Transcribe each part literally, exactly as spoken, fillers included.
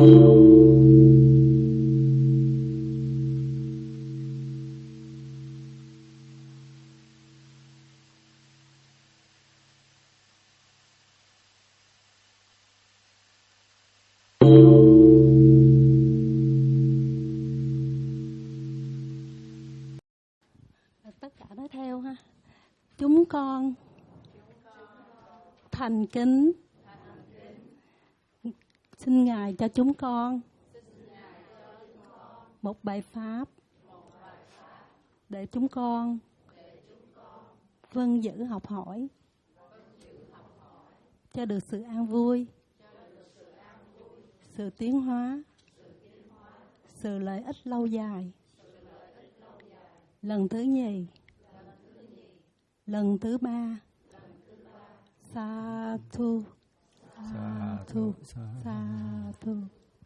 Tất cả nói theo ha. Chúng con thành kính xin Ngài cho chúng con một bài pháp để chúng con vâng giữ học hỏi cho được sự an vui, sự tiến hóa, sự lợi ích lâu dài. Lần thứ nhì, lần thứ ba, sa thu, sa thu, sa thu.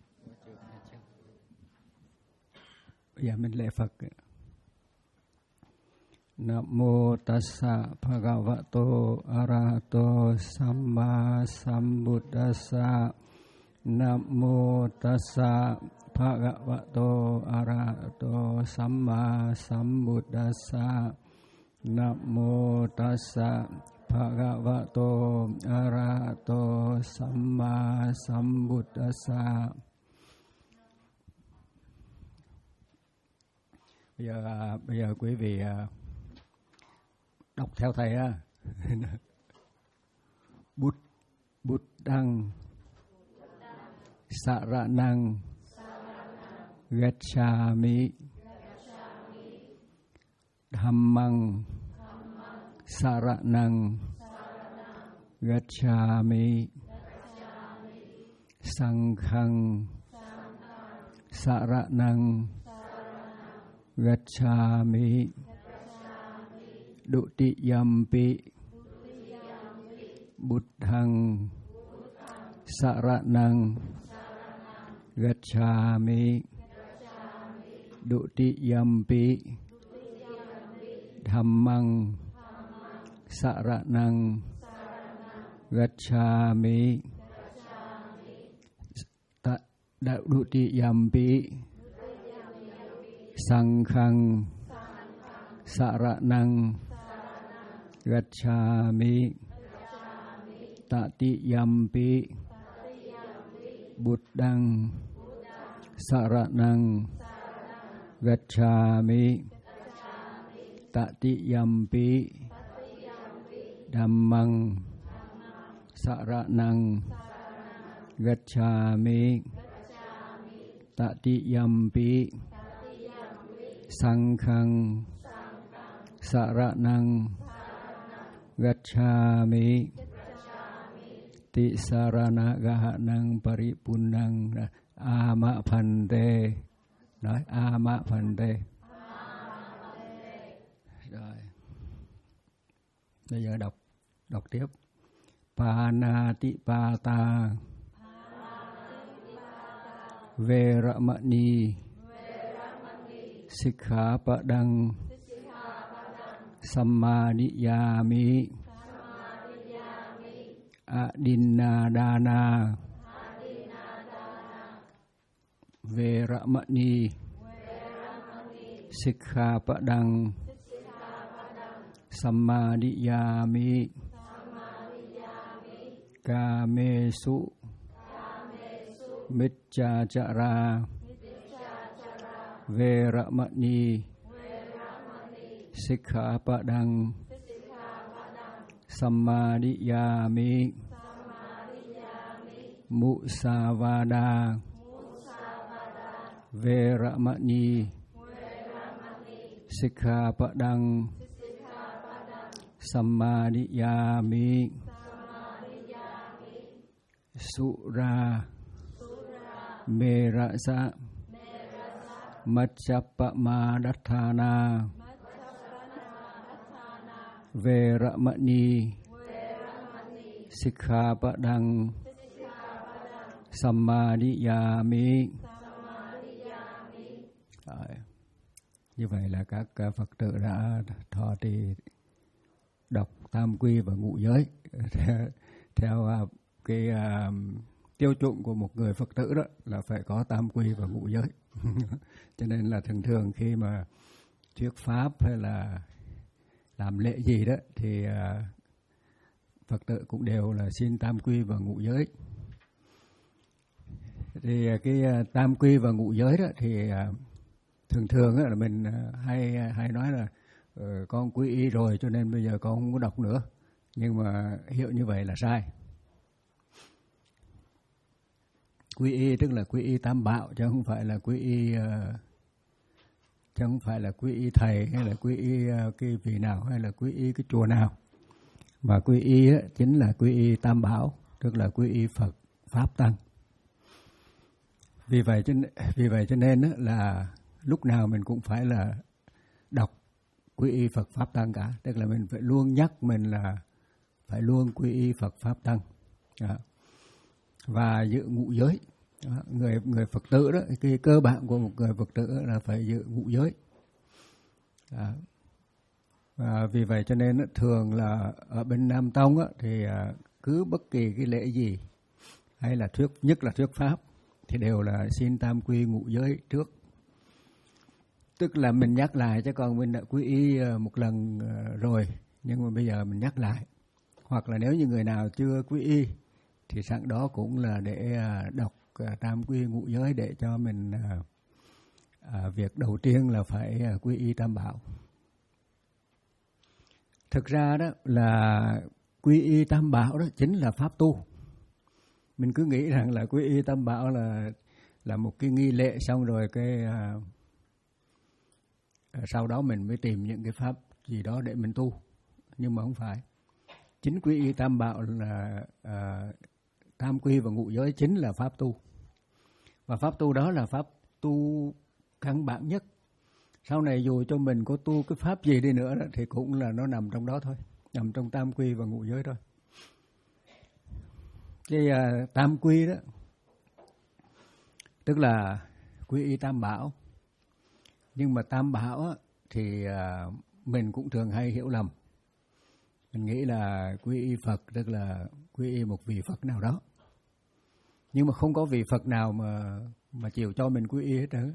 Bây giờ mình lễ Phật. Nam mô tassa bhagavato arahato samma sambuddhassa. Nam mô tassa bhagavato arahato samma sambuddhassa. Nam mô tassa bhagavato arahato samma sambuddhassa. Bây giờ bây giờ quý vị đọc theo thầy á. Bút bút đăng saranang gacchami dhammang saranang gacchami sanghang saranang gacchami dutiyampi buddhang saranang gacchami dutiyampi dhammang saranang gacchami dutiyampi sanghang saranang gacchami tatiyampi buddhang saranang gacchami tatiyampi dhammang saranang gacchami tatiyampi sanghang saranang gacchami tisarana gahanang paripunnang. Ama phante. Nói ama phante. Rồi. Bây giờ đọc đọc tiếp. Panatipata Veramani Sikkhapadang Sammadiyami Adinnadana Veramani Sikkhapadang Sammadiyami Kamesu Micchachara Veramani Sikkhapadang Sammadiyami Musavada Veramani Sikkhapadang Sammadiyami Sura Merasa Maccappamadhatthana Veramani Sikkhapadang Sammadiyami. Như vậy là các Phật tử đã thọ trì đọc tam quy và ngũ giới theo, theo cái tiêu chuẩn của một người Phật tử đó là phải có tam quy và ngũ giới. Cho nên là thường thường khi mà thuyết pháp hay là làm lễ gì đó thì uh, Phật tử cũng đều là xin tam quy và ngũ giới. Thì uh, cái uh, tam quy và ngũ giới đó thì uh, thường thường là mình uh, hay hay nói là uh, con quy y rồi cho nên bây giờ con không có đọc nữa. Nhưng mà hiểu như vậy là sai. Quy y tức là quy y tam bảo, chứ không phải là quy y uh, chứ không phải là quy y thầy hay là quy y uh, cái vị nào hay là quy y cái chùa nào. Mà quy y á, chính là quy y tam bảo, tức là quy y Phật, Pháp, Tăng. Vì vậy cho, vì vậy cho nên á, là lúc nào mình cũng phải là đọc quy y Phật, Pháp, Tăng cả. Tức là mình phải luôn nhắc mình là phải luôn quy y Phật, Pháp, Tăng. Đó. Và giữ ngũ giới. Đó. Người, người Phật tử đó, cái cơ bản của một người Phật tử là phải giữ ngũ giới. Đó. Và vì vậy cho nên thường là ở bên Nam Tông á, thì cứ bất kỳ cái lễ gì hay là thuyết, nhất là thuyết pháp thì đều là xin tam quy ngũ giới trước. Tức là mình nhắc lại, chứ còn mình đã quy y một lần rồi nhưng mà bây giờ mình nhắc lại. Hoặc là nếu như người nào chưa quy y thì sẵn đó cũng là để đọc tam quy ngũ giới để cho mình à, việc đầu tiên là phải quy y tam bảo. Thực ra đó là quy y tam bảo đó chính là pháp tu. Mình cứ nghĩ rằng là quy y tam bảo là là một cái nghi lễ, xong rồi cái à, sau đó mình mới tìm những cái pháp gì đó để mình tu. Nhưng mà không phải. Chính quy y tam bảo là à, tam quy và ngũ giới chính là pháp tu. Và pháp tu đó là pháp tu căn bản nhất. Sau này dù cho mình có tu cái pháp gì đi nữa đó, thì cũng là nó nằm trong đó thôi, nằm trong tam quy và ngũ giới thôi. Cái à, tam quy đó tức là quy y tam bảo. Nhưng mà tam bảo á, thì à, mình cũng thường hay hiểu lầm. Mình nghĩ là quy y Phật tức là quy y một vị Phật nào đó. Nhưng mà không có vị Phật nào mà mà chịu cho mình quy y hết trơn.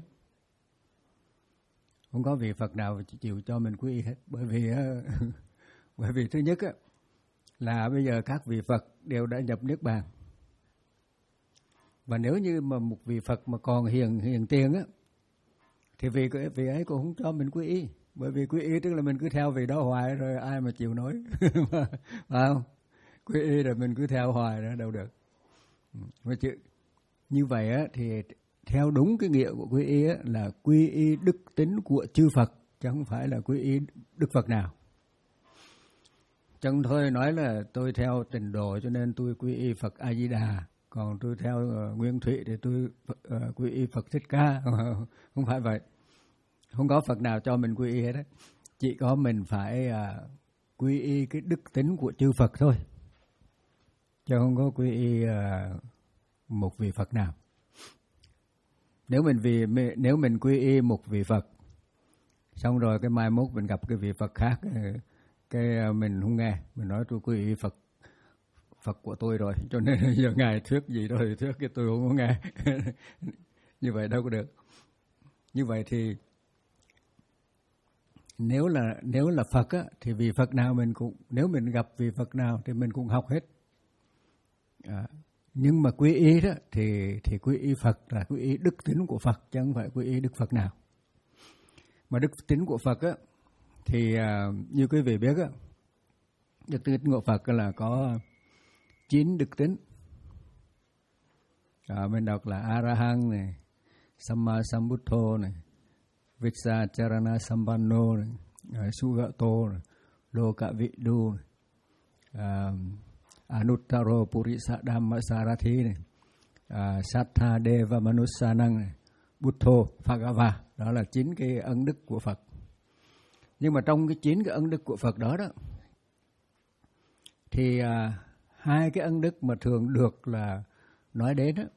Không có vị Phật nào chịu cho mình quy y hết. Bởi vì bởi vì thứ nhất á, là bây giờ các vị Phật đều đã nhập Niết Bàn. Và nếu như mà một vị Phật mà còn hiền hiền tiền á, thì vị, vị ấy cũng không cho mình quy y. Bởi vì quy y tức là mình cứ theo vị đó hoài rồi ai mà chịu nói. Phải không? Quy y rồi mình cứ theo hoài đó đâu được. Mà chứ, như vậy á, thì theo đúng cái nghĩa của quy y á, là quy y đức tính của chư Phật, chứ không phải là quy y Đức Phật nào. Chẳng thôi nói là tôi theo Tịnh Độ cho nên tôi quy y Phật A Di Đà, còn tôi theo uh, Nguyên Thủy thì tôi uh, quy y Phật Thích Ca. Không phải vậy. Không có Phật nào cho mình quy y hết đấy. Chỉ có mình phải uh, quy y cái đức tính của chư Phật thôi, chứ không có quy y uh, một vị Phật nào. Nếu mình vì nếu mình quy y một vị Phật, xong rồi cái mai mốt mình gặp cái vị Phật khác, cái mình không nghe, mình nói tôi quy y Phật Phật của tôi rồi, cho nên giờ ngài thuyết gì đó thì thuyết cái tôi không có nghe. Như vậy đâu có được. Như vậy thì nếu là nếu là Phật á, thì vị Phật nào mình cũng, nếu mình gặp vị Phật nào thì mình cũng học hết. À, nhưng mà quy y đó thì thì quy y Phật là quy y đức tính của Phật, chứ không phải quy y Đức Phật nào. Mà đức tính của Phật á thì à, như quý vị biết á, đức tính của Phật là có chín đức tính. À, mình đọc là A-ra-hăng này, Samma Sambuddho này, Vicharana Sampanno này, Sugato này, Loka Vidu này, à, Anuttaro Purisa Dhamma Sarathi này, à, Sattha Deva Manussanang này, Buddho Bhagava. Đó là chín cái ân đức của Phật. Nhưng mà trong cái chín cái ân đức của Phật đó đó, thì à, hai cái ân đức mà thường được là nói đến đó,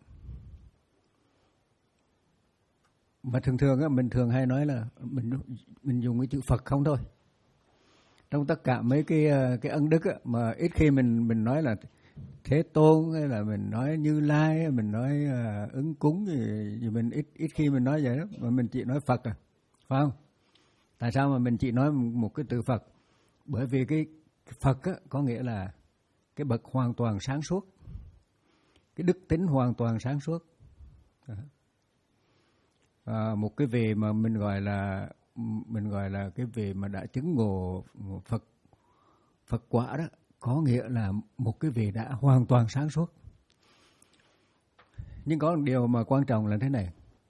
mà thường thường á, mình thường hay nói là mình mình dùng cái chữ Phật không thôi. Trong tất cả mấy cái cái ân đức á, mà ít khi mình mình nói là Thế Tôn hay là mình nói Như Lai, mình nói uh, ứng cúng gì, gì mình ít ít khi mình nói vậy đó, mà mình chỉ nói Phật à, phải không? Tại sao mà mình chỉ nói một cái từ Phật? Bởi vì cái Phật á, có nghĩa là cái bậc hoàn toàn sáng suốt, cái đức tính hoàn toàn sáng suốt. À, một cái vị mà mình gọi là mình gọi là cái vị mà đã chứng ngộ Phật Phật quả đó, có nghĩa là một cái vị đã hoàn toàn sáng suốt. Nhưng có một điều mà quan trọng là thế này,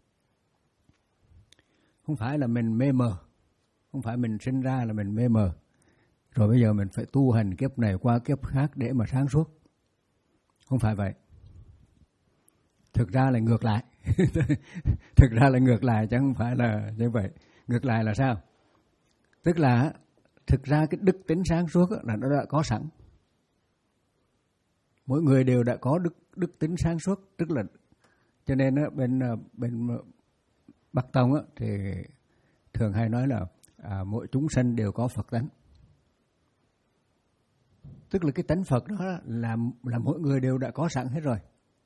không phải là mình mê mờ, không phải mình sinh ra là mình mê mờ, rồi bây giờ mình phải tu hành kiếp này qua kiếp khác để mà sáng suốt. Không phải vậy. Thực ra là ngược lại. Thực ra là ngược lại chứ không phải là như vậy. Ngược lại là sao? Tức là thực ra cái đức tính sáng suốt là nó đã có sẵn. Mỗi người đều đã có đức đức tính sáng suốt, tức là cho nên bên bên Bắc Tông thì thường hay nói là à, mỗi chúng sanh đều có Phật tánh. Tức là cái tánh Phật đó là là mỗi người đều đã có sẵn hết rồi.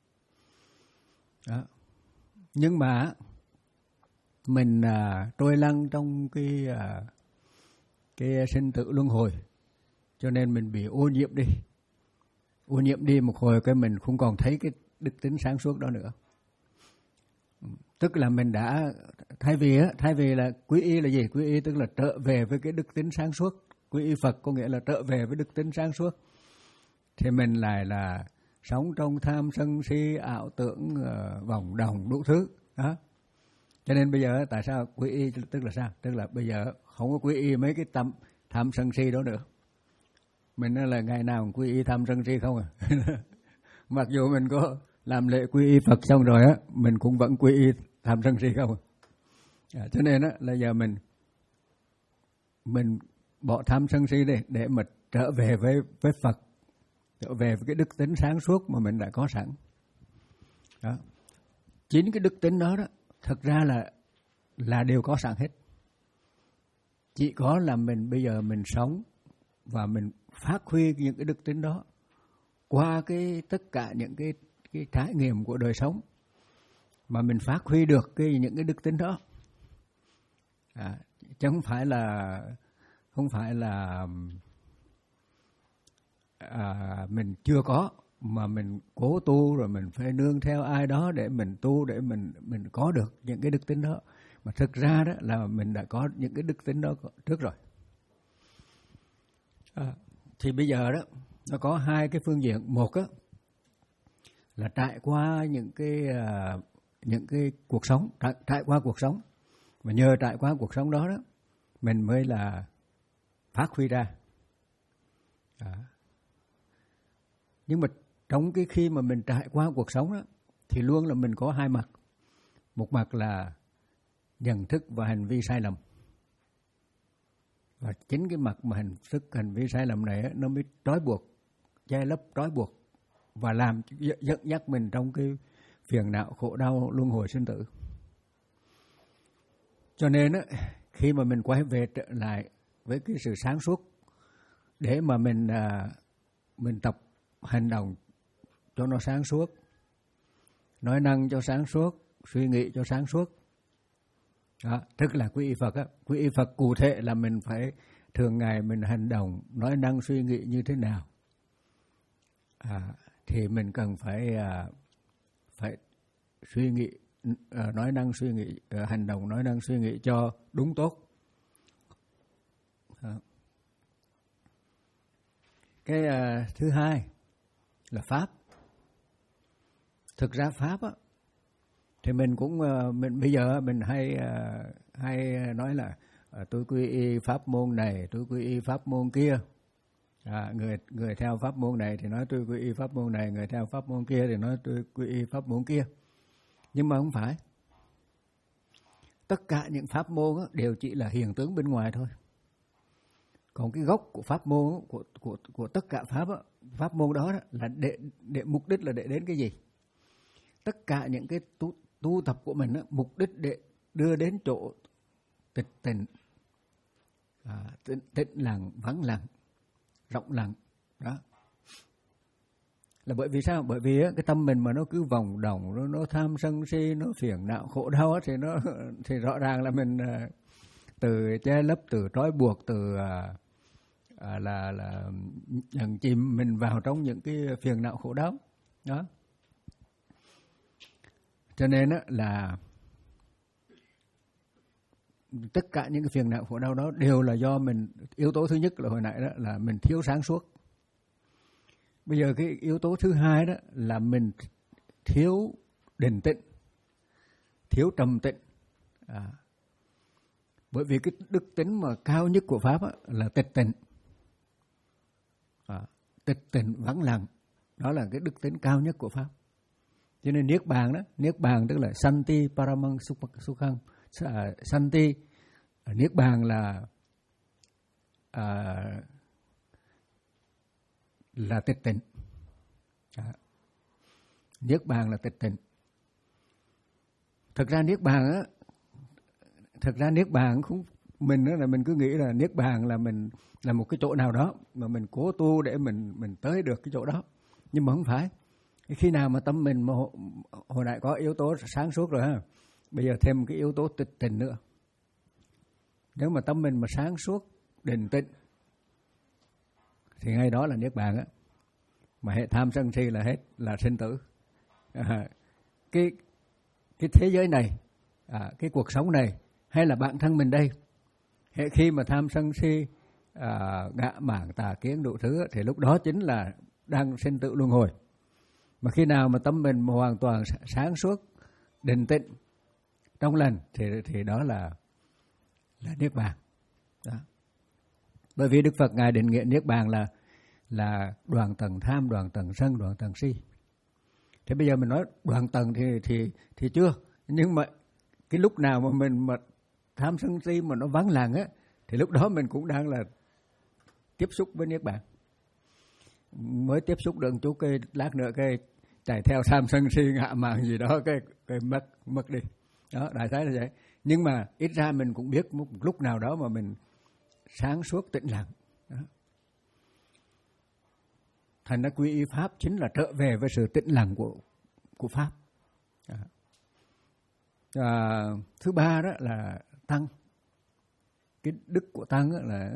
Đó. Nhưng mà mình à, trôi lăn trong cái à, cái sinh tử luân hồi, cho nên mình bị ô nhiễm đi. Ô nhiễm đi một hồi cái mình không còn thấy cái đức tính sáng suốt đó nữa. Tức là mình đã thay vì á, thay vì là quy y là gì? Quy y tức là trở về với cái đức tính sáng suốt. Quy y Phật có nghĩa là trở về với đức tính sáng suốt. Thì mình lại là sống trong tham sân si ảo tưởng uh, vòng đồng đủ thứ đó. Cho nên bây giờ tại sao quy y tức là sao? Tức là bây giờ không có quy y mấy cái tâm tham sân si đó nữa. Mình nói là ngày nào cũng quy y tham sân si không à. Mặc dù mình có làm lễ quy y Phật xong rồi á, mình cũng vẫn quy y tham sân si không à. Cho nên á là giờ mình mình bỏ tham sân si đi để mà trở về với với Phật, trở về với cái đức tính sáng suốt mà mình đã có sẵn. Đó. Chính cái đức tính đó đó, thật ra là là đều có sẵn hết. Chỉ có là mình bây giờ mình sống và mình phát huy những cái đức tính đó qua cái tất cả những cái cái trải nghiệm của đời sống mà mình phát huy được cái những cái đức tính đó. À, chứ không phải là không phải là à, mình chưa có mà mình cố tu rồi mình phải nương theo ai đó để mình tu để mình mình có được những cái đức tính đó, mà thực ra đó là mình đã có những cái đức tính đó trước rồi. À, thì bây giờ đó nó có hai cái phương diện. Một á là trải qua những cái uh, những cái cuộc sống, trải, trải qua cuộc sống, và nhờ trải qua cuộc sống đó đó mình mới là phát huy ra. À. Nhưng mà trong cái khi mà mình trải qua cuộc sống đó thì luôn là mình có hai mặt. Một mặt là nhận thức và hành vi sai lầm. Và chính cái mặt mà hành thức hành vi sai lầm này nó mới trói buộc, che lấp trói buộc và làm dẫn dắt mình trong cái phiền não khổ đau luân hồi sinh tử. Cho nên á, khi mà mình quay về trở lại với cái sự sáng suốt để mà mình à, mình tập hành động cho nó sáng suốt, nói năng cho sáng suốt, suy nghĩ cho sáng suốt. Đó, tức là quy y Phật á. Quy y Phật cụ thể là mình phải thường ngày mình hành động, nói năng suy nghĩ như thế nào. À, thì mình cần phải à, phải suy nghĩ, à, nói năng suy nghĩ, à, hành động nói năng suy nghĩ cho đúng tốt. À. Cái à, thứ hai là pháp. Thực ra pháp á thì mình cũng mình bây giờ mình hay hay nói là tôi quy y pháp môn này, tôi quy y pháp môn kia. À, người người theo pháp môn này thì nói tôi quy y pháp môn này, người theo pháp môn kia thì nói tôi quy y pháp môn kia. Nhưng mà không phải. Tất cả những pháp môn á, đều chỉ là hiện tướng bên ngoài thôi. Còn cái gốc của pháp môn của của của tất cả pháp á, pháp môn đó, đó là để để mục đích là để đến cái gì? Tất cả những cái tu, tu tập của mình á, mục đích để đưa đến chỗ tịch tịnh, à, tịnh, tịnh lặng, vắng lặng, rộng lặng đó. Là bởi vì sao? Bởi vì á, cái tâm mình mà nó cứ vòng đồng, nó, nó tham sân si, nó phiền não khổ đau á, thì nó thì rõ ràng là mình à, từ che lấp, từ trói buộc, từ à, à, là là nhận chìm mình vào trong những cái phiền não khổ đau đó. Cho nên á, là tất cả những cái phiền não khổ đau đó đều là do mình. Yếu tố thứ nhất là hồi nãy đó là mình thiếu sáng suốt. Bây giờ cái yếu tố thứ hai đó là mình thiếu định tĩnh, thiếu trầm tĩnh. À, bởi vì cái đức tính mà cao nhất của Pháp á, là tịch tịnh. À, tịch tịnh vắng lặng, đó là cái đức tính cao nhất của Pháp. Cho nên Niết Bàn đó, Niết Bàn tức là Santi Paramang Sukhang. Santi, Niết Bàn là à, là tịch tịnh. À, Niết Bàn là tịch tịnh. Thật ra Niết Bàn á, thật ra Niết Bàn cũng mình đó là mình cứ nghĩ là Niết Bàn là mình là một cái chỗ nào đó mà mình cố tu để mình mình tới được cái chỗ đó, nhưng mà không phải. Khi nào mà tâm mình mà hồi nãy có yếu tố sáng suốt rồi ha, bây giờ thêm một cái yếu tố tịch tịnh nữa. Nếu mà tâm mình mà sáng suốt, định tĩnh thì ngay đó là Niết Bàn á. Mà hệ tham sân si là hết là sinh tử. À, cái cái thế giới này, à, cái cuộc sống này, hay là bản thân mình đây, hệ khi mà tham sân si, à, ngã mạn tà kiến đủ thứ thì lúc đó chính là đang sinh tử luân hồi. Mà khi nào mà tâm mình mà hoàn toàn sáng suốt, định tĩnh, trong lành thì thì đó là là Niết Bàn. Đó. Bởi vì Đức Phật ngài định nghĩa Niết Bàn là là đoạn tầng tham, đoạn tầng sân, đoạn tầng si. Thế bây giờ mình nói đoạn tầng thì thì thì chưa, nhưng mà cái lúc nào mà mình mà tham sân si mà nó vắng lặng á, thì lúc đó mình cũng đang là tiếp xúc với Niết Bàn. Mới tiếp xúc được chút cái lát nữa cái chạy theo tham sân si ngạ mạn gì đó cái cái mất mất đi. Đó, đại khái là vậy. Nhưng mà ít ra mình cũng biết một lúc nào đó mà mình sáng suốt tĩnh lặng. Đó. Thành ra quy y Pháp chính là trở về với sự tĩnh lặng của của Pháp. Đó. À, thứ ba đó là tăng. Cái đức của tăng là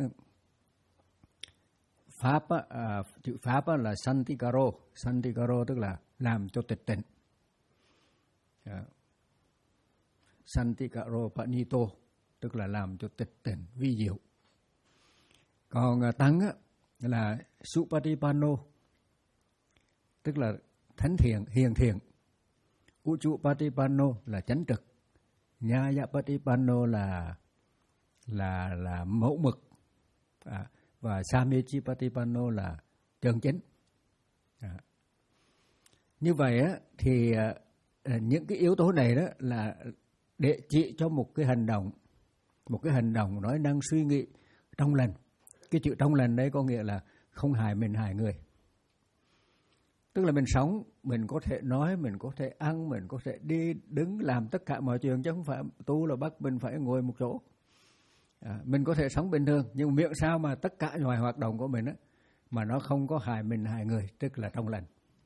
Pháp á, à, chữ Pháp á, là Santikaro. Santikaro tức là làm cho tịch tịnh. À, Santikaro Panito tức là làm cho tịch tịnh, vi diệu. Còn à, tăng á, là Supatipanno tức là thánh thiện, hiền thiện. Uchupatipanno là chánh trực. Nyayapatipanno là là là mẫu mực. À, và Samechipatipanno là chân chính. À. Như vậy á, thì à, những cái yếu tố này đó là để chỉ cho một cái hành động, một cái hành động nói năng suy nghĩ trong lành. Cái chữ trong lành đấy có nghĩa là không hại mình hại người. Tức là mình sống, mình có thể nói, mình có thể ăn, mình có thể đi, đứng, làm tất cả mọi chuyện, chứ không phải tu là bắt mình phải ngồi một chỗ. À, mình có thể sống bình thường, nhưng miệng sao mà tất cả mọi hoạt động của mình á, mà nó không có hại mình hại người, tức là trong lành.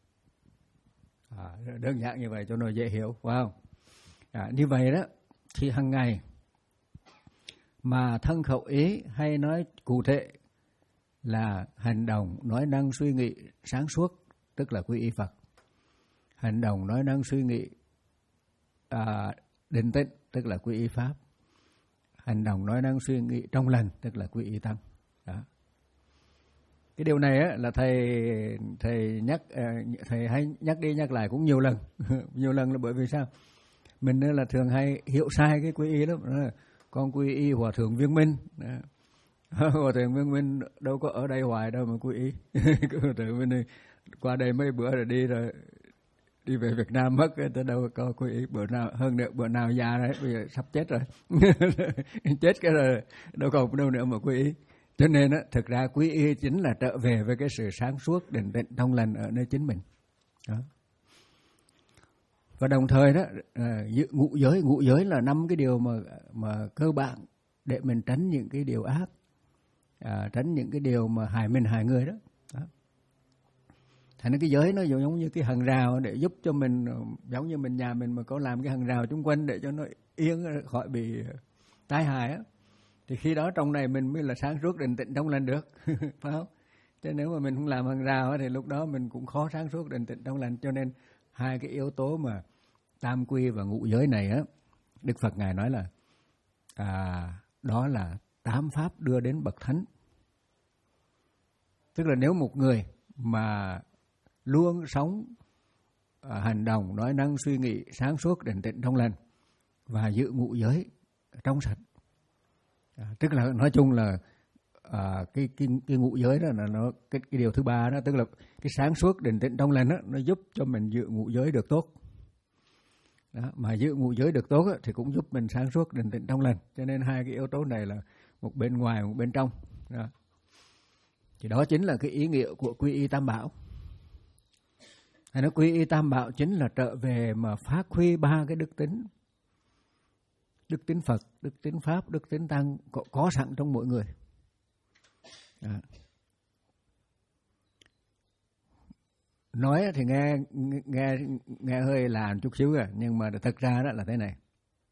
À, đơn giản như vậy cho nó dễ hiểu, phải không? À, như vậy đó, thì hàng ngày mà thân khẩu ý hay nói cụ thể là hành động, nói năng, suy nghĩ sáng suốt, tức là quy y Phật. Hành động, nói năng, suy nghĩ à, định tĩnh, tức là quy y Pháp. Hành động, nói năng, suy nghĩ trong lành, tức là quy y Tăng. Đó. Cái điều này á, là thầy thầy nhắc thầy hay nhắc đi nhắc lại cũng nhiều lần. Nhiều lần là bởi vì sao? Mình là thường hay hiểu sai cái quy y lắm. Con quy y Hòa Thượng Viên Minh. Đó. Hòa Thượng Viên Minh đâu có ở đây hoài đâu mà quy y. Hòa Thượng Viên Minh qua đây mấy bữa rồi đi rồi đi về Việt Nam mất, tới đâu có quy y. Bữa nào hơn nữa, bữa nào già đấy, bây giờ sắp chết rồi. Chết cái rồi đâu còn đâu nữa mà quy y. Cho nên á, thực ra quy y chính là trở về với cái sự sáng suốt, định tĩnh, trong lành ở nơi chính mình. Đó. Và đồng thời đó, ngũ giới, ngũ giới là năm cái điều mà mà cơ bản để mình tránh những cái điều ác, à, tránh những cái điều mà hại mình hại người đó. Đó. Thành cái giới nó giống như cái hàng rào để giúp cho mình, giống như mình nhà mình mà có làm cái hàng rào xung quanh để cho nó yên khỏi bị tai hại á, thì khi đó trong này mình mới là sáng suốt định tĩnh trong lành được. Phải không? Chứ nếu mà mình không làm hàng rào thì lúc đó mình cũng khó sáng suốt định tĩnh trong lành. Cho nên hai cái yếu tố mà tam quy và ngũ giới này á, Đức Phật Ngài nói là à, đó là tám pháp đưa đến bậc thánh. Tức là nếu một người mà luôn sống à, hành động, nói năng, suy nghĩ sáng suốt định tĩnh trong lành và giữ ngũ giới trong sạch, à, tức là nói chung là à, cái, cái cái ngũ giới đó là nó cái, cái điều thứ ba đó, tức là cái sáng suốt định tĩnh trong lành đó, nó giúp cho mình giữ ngũ giới được tốt. Đó, mà giữ ngũ giới được tốt đó, thì cũng giúp mình sáng suốt định tĩnh trong lành. Cho nên hai cái yếu tố này là một bên ngoài một bên trong. Đó. Thì đó chính là cái ý nghĩa của quy y tam bảo. Hay nói quy y tam bảo chính là trở về mà phát huy ba cái đức tính: đức tính Phật, đức tính Pháp, đức tính Tăng có, có sẵn trong mỗi người. Đó. Nói thì nghe nghe nghe hơi làn chút xíu rồi, nhưng mà thật ra đó là thế này.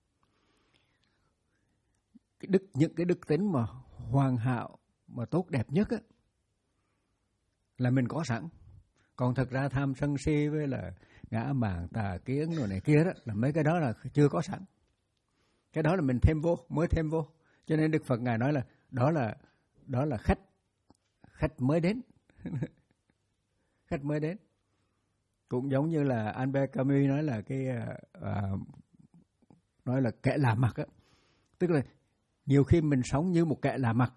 Cái đức những cái đức tính mà hoàn hảo mà tốt đẹp nhất á, là mình có sẵn. Còn thật ra tham sân si với là ngã mạn tà kiến rồi này kia đó, là mấy cái đó là chưa có sẵn. Cái đó là mình thêm vô, mới thêm vô. Cho nên Đức Phật Ngài nói là đó là đó là khách khách mới đến. Khách mới đến. Cũng giống như là Albert Camus nói là cái uh, nói là kẻ lạ mặt á. Tức là nhiều khi mình sống như một kẻ lạ mặt.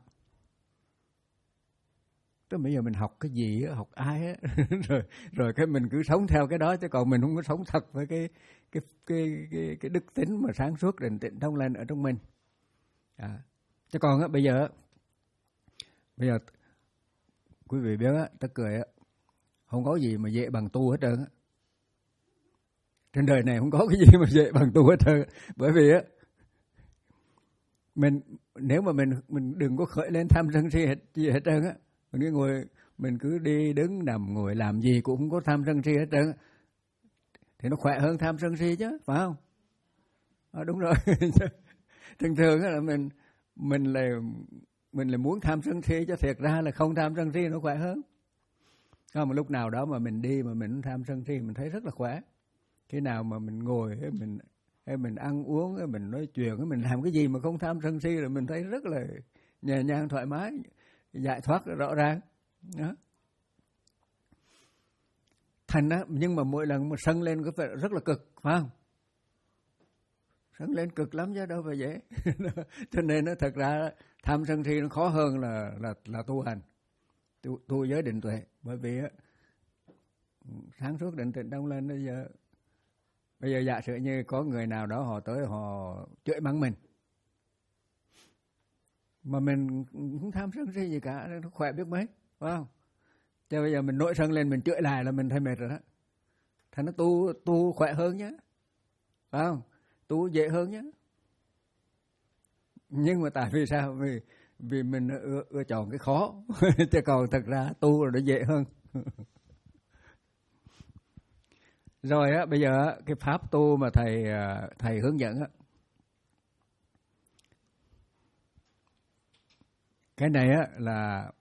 Tức bây giờ mình học cái gì á, học ai á, rồi rồi cái mình cứ sống theo cái đó, chứ còn mình không có sống thật với cái cái cái cái, cái đức tính mà sáng suốt định tĩnh trong lành ở trong mình. À. Chứ còn á bây giờ bây giờ quý vị biết á, tất cười á, không có gì mà dễ bằng tu hết trơn á. Trên đời này không có cái gì mà dễ bằng tu hết trơn. Bởi vì á, mình nếu mà mình mình đừng có khởi lên tham sân si hết gì hết trơn á. Mình cứ ngồi, mình cứ đi đứng nằm ngồi làm gì cũng không có tham sân si hết trơn, thì nó khỏe hơn tham sân si chứ, phải không? À, đúng rồi. Thường thường là mình mình là mình là muốn tham sân si, chứ thiệt ra là không tham sân si nó khỏe hơn. Không, mà lúc nào đó mà mình đi mà mình tham sân si mình thấy rất là khỏe. Khi nào mà mình ngồi hay mình hay mình ăn uống hay mình nói chuyện hay mình làm cái gì mà không tham sân si, rồi mình thấy rất là nhẹ nhàng thoải mái, giải thoát rõ ràng. Đó. Thành á, nhưng mà mỗi lần mà sân lên có phải rất là cực, phải không? Sân lên cực lắm chứ đâu phải dễ. Cho nên nó thật ra tham sân si nó khó hơn là là là tu hành, tu, tu giới định tuệ. Bởi vì á, sáng suốt định tĩnh trong lên bây giờ bây giờ giả sử như có người nào đó họ tới họ chửi mắng mình, mà mình không tham sân si gì cả, nó khỏe biết mấy, phải không? Chứ bây giờ mình nổi sân lên mình chửi lại là mình thấy mệt rồi đó. Thành nó tu tu khỏe hơn nhé, phải không? Tu dễ hơn nhé. Nhưng mà tại vì sao? Vì vì mình ưa, ưa chọn cái khó, chứ còn thật ra tu là nó dễ hơn. Rồi á, bây giờ cái pháp tu mà thầy thầy hướng dẫn á, cái này á là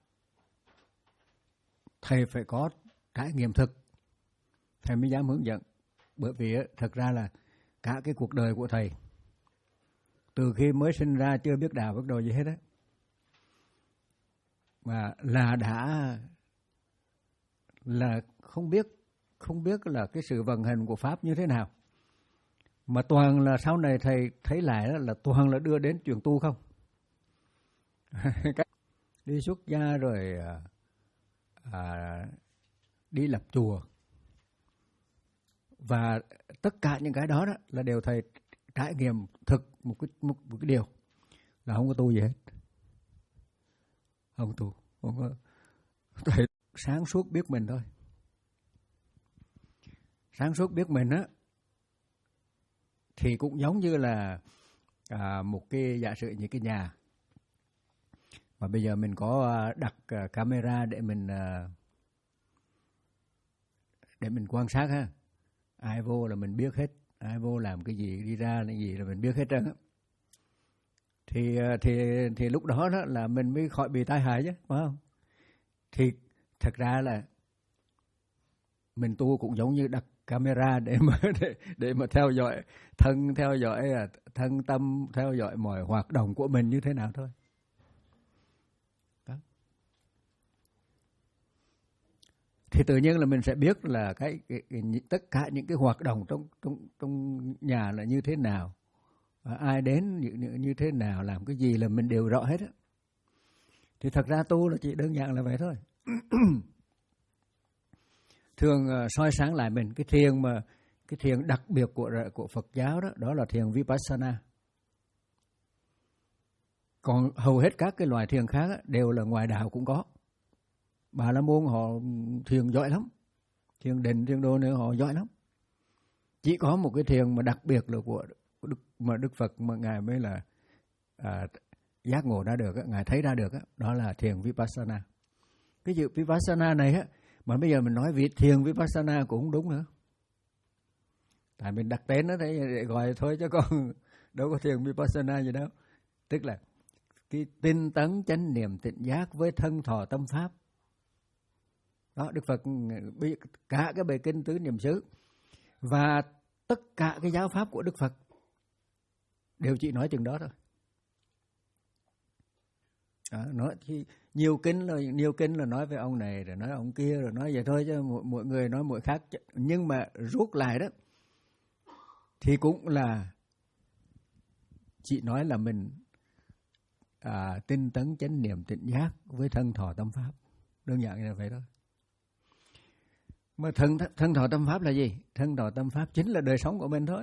thầy phải có trải nghiệm thực, thầy mới dám hướng dẫn. Bởi vì á, thật ra là cả cái cuộc đời của thầy, từ khi mới sinh ra chưa biết đạo biết đồ gì hết á, mà là đã là không biết không biết là cái sự vận hành của pháp như thế nào, mà toàn là sau này thầy thấy lại đó là toàn là đưa đến chuyện tu không. Đi xuất gia rồi à, đi lập chùa, và tất cả những cái đó, đó là đều thầy trải nghiệm thực một cái, một, một cái điều là không có tu gì hết, không tu, không có. Thầy sáng suốt biết mình thôi. Sáng suốt biết mình á thì cũng giống như là à, một cái giả sử như cái nhà mà bây giờ mình có đặt camera để mình để mình quan sát ha. Ai vô là mình biết hết, ai vô làm cái gì, đi ra cái gì là mình biết hết trơn á. Thì thì thì lúc đó đó là mình mới khỏi bị tai hại chứ, phải không? Thì thật ra là mình tu cũng giống như đặt camera để mà để, để mà theo dõi thân, theo dõi thân tâm, theo dõi mọi hoạt động của mình như thế nào thôi. Đó. Thì tự nhiên là mình sẽ biết là cái, cái, cái tất cả những cái hoạt động trong trong trong nhà là như thế nào, ai đến như, như thế nào, làm cái gì là mình đều rõ hết á. Thì thật ra tu là chỉ đơn giản là vậy thôi. Thường uh, soi sáng lại mình cái thiền mà cái thiền đặc biệt của của Phật giáo đó, đó là thiền Vipassana. Còn hầu hết các cái loại thiền khác á, đều là ngoài đạo cũng có. Bà La Môn họ thiền giỏi lắm, thiền định, thiền đồ nữa họ giỏi lắm. Chỉ có một cái thiền mà đặc biệt là của Đức, mà Đức Phật mà ngài mới là à, giác ngộ ra được, ngài thấy ra được, đó là thiền Vipassana. Cái chữ Vipassana này á, mà bây giờ mình nói vì thiền Vipassana cũng không đúng nữa. Tại mình đặt tên nó để gọi thôi chứ còn đâu có thiền Vipassana gì đâu. Tức là cái tinh tấn chánh niệm tịnh giác với thân thọ tâm pháp. Đó, Đức Phật cả cái bài kinh tứ niệm xứ và tất cả cái giáo pháp của Đức Phật đều chỉ nói chừng đó thôi. Đó, nói thì nhiều kinh là nhiều kinh là nói với ông này rồi nói ông kia rồi nói vậy thôi chứ mỗi, mỗi người nói mỗi khác, nhưng mà rút lại đó thì cũng là chỉ nói là mình à, tinh tấn chánh niệm tịnh giác với thân thọ tâm pháp, đơn giản như vậy thôi. Mà thân thân thọ tâm pháp là gì? Thân thọ tâm pháp chính là đời sống của mình thôi.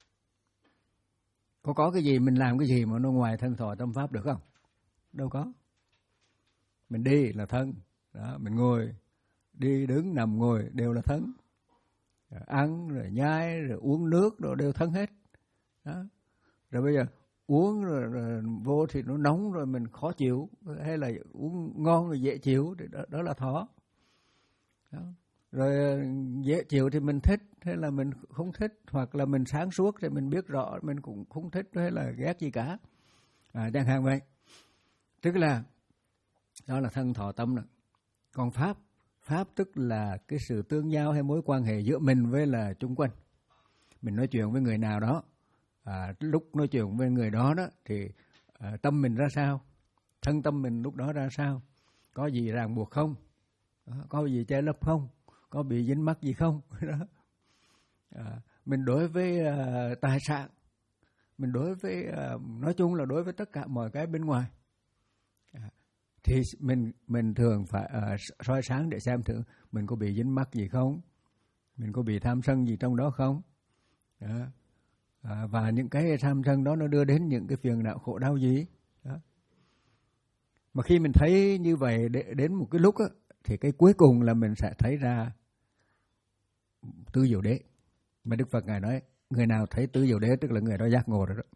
Có có cái gì mình làm cái gì mà nó ngoài thân thọ tâm pháp được không? Đâu có. Mình đi là thân, đó, mình ngồi, đi đứng nằm ngồi đều là thân. Rồi ăn rồi nhai rồi uống nước rồi đều thân hết. Đó. Rồi bây giờ uống rồi, rồi vô thì nó nóng rồi mình khó chịu, hay là uống ngon rồi dễ chịu thì đó, đó là thọ. Đó. Rồi dễ chịu thì mình thích hay là mình không thích, hoặc là mình sáng suốt thì mình biết rõ mình cũng không thích hay là ghét gì cả. À, chẳng hạn vậy. Tức là đó là thân thọ tâm đó. Còn pháp, pháp tức là cái sự tương giao hay mối quan hệ giữa mình với là chung quanh. Mình nói chuyện với người nào đó, à, lúc nói chuyện với người đó đó thì à, tâm mình ra sao, thân tâm mình lúc đó ra sao, có gì ràng buộc không, đó, có gì che lấp không, có bị dính mắc gì không. Đó. À, mình đối với à, tài sản, mình đối với à, nói chung là đối với tất cả mọi cái bên ngoài, à, thì mình mình thường phải à, soi sáng để xem thử mình có bị dính mắc gì không, mình có bị tham sân gì trong đó không. Đó. À, và những cái tham sân đó nó đưa đến những cái phiền não khổ đau gì. Đó. Mà khi mình thấy như vậy đến một cái lúc á, thì cái cuối cùng là mình sẽ thấy ra tứ diệu đế. Mà Đức Phật Ngài nói người nào thấy tứ diệu đế tức là người đó giác ngộ rồi đó.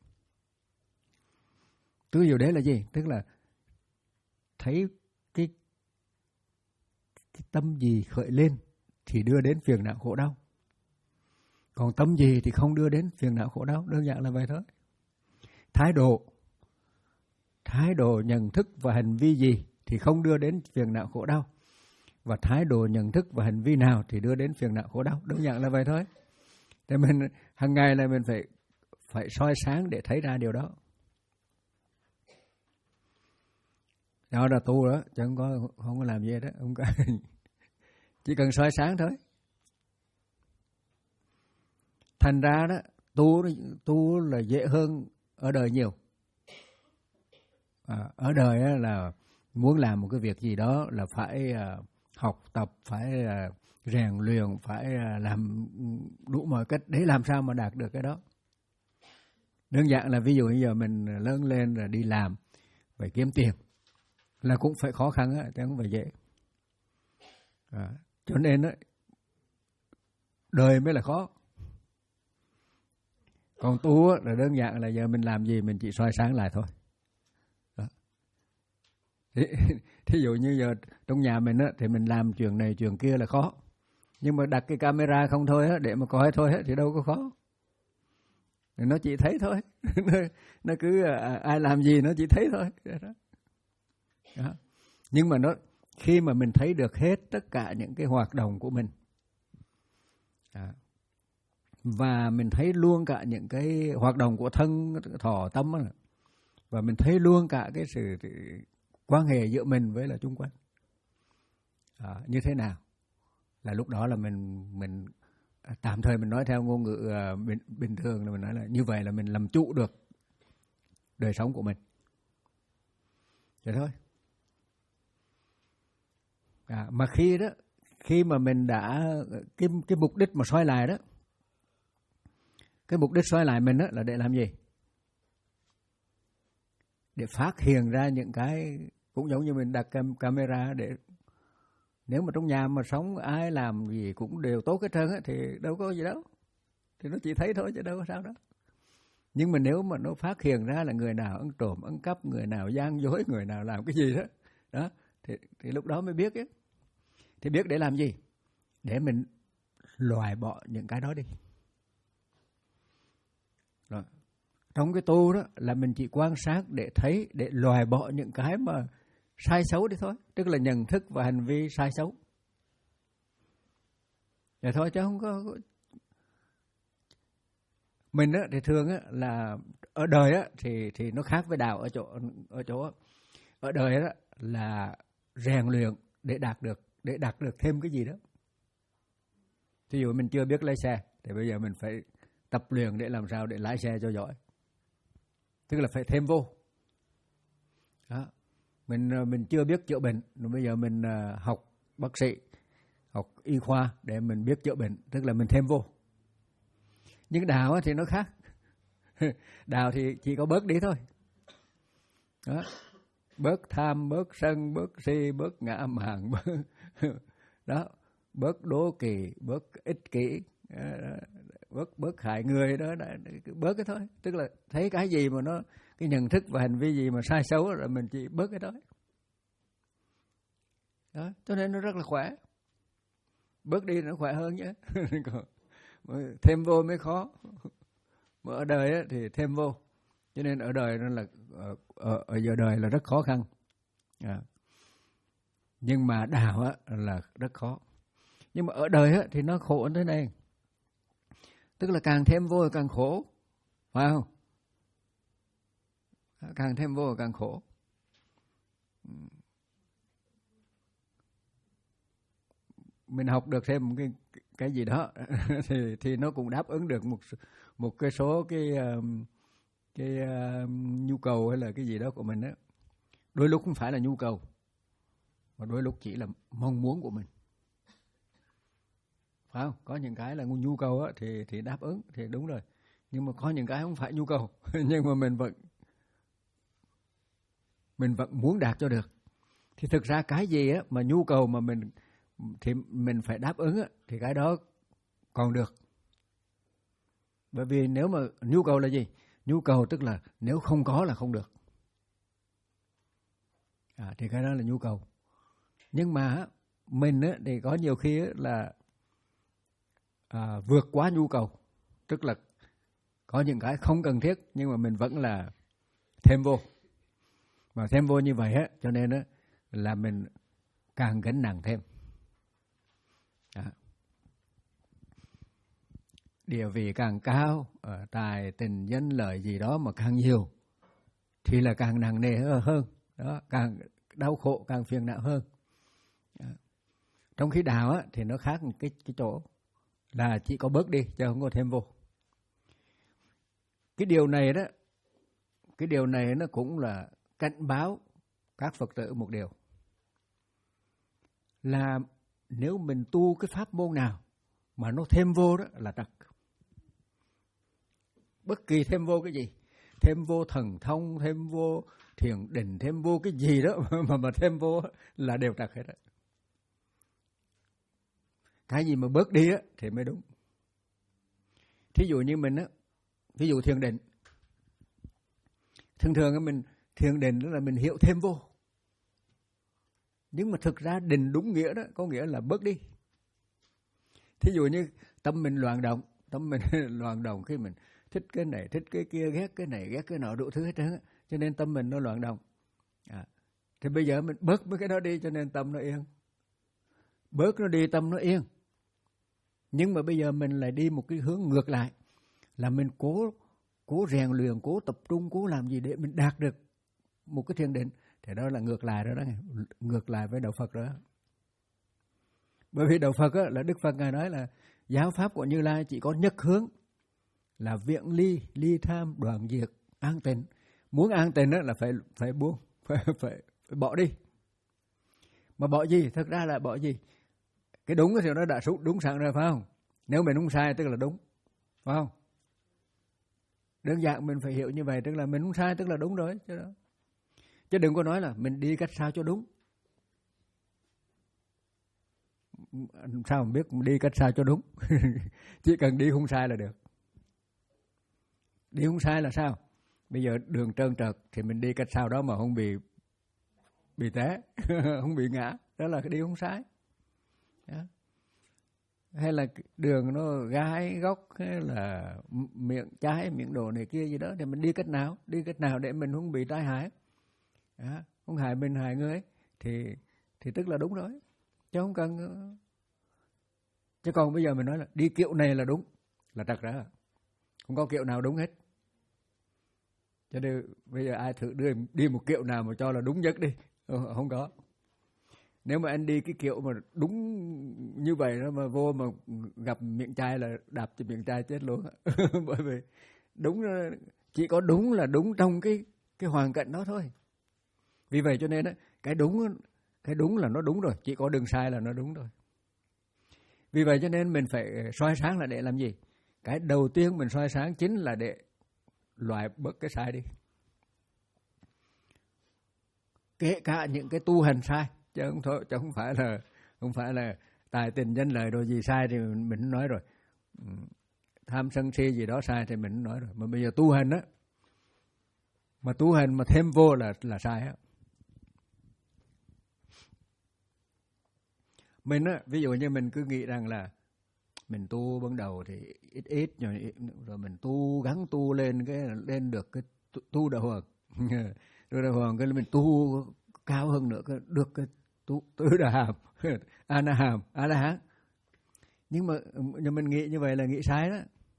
Tứ diệu đế là gì? Tức là thấy cái, cái tâm gì khởi lên thì đưa đến phiền não khổ đau. Còn tâm gì thì không đưa đến phiền não khổ đau, đơn giản là vậy thôi. Thái độ, thái độ nhận thức và hành vi gì thì không đưa đến phiền não khổ đau. Và thái độ nhận thức và hành vi nào thì đưa đến phiền não khổ đau, đơn giản là vậy thôi. Thì mình hàng ngày là mình phải phải soi sáng để thấy ra điều đó. Đó là tu đó, chứ không có không có làm gì đó, không có. Chỉ cần soi sáng thôi. Thành ra đó, tu tu là dễ hơn ở đời nhiều. À, ở đời là muốn làm một cái việc gì đó là phải uh, học tập, phải uh, rèn luyện, phải uh, làm đủ mọi cách để làm sao mà đạt được cái đó. Đơn giản là ví dụ bây giờ mình lớn lên rồi đi làm, phải kiếm tiền, là cũng phải khó khăn á, chứ không phải dễ. À, cho nên đó, đời mới là khó. Còn tu là đơn giản là giờ mình làm gì mình chỉ soi sáng lại thôi. Đó. Thí, thí dụ như giờ trong nhà mình á, thì mình làm chuyện này chuyện kia là khó. Nhưng mà đặt cái camera không thôi á, để mà coi thôi á, thì đâu có khó. Nó chỉ thấy thôi. Nó cứ ai làm gì nó chỉ thấy thôi. Đó. Nhưng mà nó khi mà mình thấy được hết tất cả những cái hoạt động của mình, à, và mình thấy luôn cả những cái hoạt động của thân thọ tâm đó, và mình thấy luôn cả cái sự quan hệ giữa mình với là chung quanh, à, như thế nào, là lúc đó là mình mình tạm thời mình nói theo ngôn ngữ uh, bình, bình thường là mình nói là như vậy là mình làm chủ được đời sống của mình. Vậy thôi. À, mà khi đó, khi mà mình đã cái cái mục đích mà soi lại đó, cái mục đích soi lại mình đó là để làm gì? Để phát hiện ra những cái, cũng giống như mình đặt cam, camera để nếu mà trong nhà mà sống ai làm gì cũng đều tốt hết trơn á, thì đâu có gì đâu, thì nó chỉ thấy thôi chứ đâu có sao đó. Nhưng mà nếu mà nó phát hiện ra là người nào ăn trộm, ăn cắp, người nào gian dối, người nào làm cái gì đó, đó thì, thì lúc đó mới biết ấy. Thì biết để làm gì? Để mình loại bỏ những cái đó đi. Rồi. Trong cái tu đó là mình chỉ quan sát để thấy, để loại bỏ những cái mà sai xấu đi thôi. Tức là nhận thức và hành vi sai xấu. Vậy thôi chứ không có... Mình á, thì thường á, là ở đời á, thì, thì nó khác với đạo ở chỗ, ở chỗ á. Ở đời á, là rèn luyện để đạt được, để đạt được thêm cái gì đó. Ví dụ mình chưa biết lái xe, thì bây giờ mình phải tập luyện để làm sao để lái xe cho giỏi. Tức là phải thêm vô. Đó. Mình, mình chưa biết chữa bệnh, bây giờ mình học bác sĩ, học y khoa để mình biết chữa bệnh, tức là mình thêm vô. Nhưng đạo thì nó khác. Đạo thì chỉ có bớt đi thôi. Đó. Bớt tham, bớt sân, bớt si, bớt ngã mạn, bớt, đó, bớt đố kỵ, bớt ích kỷ, bớt bớt hại người đó, bớt cái thôi. Tức là thấy cái gì mà nó, cái nhận thức và hành vi gì mà sai xấu rồi mình chỉ bớt cái đó. Đó, cho nên nó rất là khỏe. Bớt đi nó khỏe hơn nhé. Thêm vô mới khó. Mà ở đời á, thì thêm vô. Cho nên ở đời nó là ở, ở, ở giờ đời là rất khó khăn. À. Nhưng mà đạo á, là rất khó. Nhưng mà ở đời á, thì nó khổ như thế này. Tức là càng thêm vô càng khổ. Phải không? Càng thêm vô càng khổ. Mình học được thêm cái cái gì đó thì thì nó cũng đáp ứng được một một cái số cái cái uh, nhu cầu hay là cái gì đó của mình đó. Đôi lúc không phải là nhu cầu, mà đôi lúc chỉ là mong muốn của mình. Phải không? Có những cái là nhu cầu á, thì thì đáp ứng thì đúng rồi. Nhưng mà có những cái không phải nhu cầu, nhưng mà mình vẫn mình vẫn muốn đạt cho được. Thì thực ra cái gì á mà nhu cầu mà mình thì mình phải đáp ứng á, thì cái đó còn được. Bởi vì nếu mà nhu cầu là gì? Nhu cầu tức là nếu không có là không được. À, thì cái đó là nhu cầu. Nhưng mà mình á, thì có nhiều khi á, là à, vượt quá nhu cầu. Tức là có những cái không cần thiết nhưng mà mình vẫn là thêm vô. Mà thêm vô như vậy á, cho nên á, là mình càng gánh nặng thêm. À. Địa vị càng cao, ở tài tình danh lợi gì đó mà càng nhiều thì là càng nặng nề hơn, đó, càng đau khổ, càng phiền não hơn. Đó. Trong khi đạo á, thì nó khác một cái, cái chỗ là chỉ có bớt đi chứ không có thêm vô. Cái điều này đó, cái điều này nó cũng là cảnh báo các Phật tử một điều là nếu mình tu cái pháp môn nào mà nó thêm vô đó là trật. Bất kỳ thêm vô cái gì, thêm vô thần thông, thêm vô thiền định, thêm vô cái gì đó mà mà thêm vô là đều trật hết đó. Cái gì mà bớt đi á thì mới đúng. Thí dụ như mình á, ví dụ thiền định, thường thường mình thiền định đó là mình hiểu thêm vô. Nhưng mà thực ra định đúng nghĩa đó có nghĩa là bớt đi. Thí dụ như tâm mình loạn động, tâm mình loạn động khi mình thích cái này, thích cái kia, ghét cái này, ghét cái nọ, đủ thứ hết trơn á. Cho nên tâm mình nó loạn động. À, thì bây giờ mình bớt mấy cái đó đi cho nên tâm nó yên. Bớt nó đi tâm nó yên. Nhưng mà bây giờ mình lại đi một cái hướng ngược lại. Là mình cố cố rèn luyện, cố tập trung, cố làm gì để mình đạt được một cái thiền định. Thì đó là ngược lại đó đó. Ngược lại với Đạo Phật đó. Bởi vì Đạo Phật á, là Đức Phật Ngài nói là giáo pháp của Như Lai chỉ có nhất hướng. Là viện ly, ly tham, đoạn diệt, an tịnh. Muốn an tịnh là phải phải buông, phải, phải, phải bỏ đi. Mà bỏ gì? Thực ra là bỏ gì? Cái đúng thì nó đã đúng sẵn rồi phải không? Nếu mình đúng sai tức là đúng, phải không? Đơn giản mình phải hiểu như vậy, tức là mình đúng sai tức là đúng rồi. Chứ, đó. Chứ đừng có nói là mình đi cách sao cho đúng. Sao mà biết đi cách sao cho đúng? Chỉ cần đi không sai là được. Đi không sai là sao? Bây giờ đường trơn trượt thì mình đi cách sao đó mà không bị bị té, không bị ngã. Đó là cái đi không sai. Đó. Hay là đường nó gai góc, hay là miệng trái, miệng đồ này kia gì đó. Thì mình đi cách nào? Đi cách nào để mình không bị tai hại. Đó. Không hại mình, hại người. Thì, thì tức là đúng rồi. Chứ không cần... Chứ còn bây giờ mình nói là đi kiểu này là đúng. Là trật ra. Không có kiểu nào đúng hết. Cho nên bây giờ ai thử đưa đi một kiểu nào mà cho là đúng nhất đi. Không có. Nếu mà anh đi cái kiểu mà đúng như vậy đó mà vô mà gặp miệng chai là đạp cho miệng chai chết luôn. Bởi vì đúng chỉ có đúng là đúng trong cái cái hoàn cảnh đó thôi. Vì vậy cho nên đó, cái đúng cái đúng là nó đúng rồi, chỉ có đường sai là nó đúng rồi. Vì vậy cho nên mình phải soi sáng là để làm gì? Cái đầu tiên mình soi sáng chính là để loại bớt cái sai đi. Kể cả những cái tu hành sai, chứ không thôi, chứ không phải là không phải là tài tình danh lợi đồ gì sai thì mình, mình nói rồi. Tham sân si gì đó sai thì mình nói rồi. Mà bây giờ tu hành á, mà tu hành mà thêm vô là là sai á. Mình á, ví dụ như mình cứ nghĩ rằng là mình tu ban đầu thì ít ít rồi, rồi mình tu gắng tu lên cái lên được cái tu, tu đạo hoàng. Rồi đạo hoàng cái mình tu cao hơn nữa cái được cái tu tứ đà hàm, a na hàm, a la hán. Nhưng mà nhưng mình nghĩ như vậy là nghĩ sai đó.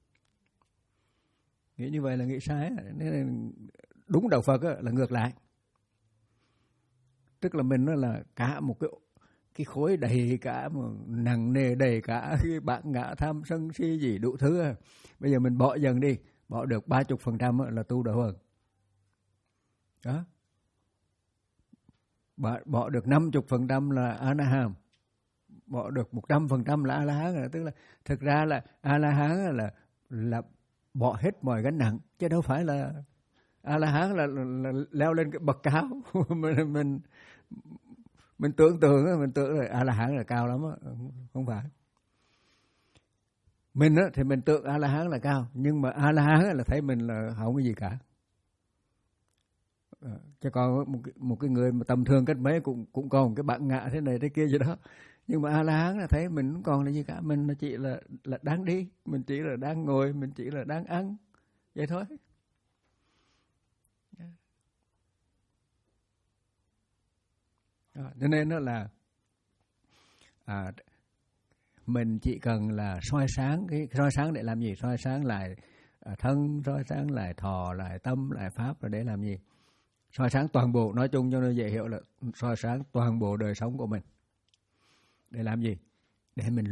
Nghĩ như vậy là nghĩ sai đó. Nên đúng đạo Phật á, là ngược lại. Tức là mình nó là cả một cái cái khối đầy cả mà nặng nề đầy cả cái bản ngã tham sân si gì đủ thứ. Bây giờ mình bỏ dần đi, bỏ được ba mươi phần trăm là tu đạo hoàng. Đó. Bỏ, bỏ được năm mươi phần trăm là a na hàm, bỏ được một trăm phần trăm là a la hán. Tức là thực ra là a la hán là là bỏ hết mọi gánh nặng, chứ đâu phải là a la hán là, là, là leo lên cái bậc cao. mình mình mình tưởng tượng mình tưởng là a la hán là cao lắm á, không phải. Mình á thì mình tưởng a la hán là cao, nhưng mà a la hán là thấy mình là không có gì cả. À, chứ còn một cái, một cái người mà tầm thường cách mấy cũng cũng còn cái bản ngã thế này thế kia gì đó, nhưng mà a la hán là thấy mình không còn là gì cả, mình chỉ là là đang đi, mình chỉ là đang ngồi, mình chỉ là đang ăn vậy thôi. Cho nên đó là à, mình chỉ cần là soi sáng, cái soi sáng để làm gì? Soi sáng lại à, thân, soi sáng lại thọ, lại tâm, lại pháp, là để làm gì? Soi sáng toàn bộ, nói chung cho nó dễ hiểu là soi sáng toàn bộ đời sống của mình. Để làm gì? Để mình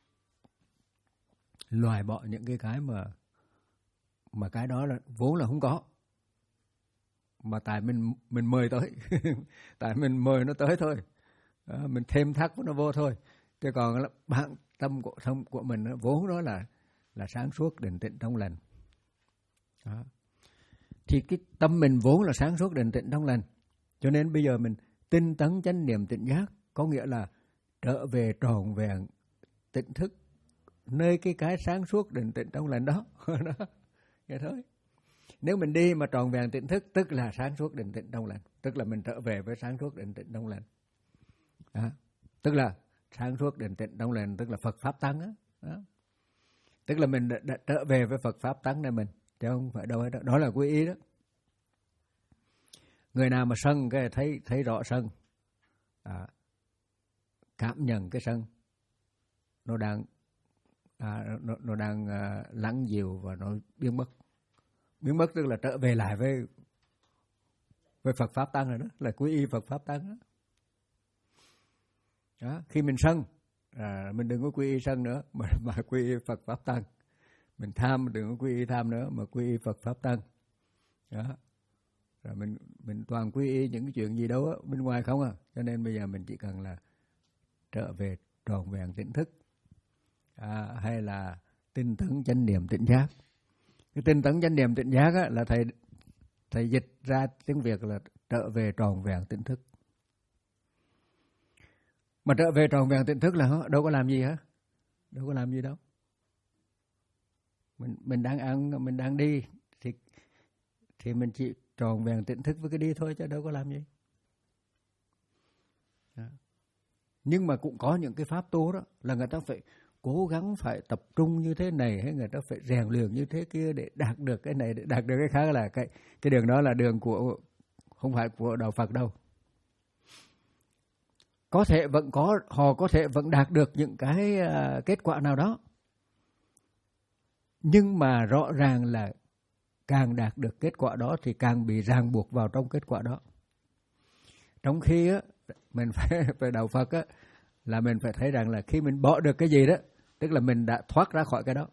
loại bỏ những cái cái mà mà cái đó là vốn là không có, mà tại mình mình mời tới, tại mình mời nó tới thôi, đó, mình thêm thắt nó vô thôi. Chứ còn là bản tâm của tâm của mình nó vốn đó là là sáng suốt, định tĩnh, trong lành. Đó. Thì cái tâm mình vốn là sáng suốt, định tĩnh, trong lành. Cho nên bây giờ mình tinh tấn chánh niệm tỉnh giác, có nghĩa là trở về tròn vẹn tỉnh thức nơi cái cái sáng suốt, định tĩnh, trong lành đó. Đó. Vậy thôi. Nếu mình đi mà tròn vẹn tỉnh thức, tức là sáng suốt, định tĩnh, trong lành. Tức là mình trở về với sáng suốt, định tĩnh, trong lành. Đó. Tức là sáng suốt, định tĩnh, trong lành, tức là Phật Pháp Tăng á. Đó. Tức là mình đã, đã trở về với Phật Pháp Tăng này mình, chứ không phải đâu hết đó. Đó là quy y đó. Người nào mà sân cái thấy thấy rõ sân, à, cảm nhận cái sân nó đang à, nó, nó đang à, lắng dịu và nó biến mất. Biến mất tức là trở về lại với với Phật Pháp Tăng rồi đó, là quy y Phật Pháp Tăng đó. Đó, khi mình sân, à, mình đừng có quy y sân nữa, mà, mà quy y Phật Pháp Tăng. Mình tham, mình đừng có quy y tham nữa, mà quy y Phật Pháp Tăng. Đó. Rồi mình mình toàn quy y những cái chuyện gì đâu á, bên ngoài không à. Cho nên bây giờ mình chỉ cần là trở về tròn vẹn tỉnh thức, à, hay là tinh tấn chánh niệm tỉnh giác. Cái tinh tấn chánh niệm tỉnh giác á, là thầy thầy dịch ra tiếng Việt là trở về tròn vẹn tỉnh thức. Mà trở về tròn vẹn tỉnh thức là đâu có làm gì hả? Đâu có làm gì đâu. Mình mình đang ăn, mình đang đi thì thì mình chỉ tròn vẹn tỉnh thức với cái đi thôi, chứ đâu có làm gì. Đó. Nhưng mà cũng có những cái pháp tu đó là người ta phải cố gắng phải tập trung như thế này, hay người ta phải rèn luyện như thế kia để đạt được cái này, để đạt được cái khác, là cái cái đường đó là đường của không phải của đạo Phật đâu. Có thể vẫn có, họ có thể vẫn đạt được những cái uh, kết quả nào đó, nhưng mà rõ ràng là càng đạt được kết quả đó thì càng bị ràng buộc vào trong kết quả đó. Trong khi á, mình phải về đạo Phật á, là mình phải thấy rằng là khi mình bỏ được cái gì đó, tức là mình đã thoát ra khỏi cái đó.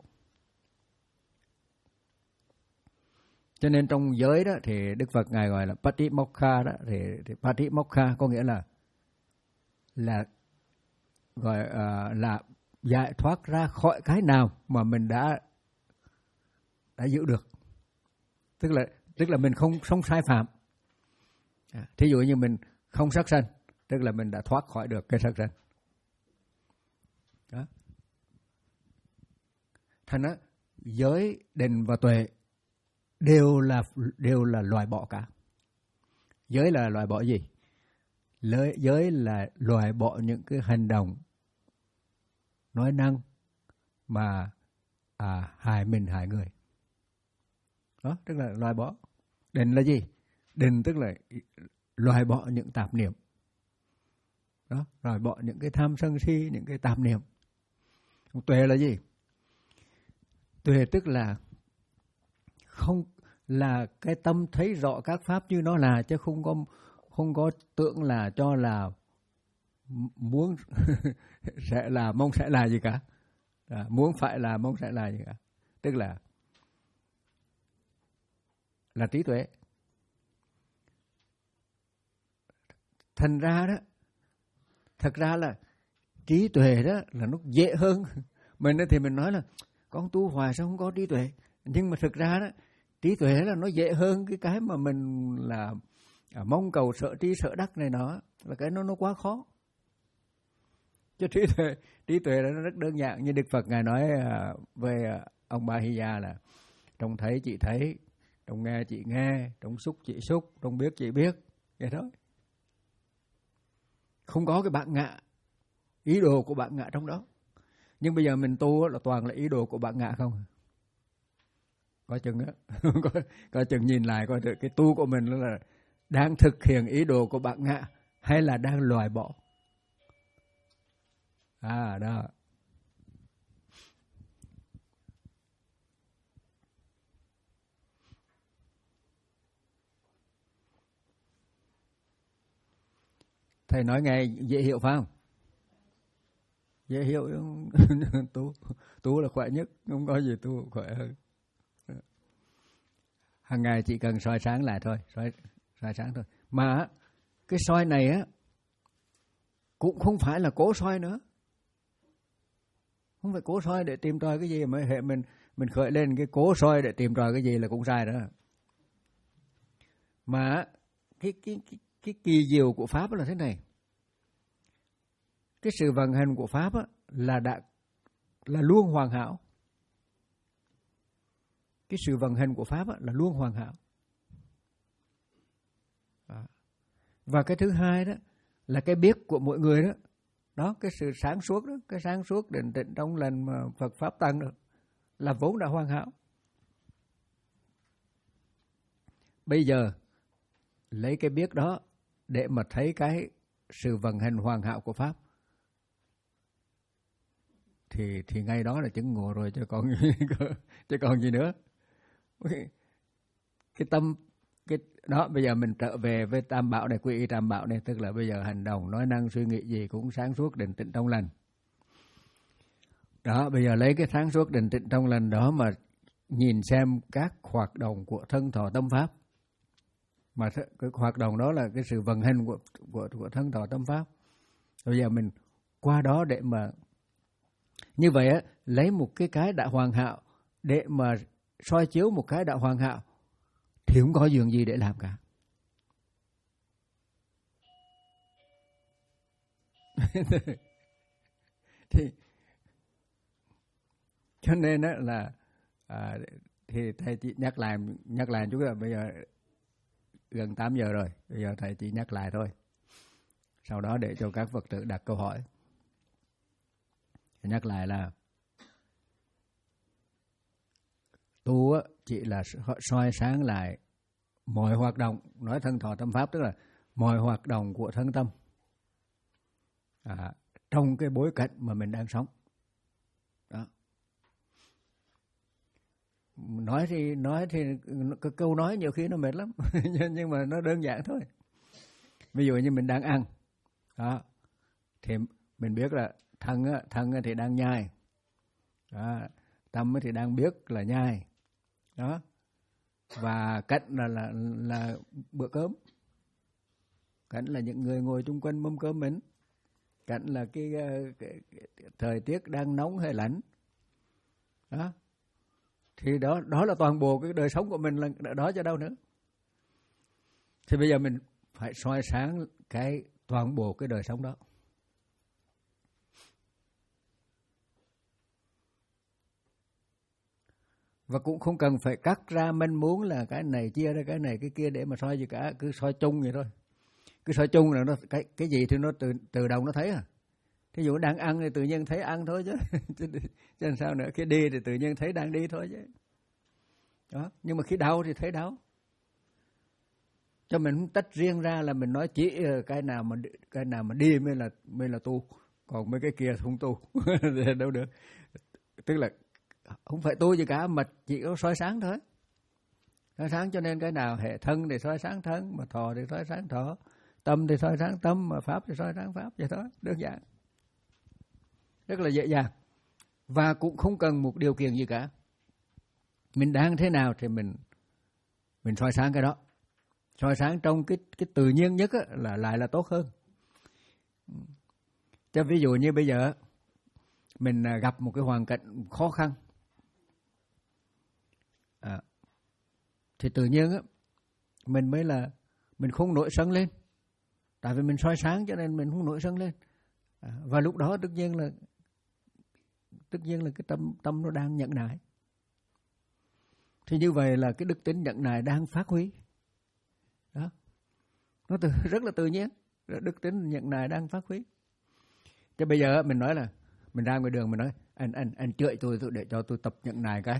Cho nên trong giới đó thì Đức Phật Ngài gọi là Patimokkha đó, thì, thì Patimokkha có nghĩa là là gọi uh, là giải thoát ra khỏi cái nào mà mình đã đã giữ được. Tức là tức là mình không không sai phạm. À, thí dụ như mình không sát sanh, tức là mình đã thoát khỏi được cái sát sanh. Đó. Thành á, giới, định và tuệ đều là đều là loại bỏ cả. Giới là loại bỏ gì? Giới là loại bỏ những cái hành động, nói năng mà à, hại mình hại người. Đó, tức là loại bỏ. Định là gì? Định tức là loại bỏ những tạp niệm. Đó, loại bỏ những cái tham sân si, những cái tạp niệm. Tuệ là gì? Tuệ tức là không là cái tâm thấy rõ các pháp như nó là, chứ không có không có tưởng là cho là muốn sẽ là mong sẽ là gì cả. À, muốn phải là mong sẽ là gì cả. Tức là là trí tuệ. Thành ra đó, thật ra là trí tuệ đó là nó dễ hơn. Mình thì mình nói là con tu hoài sao không có trí tuệ. Nhưng mà thực ra đó, trí tuệ là nó dễ hơn cái cái mà mình là à, mong cầu sợ trí sợ đắc này nọ, là cái nó nó quá khó. Chứ trí tuệ, trí tuệ là nó rất đơn giản. Như Đức Phật Ngài nói à, về à, ông Ba Hy Gia là trong thấy chị thấy, trong nghe chị nghe, trong xúc chị xúc, trong biết chị biết. Vậy thôi. Không có cái bản ngã, ý đồ của bản ngã trong đó. Nhưng bây giờ mình tu là toàn là ý đồ của bản ngã không. Có chừng á, có, có chừng nhìn lại coi cái tu của mình là đang thực hiện ý đồ của bản ngã hay là đang loại bỏ. À đó. Thầy nói nghe dễ hiểu phải không? Dễ hiểu. tu tu là khỏe nhất, không có gì tu khỏe hơn. Hàng ngày chỉ cần soi sáng lại thôi, soi, soi sáng thôi. Mà cái soi này á cũng không phải là cố soi nữa. Không phải cố soi để tìm tòi cái gì, mà hệ mình mình khởi lên cái cố soi để tìm tòi cái gì là cũng sai đó. Mà cái cái cái cái kỳ diệu của pháp là thế này. Cái sự vận hành của pháp á, là đã là luôn hoàn hảo. Cái sự vận hành của pháp á, là luôn hoàn hảo. Đó. Và cái thứ hai đó là cái biết của mỗi người đó Đó, cái sự sáng suốt đó, cái sáng suốt định tĩnh trong lành mà Phật Pháp tăng được là vốn đã hoàn hảo. Bây giờ lấy cái biết đó để mà thấy cái sự vận hành hoàn hảo của Pháp thì thì ngay đó là chứng ngộ rồi, chứ còn chứ còn gì nữa. Cái tâm cái đó, bây giờ mình trở về với tam bảo này, quy y tam bảo này, tức là bây giờ hành động, nói năng, suy nghĩ gì cũng sáng suốt, định tĩnh trong lành. Đó, bây giờ lấy cái sáng suốt, định tĩnh trong lành đó mà nhìn xem các hoạt động của thân thọ tâm pháp. Mà cái hoạt động đó là cái sự vận hành của, của, của thân thọ tâm pháp. Bây giờ mình qua đó để mà như vậy á, lấy một cái cái đã hoàn hảo để mà soi chiếu một cái đã hoàn hảo thì không có chuyện gì để làm cả. Thì cho nên đó là à, thì thầy chỉ nhắc lại nhắc lại chút là bây giờ gần tám giờ rồi, bây giờ thầy chỉ nhắc lại thôi. Sau đó để cho các Phật tử đặt câu hỏi. Nhắc lại là tu á, chỉ là soi sáng lại mọi hoạt động, nói thân thọ tâm pháp tức là mọi hoạt động của thân tâm à, trong cái bối cảnh mà mình đang sống. Đó. Nói thì nói thì cái câu nói nhiều khi nó mệt lắm, nhưng mà nó đơn giản thôi. Ví dụ như mình đang ăn, đó, thì mình biết là thân á, thân thì đang nhai, đó, tâm thì đang biết là nhai, đó, và cảnh là là là bữa cơm, cảnh là những người ngồi chung quanh mâm cơm mình, cảnh là cái, cái, cái, cái thời tiết đang nóng hay lạnh, đó, thì đó đó là toàn bộ cái đời sống của mình là đó cho đâu nữa. Thì bây giờ mình phải soi sáng cái toàn bộ cái đời sống đó. Và cũng không cần phải cắt ra manh muốn là cái này chia ra cái này cái kia để mà soi gì cả, cứ soi chung vậy thôi. Cứ soi chung là nó cái cái gì thì nó từ từ đầu nó thấy à. Thí dụ đang ăn thì tự nhiên thấy ăn thôi chứ. Chứ làm sao nữa, khi đi thì tự nhiên thấy đang đi thôi chứ. Đó, nhưng mà khi đau thì thấy đau. Cho mình không tách riêng ra là mình nói chỉ cái nào mà cái nào mà đi mới là mới là tu, còn mấy cái kia không tu. Đâu được. Tức là không phải tu gì cả, mà chỉ có soi sáng thôi. Soi sáng cho nên cái nào hệ thân thì soi sáng thân, mà thọ thì soi sáng thọ, tâm thì soi sáng tâm, mà pháp thì soi sáng pháp, vậy thôi, đơn giản. Rất là dễ dàng. Và cũng không cần một điều kiện gì cả. Mình đang thế nào thì mình mình soi sáng cái đó. Soi sáng trong cái cái tự nhiên nhất á, là lại là tốt hơn. Cho ví dụ như bây giờ mình gặp một cái hoàn cảnh khó khăn, à, thì tự nhiên á, mình mới là mình không nổi sân lên, tại vì mình soi sáng cho nên mình không nổi sân lên, à, và lúc đó tất nhiên là tất nhiên là cái tâm tâm nó đang nhẫn nại. Thì như vậy là cái đức tính nhẫn nại đang phát huy. Đó, nó từ, rất là tự nhiên, đức tính nhẫn nại đang phát huy. Chứ bây giờ mình nói là mình ra ngoài đường mình nói anh anh anh chửi tôi, tôi để cho tôi tập nhẫn nại cái.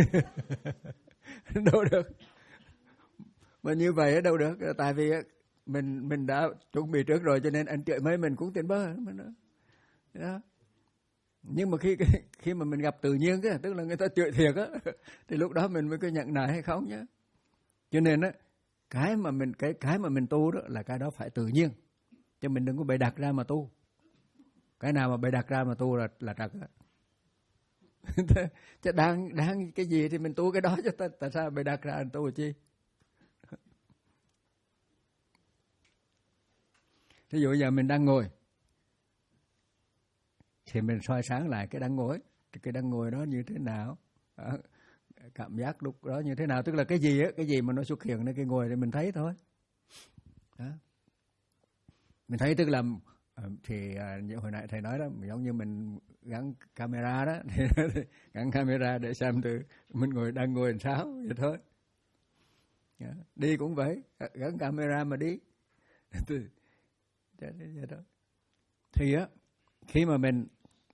Đâu được. Mà như vậy đâu được, tại vì mình mình đã chuẩn bị trước rồi, cho nên anh chửi mấy mình cũng tiền bơ. Đó. Nhưng mà khi khi mà mình gặp tự nhiên cái, tức là người ta chửi thiệt á, thì lúc đó mình mới có nhẫn nại hay không nhá. Cho nên á, cái mà mình cái cái mà mình tu đó là cái đó phải tự nhiên, chứ mình đừng có bày đặt ra mà tu. Cái nào mà bày đặt ra mà tu là là trật á. Chứ đang đang cái gì thì mình tu cái đó, chứ ta, tại sao bày đặt ra tu chi? Ví dụ giờ mình đang ngồi thì mình soi sáng lại cái đang ngồi, cái đang ngồi đó như thế nào, cảm giác lúc đó như thế nào, tức là cái gì á, cái gì mà nó xuất hiện nơi cái ngồi thì mình thấy thôi. Đó. Mình thấy tức là thì như hồi nãy thầy nói đó, giống như mình gắn camera đó, thì gắn camera để xem từ mình ngồi đang ngồi làm sao vậy thôi. Đi cũng vậy, gắn camera mà đi. Thì á, khi mà mình,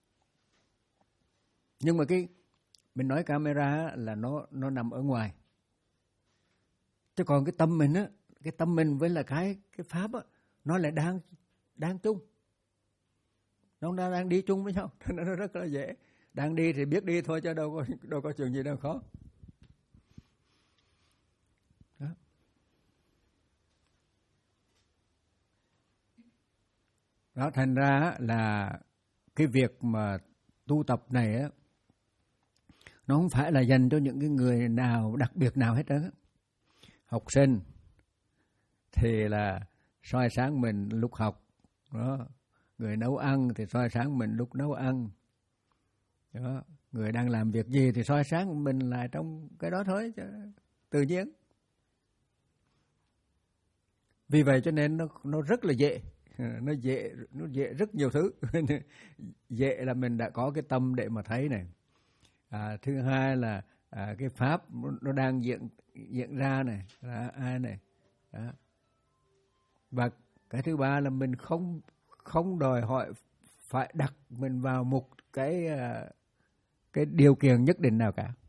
nhưng mà cái mình nói camera là nó nó nằm ở ngoài, chứ còn cái tâm mình á, cái tâm mình với là cái cái pháp á, nó lại đang đang chung, nó đang đang đi chung với nhau, nó rất là dễ. Đang đi thì biết đi thôi, chứ đâu có đâu có chuyện gì đâu khó. Đó. Đó, thành ra là cái việc mà tu tập này á, nó không phải là dành cho những cái người nào đặc biệt nào hết đó. Học sinh thì là soi sáng mình lúc học, đó. Người nấu ăn thì soi sáng mình lúc nấu ăn, đó. Người đang làm việc gì thì soi sáng mình là trong cái đó thôi, chứ tự nhiên. Vì vậy cho nên nó nó rất là dễ, nó dễ nó dễ rất nhiều thứ. Dễ là mình đã có cái tâm để mà thấy này. À, thứ hai là à, cái pháp nó đang diễn diễn ra này, là ai này. Đó. Và cái thứ ba là mình không không đòi hỏi phải đặt mình vào một cái cái điều kiện nhất định nào cả,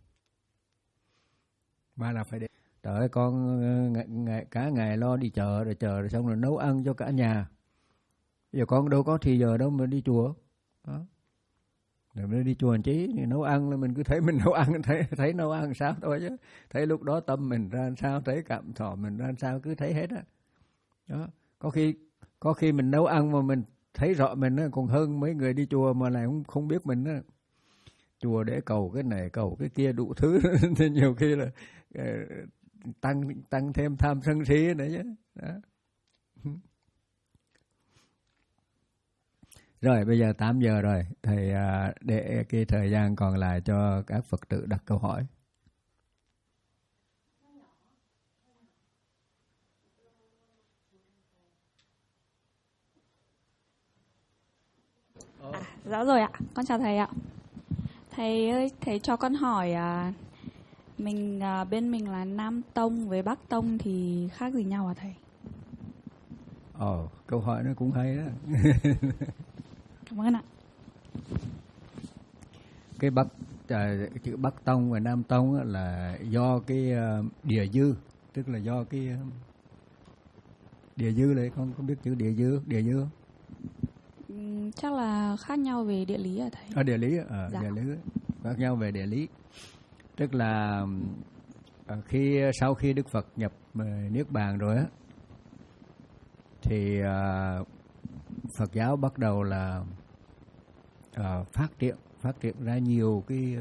mà là phải để trời ơi, con ngày, ngày, cả ngày lo đi chợ rồi chợ rồi xong rồi nấu ăn cho cả nhà, giờ con đâu có thì giờ đâu mà đi chùa. Đó. Rồi mình đi chùa làm chí, nấu ăn là mình cứ thấy mình nấu ăn, thấy thấy nấu ăn sao thôi, chứ thấy lúc đó tâm mình ra sao, thấy cảm thọ mình ra sao, cứ thấy hết á. Đó. Đó. Có khi có khi mình nấu ăn mà mình thấy rõ mình á, còn hơn mấy người đi chùa mà lại không không biết mình á. Chùa để cầu cái này cầu cái kia đủ thứ, thì nhiều khi là uh, tăng tăng thêm tham sân si nữa chứ. Đó. Rồi bây giờ tám giờ rồi, thầy uh, để cái thời gian còn lại cho các Phật tử đặt câu hỏi. À, rõ rồi ạ, con chào thầy ạ. Thầy ơi, thầy cho con hỏi à, mình à, bên mình là Nam Tông với Bắc Tông thì khác gì nhau hả thầy? Ồ, oh, câu hỏi nó cũng hay đó. Cảm ơn ạ. Cái Bắc uh, chữ Bắc Tông và Nam Tông là do cái uh, địa dư, tức là do cái uh, địa dư này, con có biết chữ địa dư, địa dư không? Uhm, chắc là khác nhau về địa lý hả thầy? À, địa lý, à, dạ. địa lý, khác nhau về địa lý. Tức là uh, khi sau khi Đức Phật nhập uh, Niết Bàn rồi á, thì uh, Phật giáo bắt đầu là uh, phát triển phát triển ra nhiều cái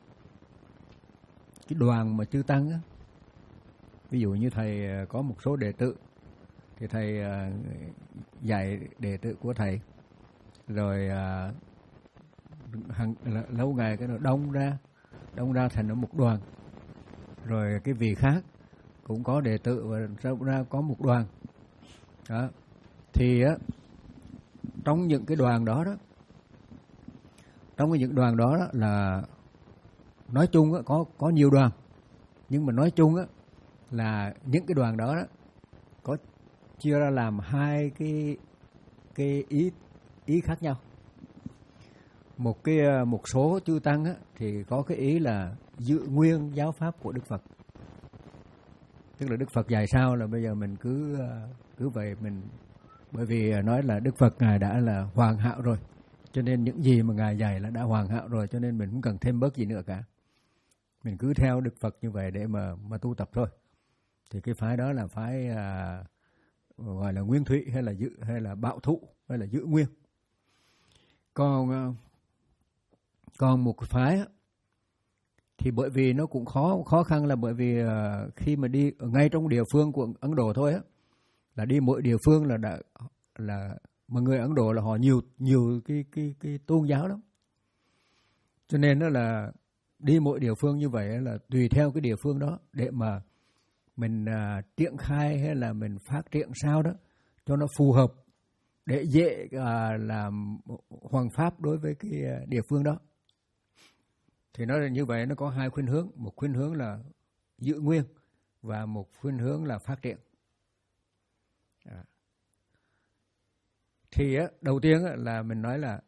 cái đoàn mà chư tăng á. Ví dụ như thầy có một số đệ tử thì thầy uh, dạy đệ tử của thầy, rồi uh, hằng, lâu ngày cái nó đông ra đông ra thành một đoàn, rồi cái vị khác cũng có đệ tử và sau ra có một đoàn. Đó. Thì á, trong những cái đoàn đó đó trong những đoàn đó, đó là nói chung á, có có nhiều đoàn, nhưng mà nói chung á, là những cái đoàn đó, đó có chia ra làm hai cái cái ý ý khác nhau. Một cái một số chư tăng á, thì có cái ý là giữ nguyên giáo pháp của Đức Phật, tức là Đức Phật dạy sao là bây giờ mình cứ cứ vậy mình, bởi vì nói là Đức Phật ngài đã là hoàn hảo rồi, cho nên những gì mà ngài dạy là đã hoàn hảo rồi, cho nên mình không cần thêm bớt gì nữa cả, mình cứ theo Đức Phật như vậy để mà mà tu tập thôi. Thì cái phái đó là phái à, gọi là nguyên thủy hay là giữ hay là bảo thủ hay là giữ nguyên. Còn còn một cái phái á, thì bởi vì nó cũng khó khó khăn là bởi vì à, khi mà đi ở ngay trong địa phương của Ấn Độ thôi á, là đi mỗi địa phương là đã là mà người Ấn Độ là họ nhiều nhiều cái cái cái tôn giáo lắm, cho nên đó là đi mỗi địa phương như vậy là tùy theo cái địa phương đó để mà mình à, triển khai hay là mình phát triển sao đó cho nó phù hợp để dễ à, làm hoằng pháp đối với cái địa phương đó. Thì nó là như vậy, nó có hai khuynh hướng, một khuynh hướng là giữ nguyên và một khuynh hướng là phát triển. À. Thì á, đầu tiên á, là mình nói là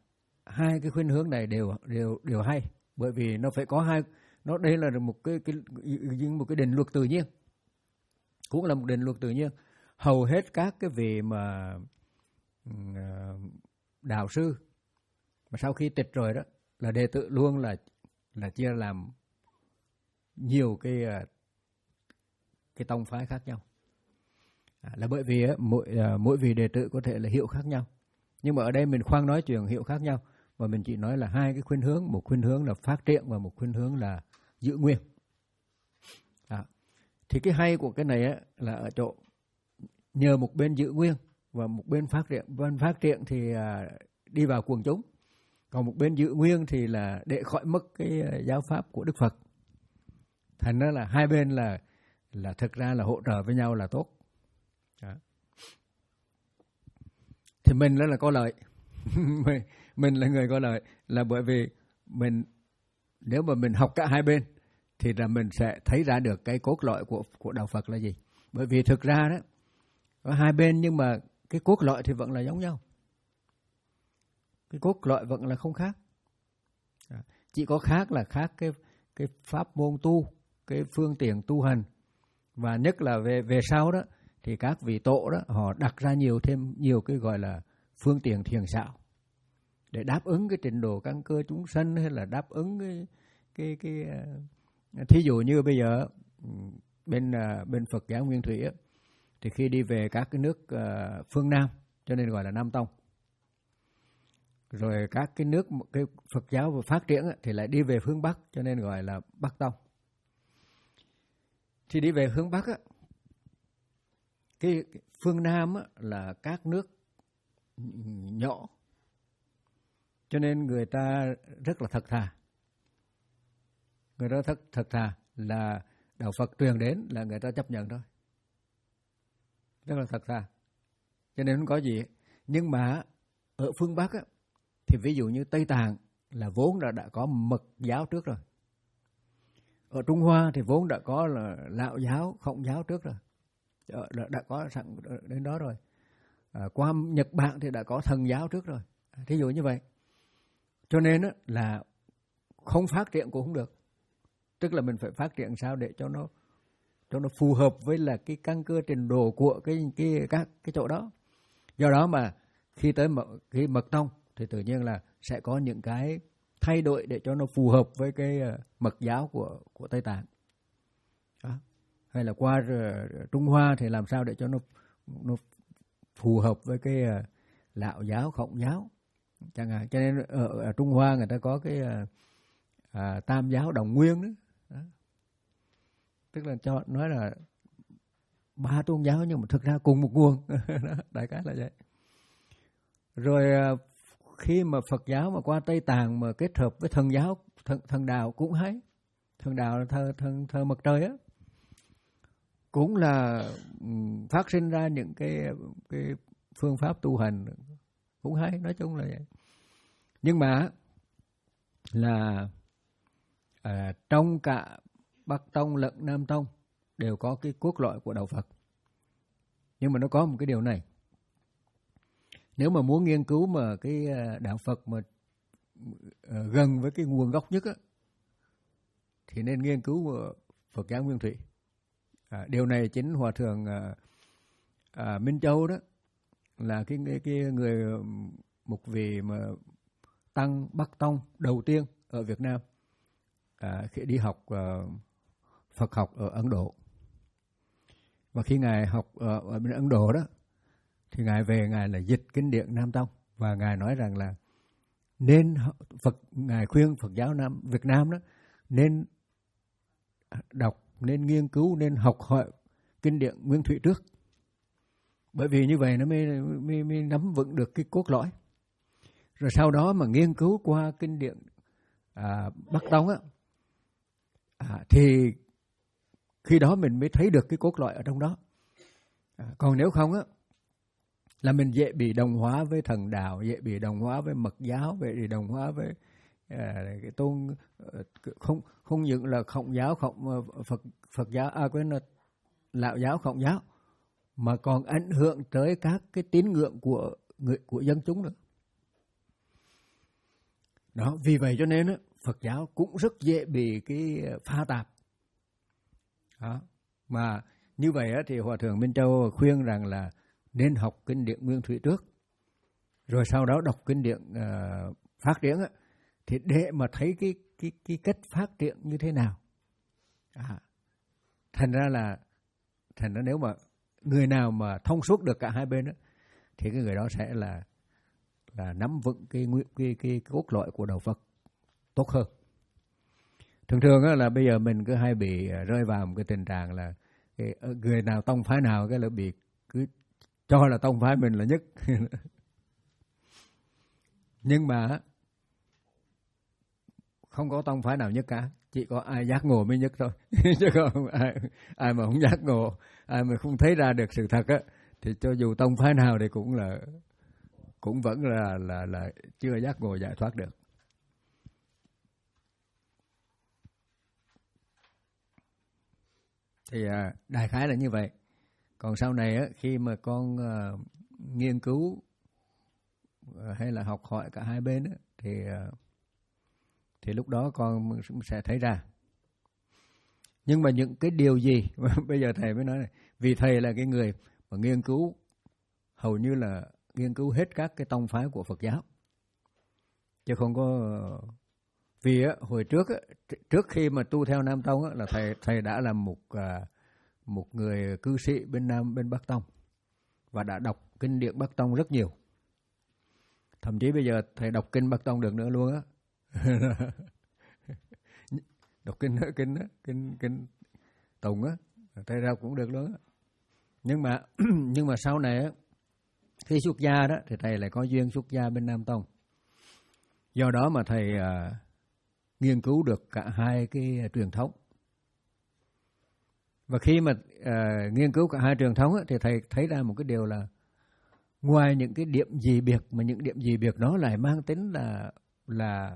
hai cái khuynh hướng này đều đều đều hay, bởi vì nó phải có hai, nó đây là một cái cái một cái định luật tự nhiên, cũng là một định luật tự nhiên. Hầu hết các cái vị mà uh, đạo sư mà sau khi tịch rồi đó là đệ tử luôn là là chia làm nhiều cái cái tông phái khác nhau, à, là bởi vì á, mỗi uh, mỗi vị đệ tử có thể là hiệu khác nhau, nhưng mà ở đây mình khoan nói chuyện hiệu khác nhau, và mình chỉ nói là hai cái khuynh hướng, một khuynh hướng là phát triển và một khuynh hướng là giữ nguyên. À, thì cái hay của cái này á, là ở chỗ nhờ một bên giữ nguyên và một bên phát triển. Bên phát triển thì à, đi vào quần chúng, còn một bên giữ nguyên thì là để khỏi mất cái giáo pháp của Đức Phật. Thành ra là hai bên là là thực ra là hỗ trợ với nhau là tốt. Đó. Thì mình đó là có lợi. Mình là người có lợi, là bởi vì mình nếu mà mình học cả hai bên thì là mình sẽ thấy ra được cái cốt lõi của của đạo Phật là gì. Bởi vì thực ra đó có hai bên nhưng mà cái cốt lõi thì vẫn là giống nhau. Cái cốt lõi vẫn là không khác. Chỉ có khác là khác cái cái pháp môn tu, cái phương tiện tu hành, và nhất là về về sau đó thì các vị tổ đó họ đặt ra nhiều thêm nhiều cái gọi là phương tiện thiền xảo để đáp ứng cái trình độ căn cơ chúng sanh, hay là đáp ứng cái cái cái uh, thí dụ như bây giờ bên uh, bên Phật giáo Nguyên Thủy á, thì khi đi về các cái nước uh, phương Nam cho nên gọi là Nam Tông, rồi các cái nước cái Phật giáo phát triển á, thì lại đi về phương Bắc cho nên gọi là Bắc Tông. Thì đi về hướng Bắc á, cái phương Nam á, là các nước nhỏ cho nên người ta rất là thật thà. Người ta thật, thật thà là đạo Phật truyền đến là người ta chấp nhận thôi. Rất là thật thà. Cho nên không có gì. Nhưng mà ở phương Bắc á, thì ví dụ như Tây Tạng là vốn đã, đã có mật giáo trước rồi. Ở Trung Hoa thì vốn đã có là Lão giáo, Khổng giáo trước rồi. Đã, đã có sẵn đến đó rồi. À, qua Nhật Bản thì đã có Thần giáo trước rồi. Thí dụ như vậy. Cho nên á, là không phát triển cũng không được. Tức là mình phải phát triển sao để cho nó cho nó phù hợp với là cái căn cơ trình độ của cái cái các cái chỗ đó. Do đó mà khi tới cái mật tông thì tự nhiên là sẽ có những cái thay đổi để cho nó phù hợp với cái mật giáo của của Tây Tạng. Đó. Hay là qua Trung Hoa thì làm sao để cho nó nó phù hợp với cái Lão giáo, Khổng giáo chẳng hạn. Cho nên ở, ở Trung Hoa người ta có cái à, Tam giáo đồng nguyên đó. Đó. Tức là cho nói là ba tôn giáo nhưng mà thực ra cùng một nguồn. Đại khái là vậy. Rồi khi mà Phật giáo mà qua Tây Tạng mà kết hợp với thần giáo, thần, thần đạo cũng hay. Thần đạo là thờ, thần, thờ mặt trời á. Cũng là phát sinh ra những cái, cái phương pháp tu hành cũng hay, nói chung là vậy. Nhưng mà là à, trong cả Bắc Tông lẫn Nam Tông đều có cái cốt lõi của đạo Phật. Nhưng mà nó có một cái điều này. Nếu mà muốn nghiên cứu mà cái đạo Phật mà gần với cái nguồn gốc nhất á, thì nên nghiên cứu Phật giáo Nguyên Thủy. À, điều này chính Hòa Thượng à, à, Minh Châu đó là cái, cái, cái người một vị mà tăng Bắc Tông đầu tiên ở Việt Nam à, khi đi học à, Phật học ở Ấn Độ. Và khi Ngài học ở, ở bên Ấn Độ đó thì Ngài về Ngài là dịch kinh điển Nam Tông, và Ngài nói rằng là nên Phật Ngài khuyên Phật giáo Nam Việt Nam đó nên đọc, nên nghiên cứu, nên học hỏi kinh điển Nguyên Thủy trước. Bởi vì như vậy nó mới, mới, mới nắm vững được cái cốt lõi. Rồi sau đó mà nghiên cứu qua kinh điển à, Bắc Tông á, à, thì khi đó mình mới thấy được cái cốt lõi ở trong đó. À, còn nếu không á, là mình dễ bị đồng hóa với thần đạo, dễ bị đồng hóa với mật giáo, dễ bị đồng hóa với à, cái tôn không không những là Khổng giáo, Khổng Phật Phật giáo, à quên là Lão giáo, Khổng giáo, mà còn ảnh hưởng tới các cái tín ngưỡng của người của dân chúng nữa. Đó, vì vậy cho nên Phật giáo cũng rất dễ bị cái pha tạp. Đó. Mà như vậy thì Hòa Thượng Minh Châu khuyên rằng là nên học kinh điển Nguyên Thủy trước, rồi sau đó đọc kinh điển uh, Phát Triển á, thì để mà thấy cái cái cái cách phát triển như thế nào. À, thành ra là thành ra nếu mà người nào mà thông suốt được cả hai bên á, thì cái người đó sẽ là là nắm vững cái cái cái, cái cốt lõi của đạo Phật tốt hơn. Thường thường á, là bây giờ mình cứ hay bị rơi vào một cái tình trạng là cái, người nào tông phái nào cái là bị cứ cho là tông phái mình là nhất. Nhưng mà không có tông phái nào nhất cả, chỉ có ai giác ngộ mới nhất thôi. Chứ không ai, ai mà không giác ngộ, ai mà không thấy ra được sự thật á, thì cho dù tông phái nào thì cũng là cũng vẫn là là là chưa giác ngộ giải thoát được. Thì à, đại khái là như vậy. Còn sau này á, khi mà con à, nghiên cứu à, hay là học hỏi cả hai bên á, thì à, thì lúc đó con sẽ thấy ra. Nhưng mà những cái điều gì bây giờ thầy mới nói này, vì thầy là cái người mà nghiên cứu hầu như là nghiên cứu hết các cái tông phái của Phật giáo, chứ không có. Vì á, hồi trước á, trước khi mà tu theo Nam Tông á, là thầy thầy đã là một à, một người cư sĩ bên Nam bên Bắc Tông và đã đọc kinh điển Bắc Tông rất nhiều. Thậm chí bây giờ thầy đọc kinh Bắc Tông được nữa luôn á. Đọc kinh kinh kinh kinh Tùng á, thầy ra cũng được luôn á. Nhưng mà nhưng mà sau này á, khi xuất gia đó thì thầy lại có duyên xuất gia bên Nam Tông. Do đó mà thầy à, nghiên cứu được cả hai cái truyền thống. Và khi mà à, nghiên cứu cả hai truyền thống á, thì thầy thấy ra một cái điều là ngoài những cái điểm dị biệt, mà những điểm dị biệt đó lại mang tính là là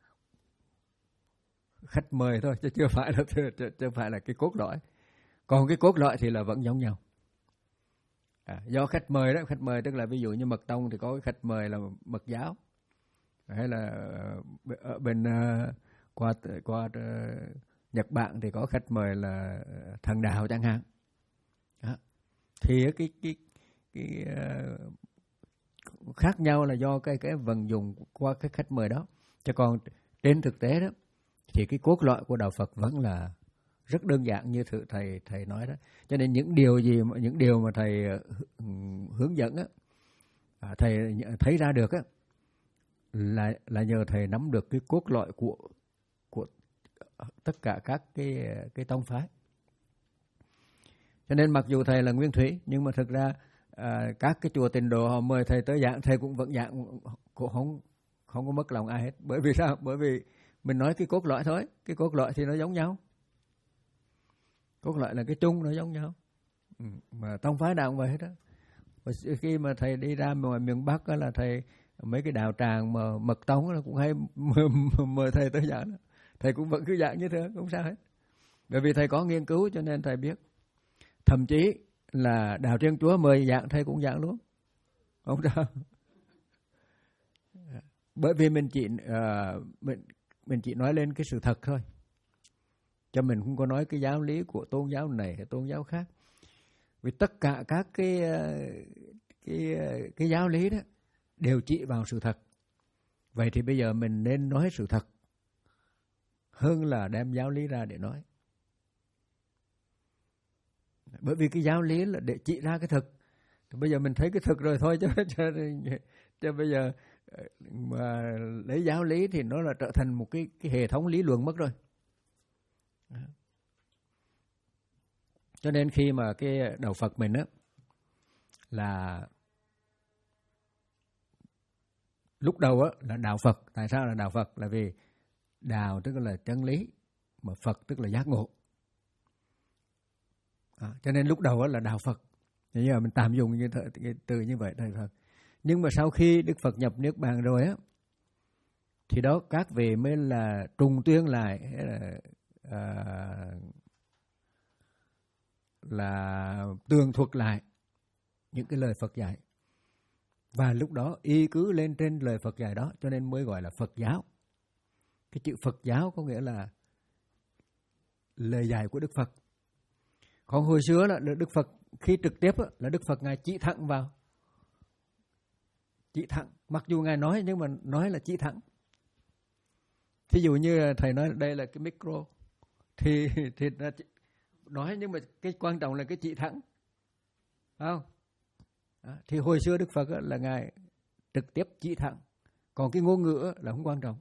khách mời thôi, chứ chưa phải là chưa, chưa phải là cái cốt lõi. Còn cái cốt lõi thì là vẫn giống nhau. À, do khách mời đó, khách mời tức là ví dụ như Mật Tông thì có cái khách mời là Mật giáo, hay là ở bên uh, qua qua uh, Nhật Bản thì có khách mời là Thần Đạo chẳng hạn. Đó. Thì cái cái cái uh, khác nhau là do cái cái vận dụng qua cái khách mời đó. Chứ còn trên thực tế đó thì cái cốt lõi của đạo Phật vẫn là rất đơn giản như thử thầy thầy nói đó. Cho nên những điều gì những điều mà thầy hướng dẫn á, thầy thấy ra được á, là là nhờ thầy nắm được cái cốt lõi của của tất cả các cái cái tông phái. Cho nên mặc dù thầy là Nguyên Thủy, nhưng mà thực ra à, các cái chùa Tịnh Độ họ mời thầy tới giảng, thầy cũng vẫn giảng, cũng không không có mất lòng ai hết. Bởi vì sao? Bởi vì mình nói cái cốt lõi thôi, cái cốt lõi thì nó giống nhau. Cốt lõi là cái chung, nó giống nhau. Ừ, mà tông phái nào cũng vậy hết đó. Và khi mà thầy đi ra ngoài miền Bắc đó, là thầy mấy cái đạo tràng mà Mật Tông là cũng hay mời thầy tới giảng đó. Thầy cũng vẫn cứ giảng như thế, không sao hết. Bởi vì thầy có nghiên cứu cho nên thầy biết. Thậm chí là đạo Thiên Chúa mời giảng thầy cũng giảng luôn. Không sao. Bởi vì mình chỉ uh, mình mình chỉ nói lên cái sự thật thôi. Cho mình không có nói cái giáo lý của tôn giáo này hay tôn giáo khác. Vì tất cả các cái cái cái giáo lý đó đều chỉ vào sự thật. Vậy thì bây giờ mình nên nói sự thật hơn là đem giáo lý ra để nói. Bởi vì cái giáo lý là để chỉ ra cái thực. Thì bây giờ mình thấy cái thực rồi thôi chứ, chứ, chứ bây giờ mà lấy giáo lý thì nó là trở thành một cái, cái hệ thống lý luận mất rồi. Cho nên khi mà cái đạo Phật mình á, là lúc đầu á là đạo Phật. Tại sao là đạo Phật? Là vì đạo tức là chân lý, mà Phật tức là giác ngộ. À, cho nên lúc đầu á là đạo Phật. Bây giờ mình tạm dùng như th- cái từ như vậy, thầy Phật. Nhưng mà sau khi Đức Phật nhập Niết Bàn rồi á, thì đó các vị mới là trùng tuyên lại, hay là à, là tường thuật lại những cái lời Phật dạy. Và lúc đó y cứ lên trên lời Phật dạy đó, cho nên mới gọi là Phật giáo. Cái chữ Phật giáo có nghĩa là lời dạy của Đức Phật. Còn hồi xưa là Đức Phật khi trực tiếp là Đức Phật Ngài chỉ thẳng vào. Chỉ thẳng, mặc dù Ngài nói nhưng mà nói là chỉ thẳng. Thí dụ như thầy nói đây là cái micro thì thì nói nhưng mà cái quan trọng là cái chỉ thẳng. Phải không? Đó. Thì hồi xưa Đức Phật là Ngài trực tiếp chỉ thẳng. Còn cái ngôn ngữ là không quan trọng.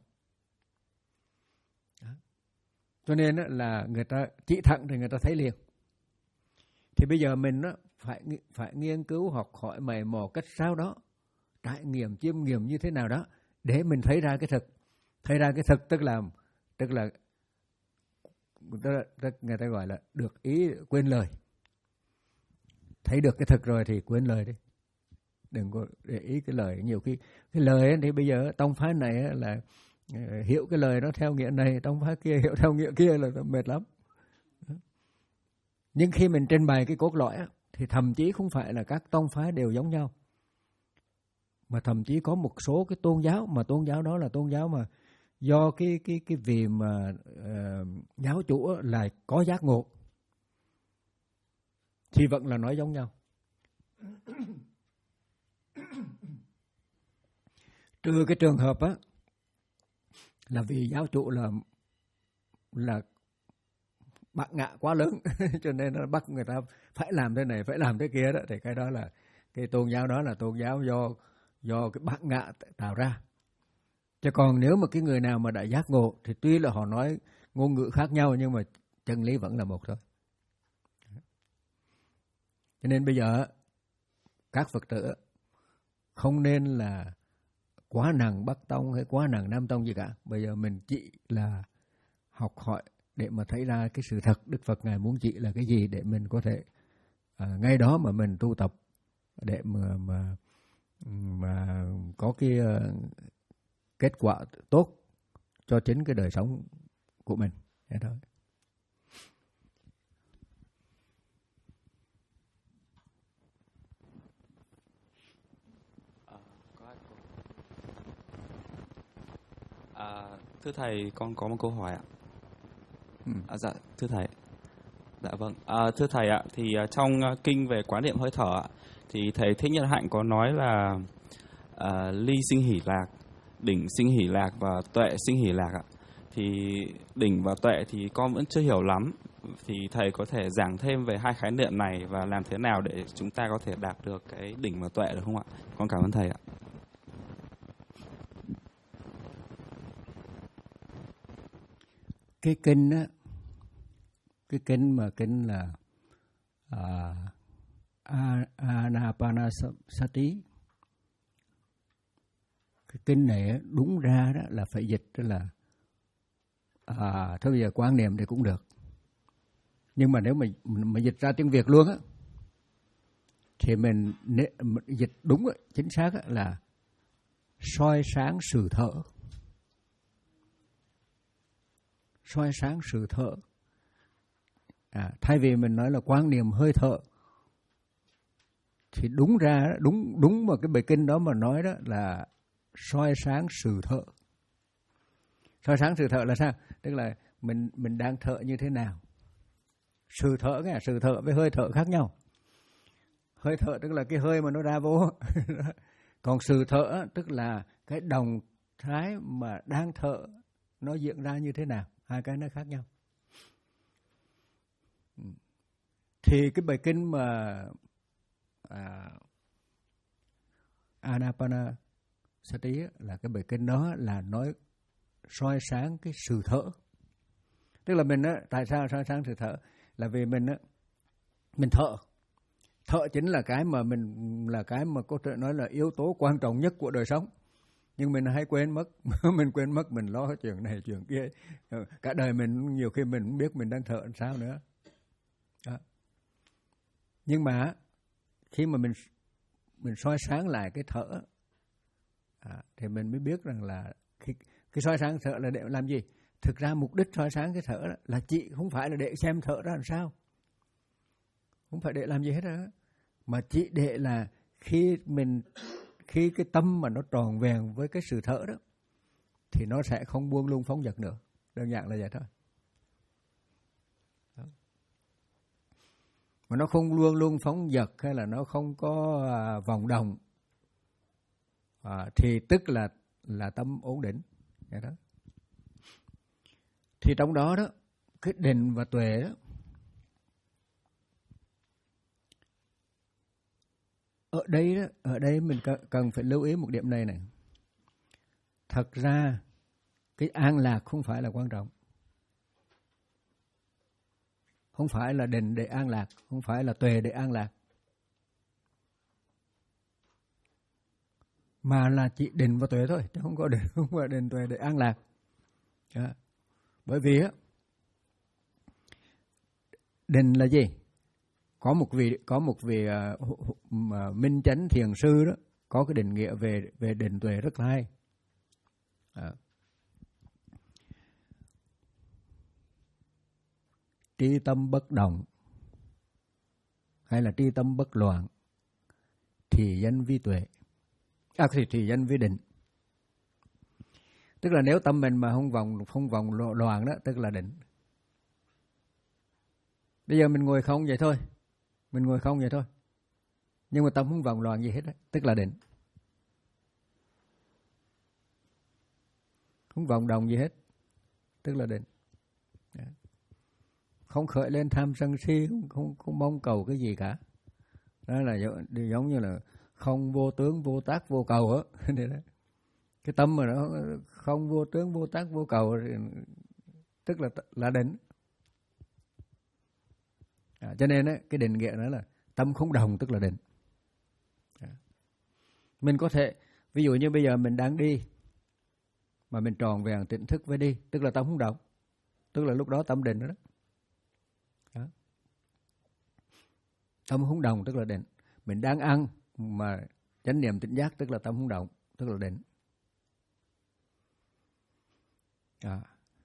Đó. Cho nên là người ta chỉ thẳng thì người ta thấy liền. Thì bây giờ mình phải phải nghiên cứu, học hỏi, mày mò cách sao đó, trải nghiệm, chiêm nghiệm như thế nào đó để mình thấy ra cái thực. Thấy ra cái thực tức là tức là người ta gọi là được ý quên lời. Thấy được cái thực rồi thì quên lời đi. Đừng có để ý cái lời. Nhiều khi cái lời ấy, thì bây giờ tông phái này là hiểu cái lời nó theo nghĩa này, tông phái kia hiểu theo nghĩa kia là mệt lắm. Nhưng khi mình trình bày cái cốt lõi ấy, thì thậm chí không phải là các tông phái đều giống nhau. Mà thậm chí có một số cái tôn giáo, mà tôn giáo đó là tôn giáo mà do cái cái cái vị mà uh, giáo chủ là có giác ngộ thì vẫn là nói giống nhau. Trừ cái trường hợp á là vì giáo chủ là là bạc ngạ quá lớn cho nên nó bắt người ta phải làm thế này, phải làm thế kia đó, thì cái đó là cái tôn giáo đó là tôn giáo do do cái bạc ngạ tạo ra. Chứ còn nếu mà cái người nào mà đã giác ngộ thì tuy là họ nói ngôn ngữ khác nhau nhưng mà chân lý vẫn là một thôi. Cho nên bây giờ các Phật tử không nên là quá nặng Bắc Tông hay quá nặng Nam Tông gì cả. Bây giờ mình chỉ là học hỏi để mà thấy ra cái sự thật Đức Phật Ngài muốn chỉ là cái gì để mình có thể à, ngay đó mà mình tu tập để mà mà mà có cái uh, kết quả tốt cho chính cái đời sống của mình. Thế thôi. À, thưa thầy, con có một câu hỏi ạ. Ừ. À, dạ, thưa thầy. Dạ vâng. À, thưa thầy ạ, thì uh, trong uh, kinh về quán niệm hơi thở ạ, thì thầy Thích Nhất Hạnh có nói là uh, ly sinh hỷ lạc, đỉnh sinh hỷ lạc và tuệ sinh hỷ lạc ạ. Thì đỉnh và tuệ thì con vẫn chưa hiểu lắm. Thì thầy có thể giảng thêm về hai khái niệm này và làm thế nào để chúng ta có thể đạt được cái đỉnh và tuệ được không ạ? Con cảm ơn thầy ạ. Cái kinh á, cái kinh mà kinh là uh, Anapanasati, cái kinh này đúng ra đó là phải dịch đó là à, thôi bây giờ quan niệm thì cũng được, nhưng mà nếu mà mà dịch ra tiếng Việt luôn á thì mình, mình dịch đúng á, chính xác á, là soi sáng sự thở. Soi sáng sự thở. À, thay vì mình nói là quan niệm hơi thở thì đúng ra đúng đúng mà cái bài kinh đó mà nói đó là soi sáng sự thở. Soi sáng sự thở là sao? Tức là mình mình đang thở như thế nào? Sự thở nghe, sự thở với hơi thở khác nhau. Hơi thở tức là cái hơi mà nó ra vô. Còn sự thở tức là cái động thái mà đang thở nó diễn ra như thế nào? Hai cái nó khác nhau. Thì cái bài kinh mà à, Anapanasati là cái bài kinh đó là nói soi sáng cái sự thở. Tức là mình á, tại sao soi sáng sự thở? Là vì mình á, mình thở. Thở chính là cái mà mình là cái mà có thể nói là yếu tố quan trọng nhất của đời sống. Nhưng mình hay quên mất, mình quên mất mình lo chuyện này chuyện kia. Cả đời mình nhiều khi mình không biết mình đang thở làm sao nữa. Đó. Nhưng mà khi mà mình mình soi sáng lại cái thở à, thì mình mới biết rằng là khi, cái soi sáng thở là để làm gì? Thực ra mục đích soi sáng cái thở là chỉ không phải là để xem thở ra làm sao, không phải để làm gì hết đó, mà chỉ để là khi mình khi cái tâm mà nó tròn vẹn với cái sự thở đó thì nó sẽ không buông lung phóng dật nữa. Đơn giản là vậy thôi. Đó. Mà nó không buông lung phóng dật hay là nó không có à, vòng đồng à, thì tức là là tâm ổn định. Vậy đó. Thì trong đó đó, cái định và tuệ đó, ở đây đó, ở đây mình cần phải lưu ý một điểm này này. Thật ra cái an lạc không phải là quan trọng. Không phải là định để an lạc, không phải là tuệ để an lạc. Mà là chỉ định và tuệ thôi, chứ không có định, không phải định tuệ để an lạc. Đó. Bởi vì á, định là gì? Có một vị có một vị uh, uh, minh chánh thiền sư đó có cái định nghĩa về về định tuệ rất là hay. À. Tri tâm bất động hay là tri tâm bất loạn thì danh vi tuệ. À thì thì danh vi định. Tức là nếu tâm mình mà không vòng không vòng loạn đó, tức là định. Bây giờ mình ngồi không vậy thôi, mình ngồi không vậy thôi, nhưng mà tâm không vòng loạn gì hết đó, tức là định. Không vòng đồng gì hết, tức là định. Không khởi lên tham sân si, không, không, không mong cầu cái gì cả. Đó là giống như là không vô tướng vô tác vô cầu á. Cái tâm mà nó không vô tướng vô tác vô cầu tức là là định. À, cho nên ấy, cái định nghĩa đó là tâm không đồng tức là định. À. Mình có thể, ví dụ như bây giờ mình đang đi mà mình tròn vẹn tỉnh thức với đi, tức là tâm không động, tức là lúc đó tâm định đó. đó. Đó. Tâm không động tức là định. Mình đang ăn mà chánh niệm tỉnh giác tức là tâm không động, tức là định. À.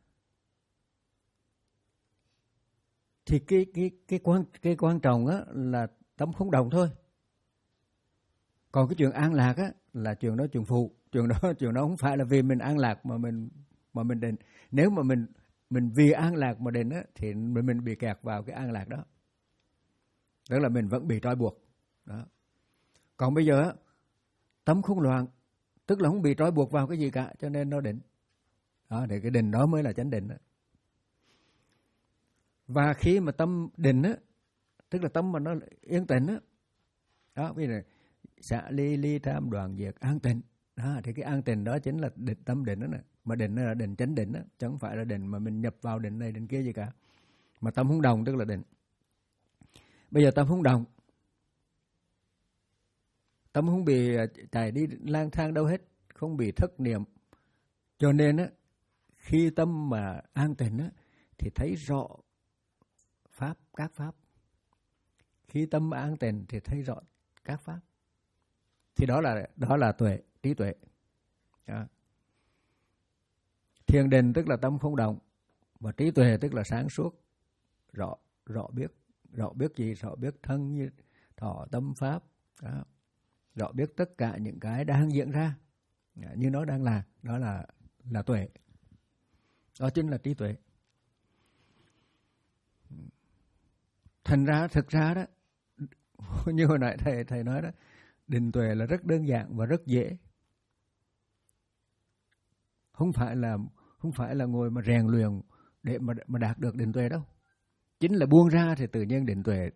Thì cái cái cái quan cái quan trọng á là tâm không động thôi. Còn cái chuyện an lạc á là chuyện đó chuyện phụ, chuyện đó chuyện đó không phải là vì mình an lạc mà mình mà mình định. Nếu mà mình mình vì an lạc mà định á thì mình mình bị kẹt vào cái an lạc đó. Tức là mình vẫn bị trói buộc. Đó. Còn bây giờ á, tâm không loạn, tức là không bị trói buộc vào cái gì cả, cho nên nó định. Đó, thì cái định đó mới là chánh định đó. Và khi mà tâm định á, tức là tâm mà nó yên tĩnh á, đó, bây giờ xả ly ly tham đoạn diệt an tịnh, đó, thì cái an tịnh đó chính là định, tâm định đó nè. Mà định là định chánh định đó, chứ không phải là định mà mình nhập vào định này định kia gì cả. Mà tâm không đồng tức là định. Bây giờ tâm không đồng, tâm không bị chạy đi lang thang đâu hết, không bị thất niệm. Cho nên á, khi tâm mà an tịnh á, thì thấy rõ pháp, các pháp. Khi tâm an tịnh thì thấy rõ các pháp. Thì đó là đó là tuệ, trí tuệ. Đó. Thiền định tức là tâm không động, và trí tuệ tức là sáng suốt, rõ rõ biết, rõ biết gì, rõ biết thân như thọ tâm pháp. Đó. Rõ biết tất cả những cái đang diễn ra như nó đang là, đó là là tuệ. Đó chính là trí tuệ. Thành ra thực ra đó, như hồi nãy thầy thầy nói đó, định tuệ là rất đơn giản và rất dễ. Không phải là không phải là ngồi mà rèn luyện để mà mà đạt được định tuệ đâu. Chính là buông ra thì tự nhiên định tuệ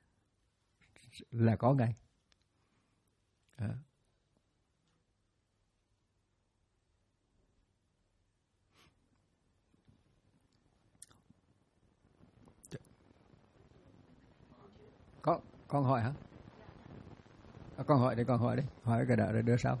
là có ngay. À. Có con hỏi hả? À, con hỏi đi, con hỏi đi, hỏi cái đó rồi đưa sau.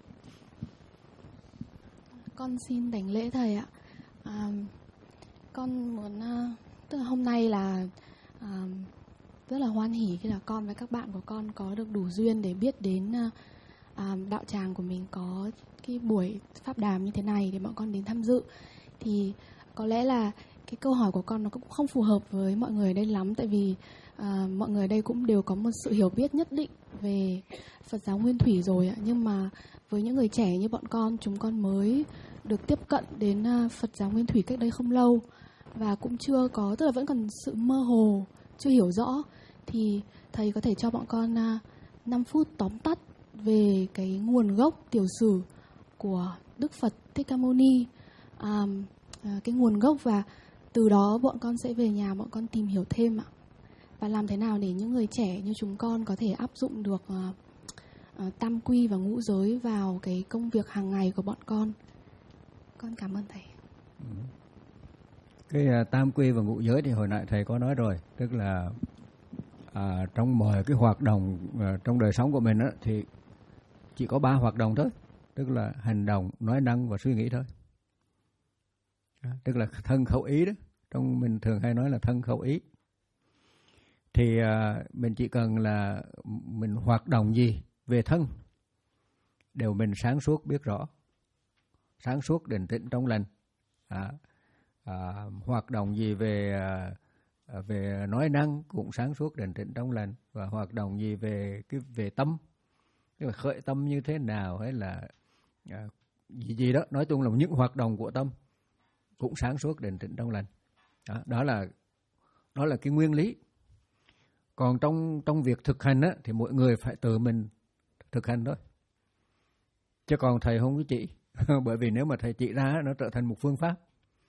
Con xin đảnh lễ thầy ạ. À, con muốn tức là hôm nay là à, rất là hoan hỉ khi là con với các bạn của con có được đủ duyên để biết đến à, đạo tràng của mình có cái buổi pháp đàm như thế này để bọn con đến tham dự. Thì có lẽ là cái câu hỏi của con nó cũng không phù hợp với mọi người ở đây lắm, tại vì à, mọi người ở đây cũng đều có một sự hiểu biết nhất định về Phật giáo Nguyên Thủy rồi ạ. Nhưng mà với những người trẻ như bọn con, chúng con mới được tiếp cận đến uh, Phật giáo Nguyên Thủy cách đây không lâu và cũng chưa có, tức là vẫn còn sự mơ hồ, chưa hiểu rõ, thì thầy có thể cho bọn con uh, năm phút tóm tắt về cái nguồn gốc tiểu sử của Đức Phật Thích Ca Mâu Ni, um, uh, cái nguồn gốc, và từ đó bọn con sẽ về nhà bọn con tìm hiểu thêm ạ. Và làm thế nào để những người trẻ như chúng con có thể áp dụng được uh, uh, tam quy và ngũ giới vào cái công việc hàng ngày của bọn con. Con cảm ơn thầy. Cái uh, tam quy và ngũ giới thì hồi nãy thầy có nói rồi, tức là à, trong mọi cái hoạt động uh, trong đời sống của mình á, thì chỉ có ba hoạt động thôi, tức là hành động, nói năng và suy nghĩ thôi. À, tức là thân khẩu ý đó, trong mình thường hay nói là thân khẩu ý. Thì à, mình chỉ cần là mình hoạt động gì về thân đều mình sáng suốt biết rõ, sáng suốt định tĩnh trong lành. À, à, hoạt động gì về à, về nói năng cũng sáng suốt định tĩnh trong lành, và hoạt động gì về cái về tâm, tức là khởi tâm như thế nào hay là à, gì gì đó, nói chung là những hoạt động của tâm cũng sáng suốt định tĩnh trong lành. Đó, đó là đó là cái nguyên lý. Còn trong trong việc thực hành á, thì mỗi người phải tự mình thực hành thôi, chứ còn thầy không có chỉ. Bởi vì nếu mà thầy chỉ ra nó trở thành một phương pháp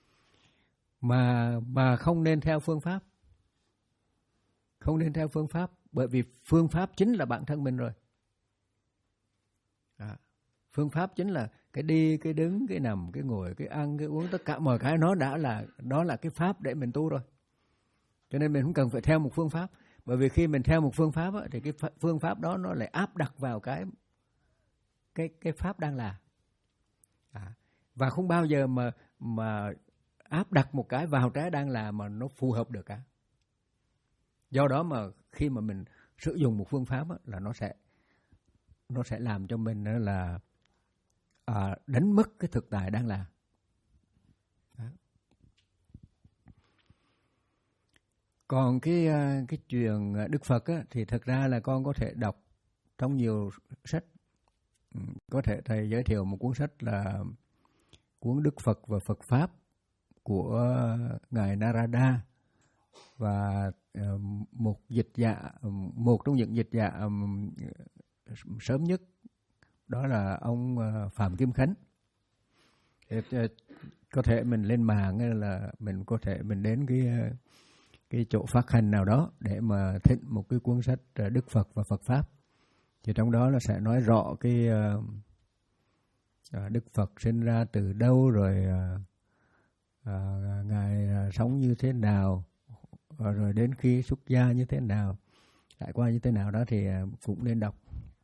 mà mà không nên theo phương pháp, không nên theo phương pháp, bởi vì phương pháp chính là bản thân mình rồi. À, phương pháp chính là cái đi, cái đứng, cái nằm, cái ngồi, cái ăn, cái uống, tất cả mọi cái nó đã là đó là cái pháp để mình tu rồi. Cho nên mình không cần phải theo một phương pháp, bởi vì khi mình theo một phương pháp á, thì cái phương pháp đó nó lại áp đặt vào cái cái cái pháp đang là. À, và không bao giờ mà mà áp đặt một cái vào cái đang là mà nó phù hợp được cả. Do đó mà khi mà mình sử dụng một phương pháp á, là nó sẽ nó sẽ làm cho mình là à, đánh mất cái thực tại đang là. Đó. Còn cái cái chuyện Đức Phật á, thì thực ra là con có thể đọc trong nhiều sách. Có thể thầy giới thiệu một cuốn sách là cuốn Đức Phật và Phật Pháp của ngài Narada, và một dịch giả, một trong những dịch giả sớm nhất đó là ông Phạm Kim Khánh. Có thể mình lên mạng hay là mình có thể mình đến cái cái chỗ phát hành nào đó để mà thịnh một cái cuốn sách Đức Phật và Phật Pháp. Thì trong đó nó sẽ nói rõ cái uh, Đức Phật sinh ra từ đâu, rồi uh, uh, ngài uh, sống như thế nào, uh, rồi đến khi xuất gia như thế nào, trải qua như thế nào đó thì uh, cũng nên đọc.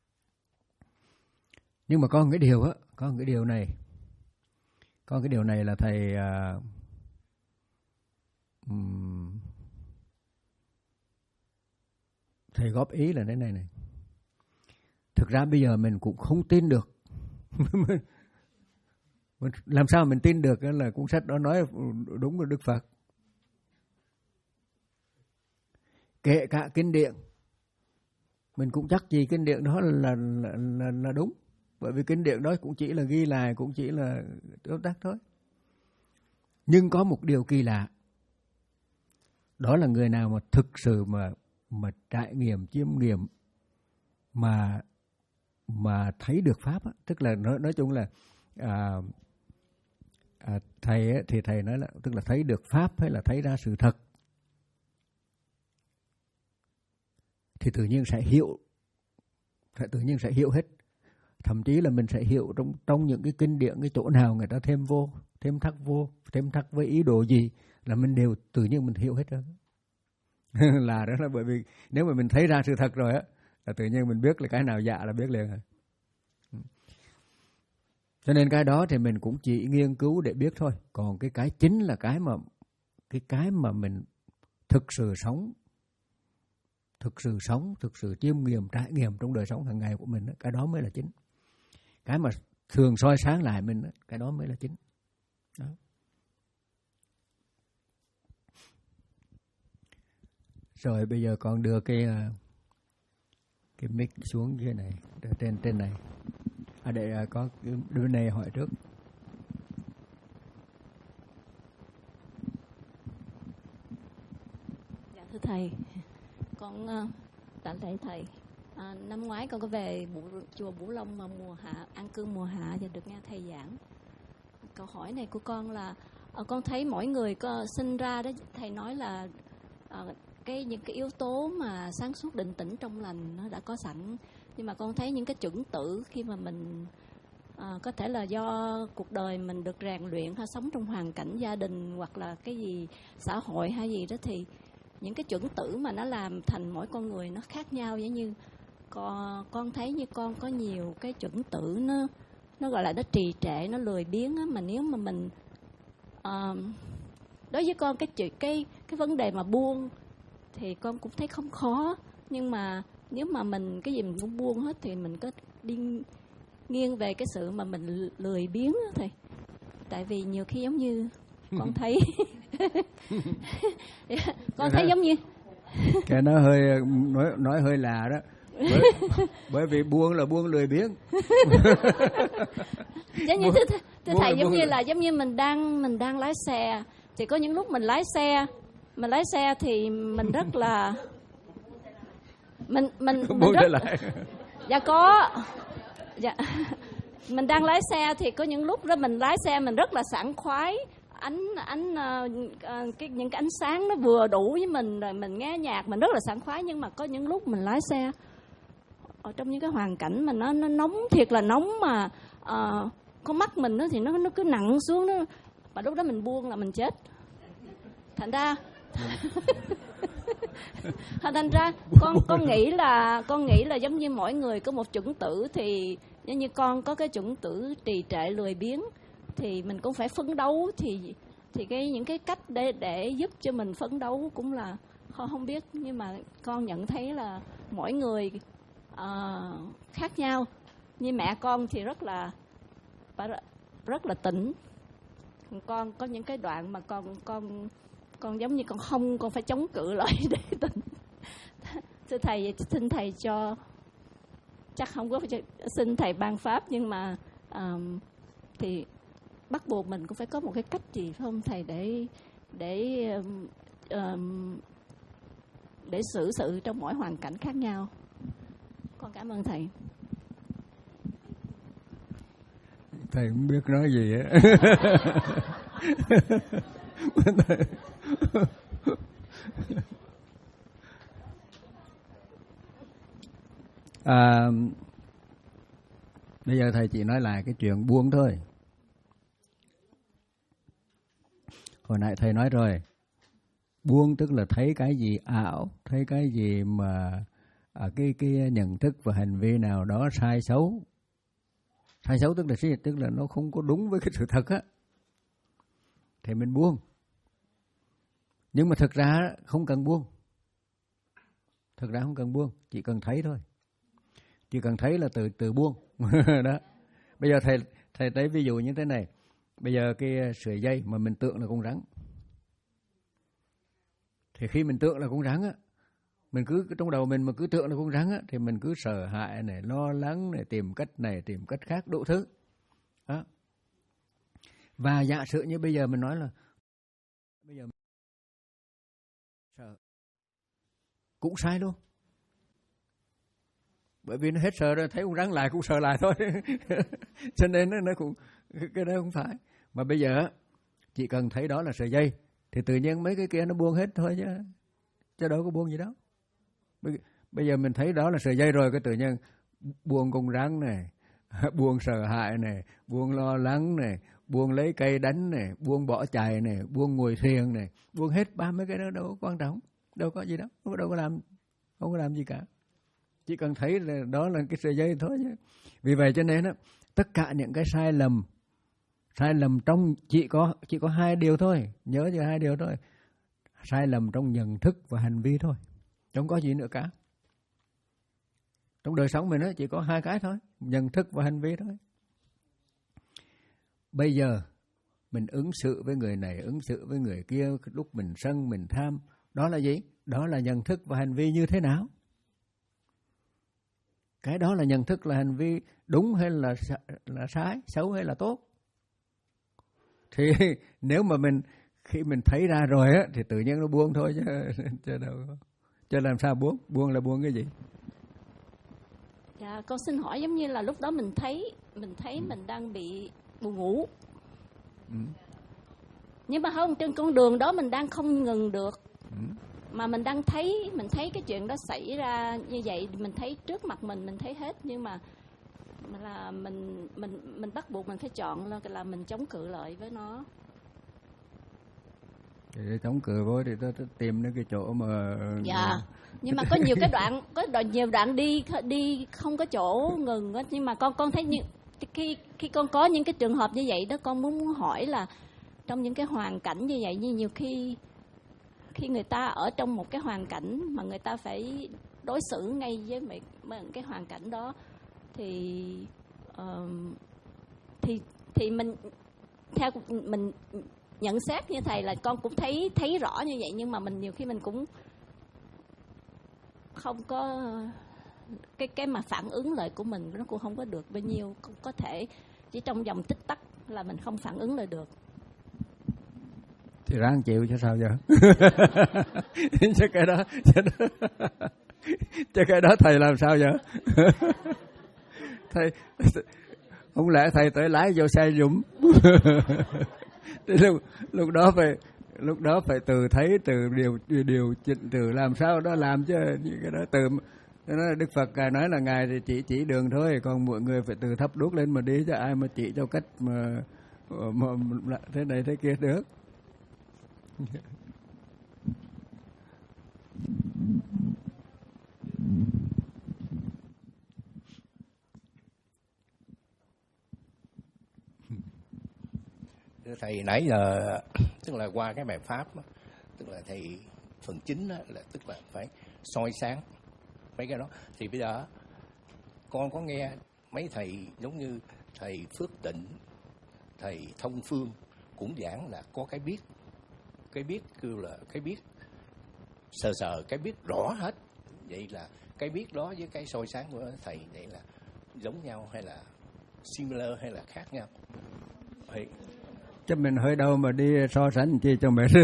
Nhưng mà có một cái điều á, có một cái điều này, có một cái điều này là thầy uh, um, thầy góp ý là thế này này. Thực ra bây giờ mình cũng không tin được. Làm sao mình tin được là cuốn sách đó nói đúng của Đức Phật? Kể cả kinh điển, mình cũng chắc gì kinh điển đó là, là, là, là đúng. Bởi vì kinh điển đó cũng chỉ là ghi lại, cũng chỉ là tóm tắt thôi. Nhưng có một điều kỳ lạ. Đó là người nào mà thực sự mà, mà trải nghiệm, chiêm nghiệm, mà mà thấy được pháp á, tức là nói, nói chung là à, à, thầy á, thì thầy nói là tức là thấy được pháp hay là thấy ra sự thật, thì tự nhiên sẽ hiểu, tự nhiên sẽ hiểu hết. Thậm chí là mình sẽ hiểu trong trong những cái kinh điển, cái chỗ nào người ta thêm vô, thêm thắt vô, thêm thắt với ý đồ gì là mình đều tự nhiên mình hiểu hết rồi. Là đó là bởi vì nếu mà mình thấy ra sự thật rồi á, là tự nhiên mình biết là cái nào dạ là biết liền rồi. Cho nên cái đó thì mình cũng chỉ nghiên cứu để biết thôi. Còn cái cái chính là cái mà cái cái mà mình thực sự sống, thực sự sống, thực sự chiêm nghiệm, trải nghiệm trong đời sống hàng ngày của mình, cái đó mới là chính. Cái mà thường soi sáng lại mình, cái đó mới là chính. Đó. Rồi bây giờ con đưa cái cái mic xuống dưới này, trên trên này. À, để có đứa này hỏi trước. Thưa thầy, con uh, tạ lễ thầy. À, năm ngoái con có về Bụ, chùa Bửu Long mà mùa hạ, an cư mùa hạ và được nghe thầy giảng. Câu hỏi này của con là à, con thấy mỗi người có sinh ra đó, thầy nói là à, cái những cái yếu tố mà sáng suốt, định tĩnh, trong lành nó đã có sẵn, nhưng mà con thấy những cái chuẩn tử khi mà mình à, có thể là do cuộc đời mình được rèn luyện hay sống trong hoàn cảnh gia đình hoặc là cái gì xã hội hay gì đó, thì những cái chuẩn tử mà nó làm thành mỗi con người nó khác nhau. Giống như con, con thấy như con có nhiều cái chuẩn tử nó nó gọi là nó trì trệ, nó lười biếng á, mà nếu mà mình uh, đối với con cái chuyện cái cái vấn đề mà buông thì con cũng thấy không khó, nhưng mà nếu mà mình cái gì mình cũng buông hết thì mình có đi nghiêng về cái sự mà mình lười biếng á thầy. Tại vì nhiều khi giống như con thấy con thấy giống như cái nó hơi nói nói hơi là đó, bởi, bởi vì buông là buông lười biếng. Giống như thưa, thưa thầy, giống như là giống như mình đang mình đang lái xe, thì có những lúc mình lái xe mình lái xe thì mình rất là mình mình, mình rất lại. Dạ có dạ mình đang lái xe thì có những lúc đó mình lái xe mình rất là sảng khoái, ánh ánh uh, uh, cái những cái ánh sáng nó vừa đủ với mình, rồi mình nghe nhạc mình rất là sảng khoái. Nhưng mà có những lúc mình lái xe ở trong những cái hoàn cảnh mà nó nó nóng thiệt là nóng, mà uh, con mắt mình nó thì nó nó cứ nặng xuống, nó và lúc đó mình buông là mình chết. Thành ra thành ra con con nghĩ là con nghĩ là giống như mỗi người có một chuẩn tử, thì giống như con có cái chuẩn tử trì trệ lười biếng thì mình cũng phải phấn đấu, thì thì cái những cái cách để để giúp cho mình phấn đấu cũng là không, không biết, nhưng mà con nhận thấy là mỗi người uh, khác nhau. Như mẹ con thì rất là rất là tỉnh, con có những cái đoạn mà con con con giống như con không con phải chống cự lại để tỉnh. Thưa thầy, xin thầy cho, chắc không có xin thầy ban pháp, nhưng mà um, thì bắt buộc mình cũng phải có một cái cách gì phải không thầy, để để um, để xử sự trong mỗi hoàn cảnh khác nhau. Con cảm ơn thầy. Thầy không biết nói gì á. À, bây giờ thầy chỉ nói lại cái chuyện buông thôi. Hồi nãy thầy nói rồi, buông tức là thấy cái gì ảo, thấy cái gì mà à, cái cái nhận thức và hành vi nào đó sai xấu. Sai xấu tức là gì? Tức là nó không có đúng với cái sự thật á, thì mình buông. Nhưng mà thực ra không cần buông. Thực ra không cần buông, chỉ cần thấy thôi. Chỉ cần thấy là từ từ buông. Đó. Bây giờ thầy thầy lấy ví dụ như thế này. Bây giờ cái sợi dây mà mình tưởng là con rắn, thì khi mình tưởng là con rắn á, mình cứ trong đầu mình mà cứ tưởng là con rắn á, thì mình cứ sợ hãi này, lo lắng này, tìm cách này, tìm cách khác, đủ thứ. Đó. Và giả sử như bây giờ mình nói là bây giờ mình sợ, cũng sai luôn. Bởi vì nó hết sợ rồi, thấy con rắn lại cũng sợ lại thôi. Cho nên nó, nó cũng cái đó không phải. Mà bây giờ chỉ cần thấy đó là sợi dây thì tự nhiên mấy cái kia nó buông hết thôi chứ. Chứ đâu có buông gì đâu. Bây, bây giờ mình thấy đó là sợi dây rồi, cái tự nhiên buông con rắn này, buông sợ hãi này, buông lo lắng này, buông lấy cây đánh này, buông bỏ chạy này, buông ngồi thiền này, buông hết ba mấy cái đó đâu có quan trọng, đâu có gì đâu, đâu có làm, không có làm gì cả. Chỉ cần thấy là đó là cái sợi dây thôi chứ. Vì vậy cho nên á, tất cả những cái sai lầm, sai lầm trong chỉ có chỉ có hai điều thôi, nhớ cho hai điều thôi. Sai lầm trong nhận thức và hành vi thôi, không có gì nữa cả. Trong đời sống mình á chỉ có hai cái thôi, nhận thức và hành vi thôi. Bây giờ mình ứng xử với người này, ứng xử với người kia, lúc mình sân, mình tham, đó là gì? Đó là nhận thức và hành vi như thế nào? Cái đó là nhận thức, là hành vi đúng hay là là sai, xấu hay là tốt. Thì nếu mà mình khi mình thấy ra rồi á thì tự nhiên nó buông thôi chứ, chứ đâu chứ làm sao buông? Buông là buông cái gì? Dạ, con xin hỏi giống như là lúc đó mình thấy mình thấy ừ. mình đang bị buồn ngủ. Ừ. Nhưng mà không, trên con đường đó mình đang không ngừng được. Ừ. Mà mình đang thấy mình thấy cái chuyện đó xảy ra như vậy, mình thấy trước mặt mình mình thấy hết, nhưng mà là mình mình mình bắt buộc mình phải chọn là, là mình chống cự lại với nó. Để chống cự với thì tôi, tôi tìm đến cái chỗ mà. Dạ. Nhưng mà có nhiều cái đoạn có đoạn nhiều đoạn đi đi không có chỗ ngừng á, nhưng mà con con thấy như khi khi con có những cái trường hợp như vậy đó, con muốn hỏi là trong những cái hoàn cảnh như vậy, như nhiều khi khi người ta ở trong một cái hoàn cảnh mà người ta phải đối xử ngay với mấy, mấy cái hoàn cảnh đó thì uh, thì thì mình theo mình nhận xét như thầy là con cũng thấy thấy rõ như vậy, nhưng mà mình nhiều khi mình cũng không có cái cái mà phản ứng lại của mình nó cũng không có được bao nhiêu, cũng có thể chỉ trong vòng tích tắc là mình không phản ứng lại được. Thì ráng chịu chứ sao giờ. Chứ cái đó chứ, đó, chứ cái đó thầy làm sao giờ. Thầy không lẽ thầy tới lái vô xe dùm. lúc, lúc đó phải lúc đó phải từ thấy, từ điều điều chỉnh, từ làm sao đó làm chứ những cái đó từ nó Đức Phật ngài nói là ngài thì chỉ chỉ đường thôi, còn mọi người phải từ thắp đuốc lên mà đi, chứ ai mà chỉ cho cách mà, mà, mà thế này thế kia được. Thầy nãy giờ tức là qua cái bài pháp đó, tức là thầy phần chính đó, là tức là phải soi sáng mấy cái đó. Thì bây giờ con có nghe mấy thầy giống như thầy Phước Tịnh, thầy Thông Phương cũng giảng là có cái biết, cái biết kêu là cái biết sờ sờ, cái biết rõ hết. Vậy là cái biết đó với cái soi sáng của thầy vậy là giống nhau hay là similar hay là khác nhau? Thì chứ mình hơi đâu mà đi so sánh chi cho mệt.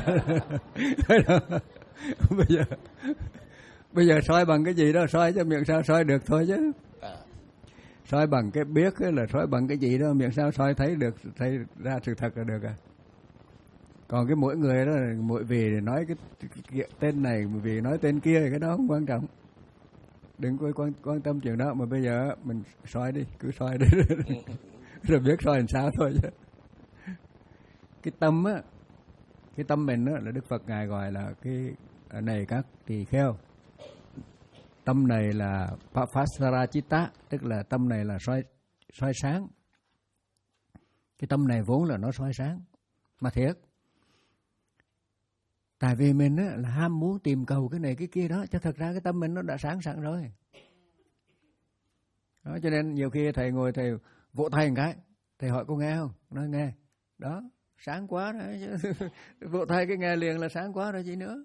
bây giờ bây giờ soi bằng cái gì đó, soi cho miệng sao soi được thôi chứ. À. Soi bằng cái biết là soi bằng cái gì đó, miệng sao soi thấy được, thấy ra sự thật là được à. Còn cái mỗi người đó, mỗi vì nói cái, cái, cái tên này, vì nói tên kia, cái đó không quan trọng. Đừng có quan, quan tâm chuyện đó, mà bây giờ mình soi đi, cứ soi đi. Rồi biết soi làm sao thôi chứ. Cái tâm á, cái tâm mình á là Đức Phật ngài gọi là cái này các tỳ kheo. Tâm này là Papasarachitta, tức là tâm này là soi soi sáng. Cái tâm này vốn là nó soi sáng, mà thiệt. Tại vì mình á là ham muốn tìm cầu cái này cái kia đó, cho thật ra cái tâm mình nó đã sáng sẵn rồi. Đó, cho nên nhiều khi thầy ngồi thầy vỗ tay một cái, thầy hỏi cô nghe không? Nói nghe. Đó, sáng quá rồi. Vỗ tay cái nghe liền là sáng quá rồi, gì nữa.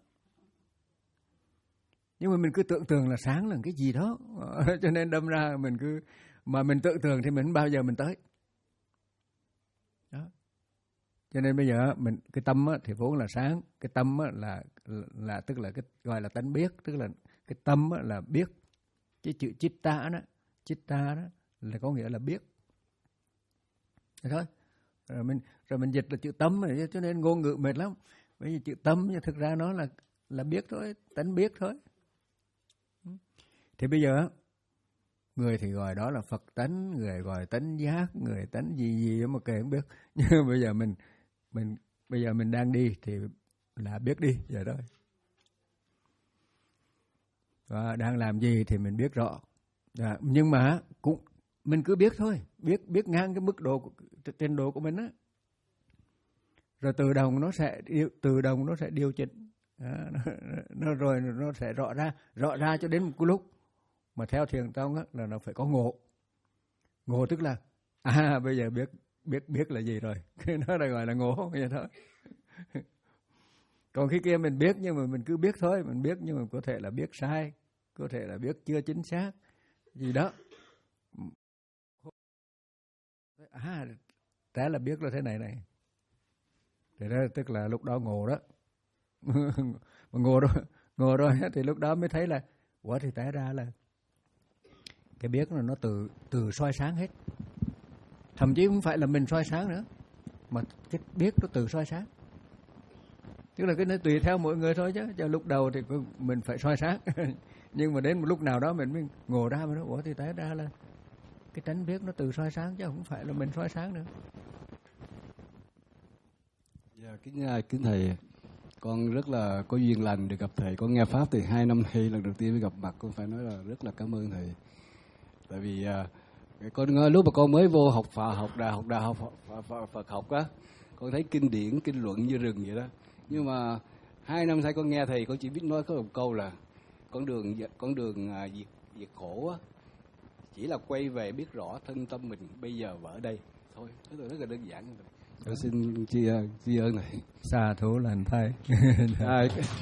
Nhưng mà mình cứ tưởng tượng là sáng là cái gì đó. Cho nên đâm ra mình cứ, mà mình tưởng tượng thì mình bao giờ mình tới. Đó. Cho nên bây giờ mình cái tâm á, thì vốn là sáng, cái tâm á, là, là là tức là cái gọi là tánh biết, tức là cái tâm á, là biết. Cái chữ chitta đó, chitta đó là có nghĩa là biết. Thế thôi. Rồi mình rồi mình dịch là chữ tâm rồi, cho nên ngôn ngữ mệt lắm. Bởi vì chữ tâm nhưng thực ra nó là là biết thôi, tánh biết thôi. Thì bây giờ người thì gọi đó là Phật tánh, người gọi tánh giác, người tánh gì gì đó mà kể không biết. Nhưng bây giờ mình mình bây giờ mình đang đi thì là biết đi vậy thôi. Và đang làm gì thì mình biết rõ. À, nhưng mà cũng mình cứ biết thôi, biết biết ngang cái mức độ trình độ của mình á. Rồi tự động nó sẽ tự động nó sẽ điều chỉnh. À, nó, nó rồi nó sẽ rõ ra, rõ ra cho đến một cái lúc mà theo thiền tông á là nó phải có ngộ. Ngộ tức là à bây giờ biết biết biết là gì rồi. Nó là gọi là ngộ vậy thôi. Còn khi kia mình biết nhưng mà mình cứ biết thôi, mình biết nhưng mà có thể là biết sai, có thể là biết chưa chính xác gì đó. À, thế là biết là thế này này. Thì đó tức là lúc đó ngộ đó. Mà ngộ rồi, ngộ rồi thì lúc đó mới thấy là quả thì té ra là cái biết là nó từ từ soi sáng hết. Thậm chí không phải là mình soi sáng nữa, mà cái biết nó từ soi sáng. Tức là cái nó tùy theo mỗi người thôi chứ. Cho lúc đầu thì mình phải soi sáng. Nhưng mà đến một lúc nào đó mình mới ngộ ra mà nó ủa thì té ra là cái tánh biết nó từ soi sáng chứ không phải là mình soi sáng nữa. Dạ, kính kính thầy, con rất là có duyên lành được gặp thầy. Con nghe pháp thì hai năm nay lần đầu tiên mới gặp mặt, con phải nói là rất là cảm ơn thầy. Tại vì uh, con lúc mà con mới vô học Phật học đại học đại học Phật, Phật học á, con thấy kinh điển kinh luận như rừng vậy đó. Nhưng mà hai năm nay con nghe thầy, con chỉ biết nói có một câu là con đường con đường uh, diệt diệt khổ á, chỉ là quay về biết rõ thân tâm mình bây giờ và ở đây thôi. Rất là, rất là đơn giản. Tôi xin tri, tri ơn này. Xa thú lành thầy. À,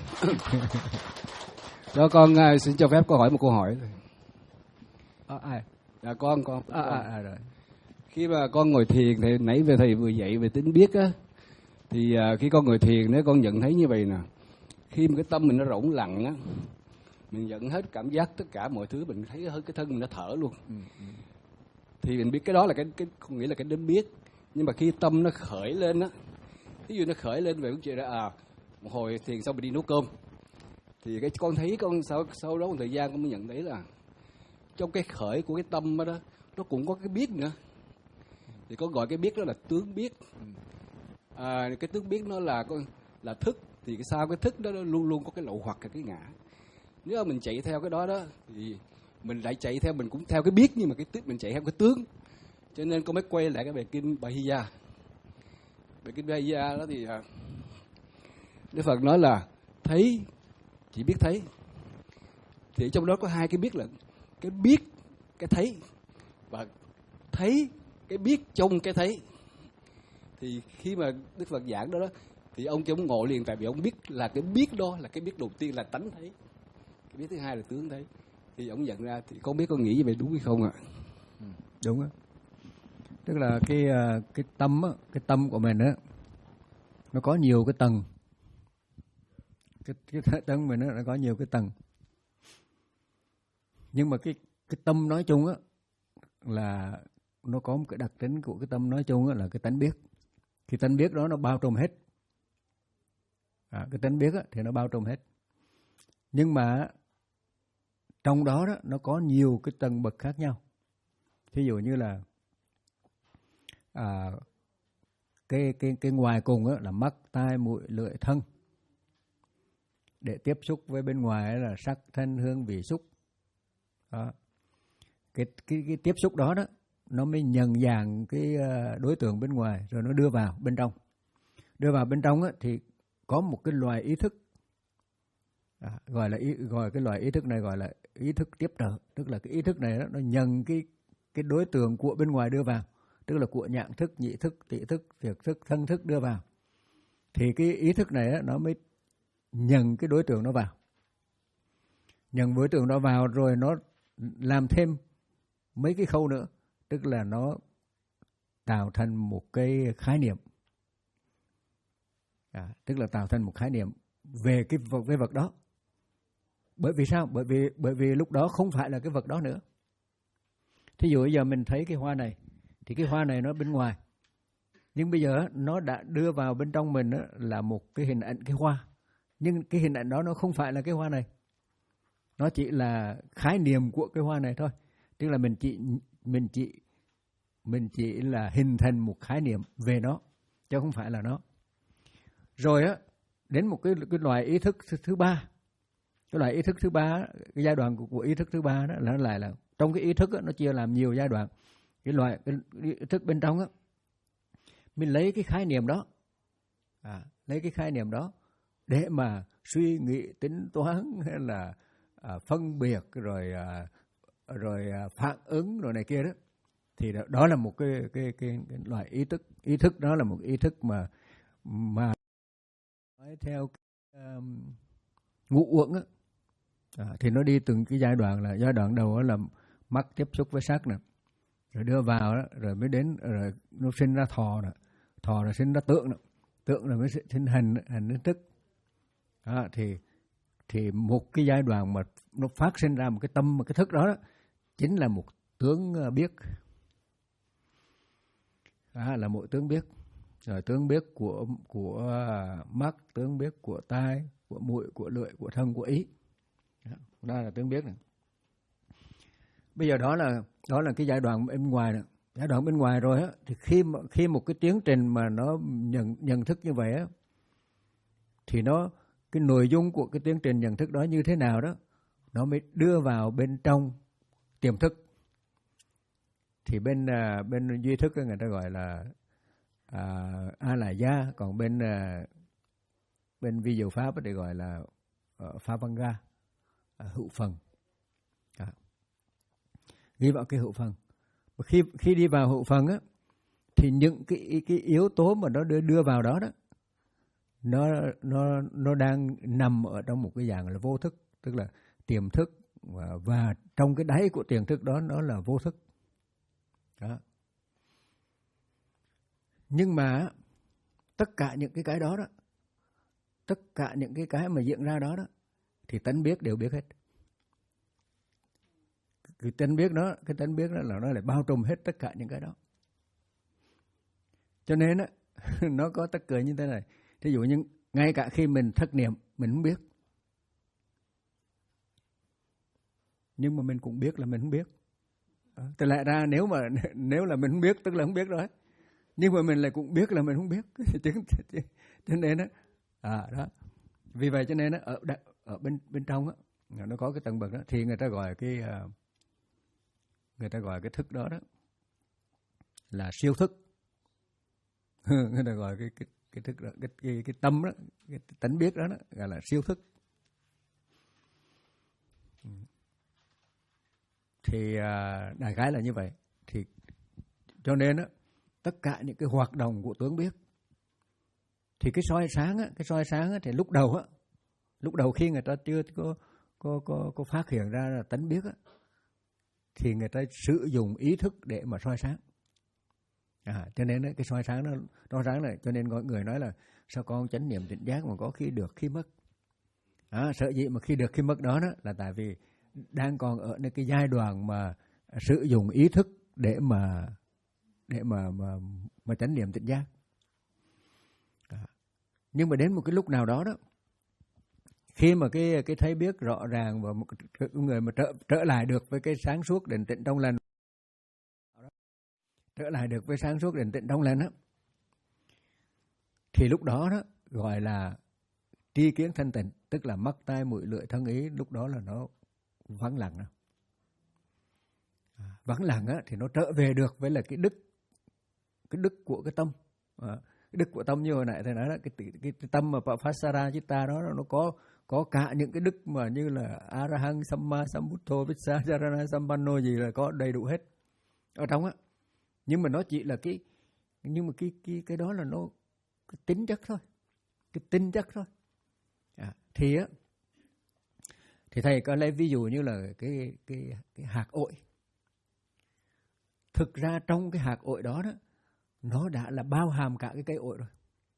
cho con uh, xin cho phép con hỏi một câu hỏi. À, ai? Dạ con con. À, à, à, rồi. Khi mà con ngồi thiền thì nãy về thầy vừa dạy về tính biết á, thì uh, khi con ngồi thiền nếu con nhận thấy như vậy nè, khi mà cái tâm mình nó rỗng lặng á, mình nhận hết cảm giác tất cả mọi thứ, mình thấy hơi cái thân mình nó thở luôn. Ừ, ừ. Thì mình biết cái đó là cái cái không nghĩ là cái đến biết. Nhưng mà khi tâm nó khởi lên á, ví dụ nó khởi lên về cái chuyện là à một hồi thiền xong mình đi nấu cơm, thì cái con thấy con sau sau đó một thời gian con mới nhận thấy là trong cái khởi của cái tâm đó, đó nó cũng có cái biết nữa. Thì con gọi cái biết đó là tướng biết. À, cái tướng biết nó là con là thức, thì cái sao cái thức đó nó luôn luôn có cái lậu hoặc cái ngã. Nếu mà mình chạy theo cái đó đó thì mình lại chạy theo, mình cũng theo cái biết, nhưng mà cái mình chạy theo cái tướng. Cho nên con mới quay lại cái bài kinh Bahiya. Bài kinh Bahiya đó thì Đức Phật nói là thấy, chỉ biết thấy. Thì trong đó có hai cái biết là cái biết cái thấy, và thấy cái biết trong cái thấy. Thì khi mà Đức Phật giảng đó đó thì ông cho ông ngộ liền, tại vì ông biết là cái biết đó là cái biết đầu tiên là tánh thấy, cái biết thứ hai là tướng thấy. Thì ông nhận ra, thì con biết con nghĩ như vậy đúng hay không ạ? Ừ, đúng á. Tức là cái cái tâm á, cái tâm của mình á, nó có nhiều cái tầng. Cái cái tâm mình nó có nhiều cái tầng. Nhưng mà cái cái tâm nói chung á là nó có một cái đặc tính của cái tâm nói chung á là cái tánh biết. Thì tánh biết đó nó bao trùm hết. À, cái tánh biết á thì nó bao trùm hết. Nhưng mà trong đó đó nó có nhiều cái tầng bậc khác nhau. Ví dụ như là à, cái cái cái ngoài cùng á là mắt, tai, mũi, lưỡi, thân. Để tiếp xúc với bên ngoài là sắc, thân, hương, vị, xúc. Đó. Cái, cái cái tiếp xúc đó đó nó mới nhận dạng cái đối tượng bên ngoài, rồi nó đưa vào bên trong. Đưa vào bên trong á thì có một cái loài ý thức, à, gọi là ý, gọi cái loài ý thức này gọi là ý thức tiếp trợ. Tức là cái ý thức này đó, nó nhận cái cái đối tượng của bên ngoài đưa vào, tức là của nhãn thức, nhị thức, tị thức, thiệt thức, thân thức đưa vào. Thì cái ý thức này đó, nó mới nhận cái đối tượng nó vào. Nhận đối tượng nó vào rồi nó làm thêm mấy cái khâu nữa, tức là nó tạo thành một cái khái niệm. À, tức là tạo thành một khái niệm về cái vật, về vật đó. Bởi vì sao? Bởi vì bởi vì lúc đó không phải là cái vật đó nữa. Thí dụ bây giờ mình thấy cái hoa này, thì cái hoa này nó bên ngoài, nhưng bây giờ nó đã đưa vào bên trong mình là một cái hình ảnh cái hoa. Nhưng cái hình ảnh đó nó không phải là cái hoa này, nó chỉ là khái niệm của cái hoa này thôi. Tức là mình chỉ mình chỉ mình chỉ là hình thành một khái niệm về nó, chứ không phải là nó. Rồi á, đến một cái cái loại ý thức thứ, thứ ba. Cái loại ý thức thứ ba, cái giai đoạn của, của ý thức thứ ba đó là nó lại là trong cái ý thức đó, nó chia làm nhiều giai đoạn. Cái loại cái ý thức bên trong á, mình lấy cái khái niệm đó, à, lấy cái khái niệm đó để mà suy nghĩ, tính toán hay là à, phân biệt rồi à, rồi à, phản ứng rồi này kia đó, thì đó, đó là một cái cái, cái cái loại ý thức. Ý thức đó là một ý thức mà mà nói theo um, ngũ uẩn á, à, thì nó đi từng cái giai đoạn. Là giai đoạn đầu là mắt tiếp xúc với sắc nè, rồi đưa vào đó, rồi mới đến rồi nó sinh ra thọ nè, thọ rồi sinh ra tưởng nè, tưởng là mới sinh hành, hành đến thức. Đó, thì thì một cái giai đoạn mà nó phát sinh ra một cái tâm, một cái thức đó, đó chính là một tướng biết. Đó, là một tướng biết. Rồi tướng biết của của mắt, tướng biết của tai, của mũi, của lưỡi, của thân, của ý. Đó là tướng biết này. Bây giờ đó là đó là cái giai đoạn bên ngoài này. Giai đoạn bên ngoài rồi á, thì khi mà, khi một cái tiến trình mà nó nhận nhận thức như vậy á, thì nó cái nội dung của cái tiến trình nhận thức đó như thế nào đó, nó mới đưa vào bên trong tiềm thức. Thì bên à, bên duy thức người ta gọi là à, a la gia, còn bên à, bên vi diệu pháp thì gọi là uh, pha văn ga, uh, hữu phần. À. Ghi vào cái hữu phần. Khi khi đi vào hữu phần á, thì những cái cái yếu tố mà nó đưa đưa vào đó đó, nó nó nó đang nằm ở trong một cái dạng là vô thức, tức là tiềm thức, và, và trong cái đáy của tiềm thức đó nó là vô thức. Đó. Nhưng mà tất cả những cái cái đó đó, tất cả những cái cái mà diễn ra đó đó, thì tánh biết đều biết hết. Cái tánh biết đó, cái tánh biết đó là nó lại bao trùm hết tất cả những cái đó. Cho nên á, nó có tất cười như thế này. Thí dụ như ngay cả khi mình thất niệm, mình không biết, nhưng mà mình cũng biết là mình không biết. Từ lại ra nếu mà nếu là mình không biết tức là không biết rồi, nhưng mà mình lại cũng biết là mình không biết. Cho nên á, à đó, vì vậy cho nên á, ở ở bên bên trong á, nó có cái tầng bậc đó, thì người ta gọi cái người ta gọi cái thức đó đó là siêu thức. Người ta gọi cái cái cái thức đó, cái cái cái tâm đó, cái tánh biết đó, đó gọi là siêu thức. Thì à, đại khái là như vậy. Thì cho nên á, tất cả những cái hoạt động của tướng biết, thì cái soi sáng á, cái soi sáng á, thì lúc đầu á, lúc đầu khi người ta chưa có có có, có phát hiện ra là tánh biết á, thì người ta sử dụng ý thức để mà soi sáng. À, cho nên ấy, cái soi sáng nó soi sáng này, cho nên có người nói là sao con chánh niệm tỉnh giác mà có khi được khi mất. À, sợ gì mà khi được khi mất đó, đó là tại vì đang còn ởในcái giai đoạn mà sử dụng ý thức để mà để mà mà mà chánh niệm tỉnh giác. À, nhưng mà đến một cái lúc nào đó đó, khi mà cái cái thấy biết rõ ràng và một cái người mà trở trở lại được với cái sáng suốt định tĩnh trong lành, trở lại được với sáng suốt định tĩnh trong lành á, thì lúc đó đó gọi là tri kiến thanh tịnh, tức là mắt tai mũi lưỡi thân ý, lúc đó là nó vắng lặng đó. À, vắng lặng á, thì nó trở về được với là cái đức, cái đức của cái tâm. À, cái đức của tâm như hồi nãy thầy nói đó, cái, cái, cái, cái tâm mà Pasara Chitta đó nó có có cả những cái đức mà như là Arahang Samma Sambuddho Vissacharana Sampanno gì là có đầy đủ hết ở trong á. Nhưng mà nó chỉ là cái nhưng mà cái cái cái đó là nó cái tính chất thôi, cái tính chất thôi. À, thì á, thì thầy có lấy ví dụ như là cái cái cái hạt ổi. Thực ra trong cái hạt ổi đó đó, nó đã là bao hàm cả cái cây ổi rồi.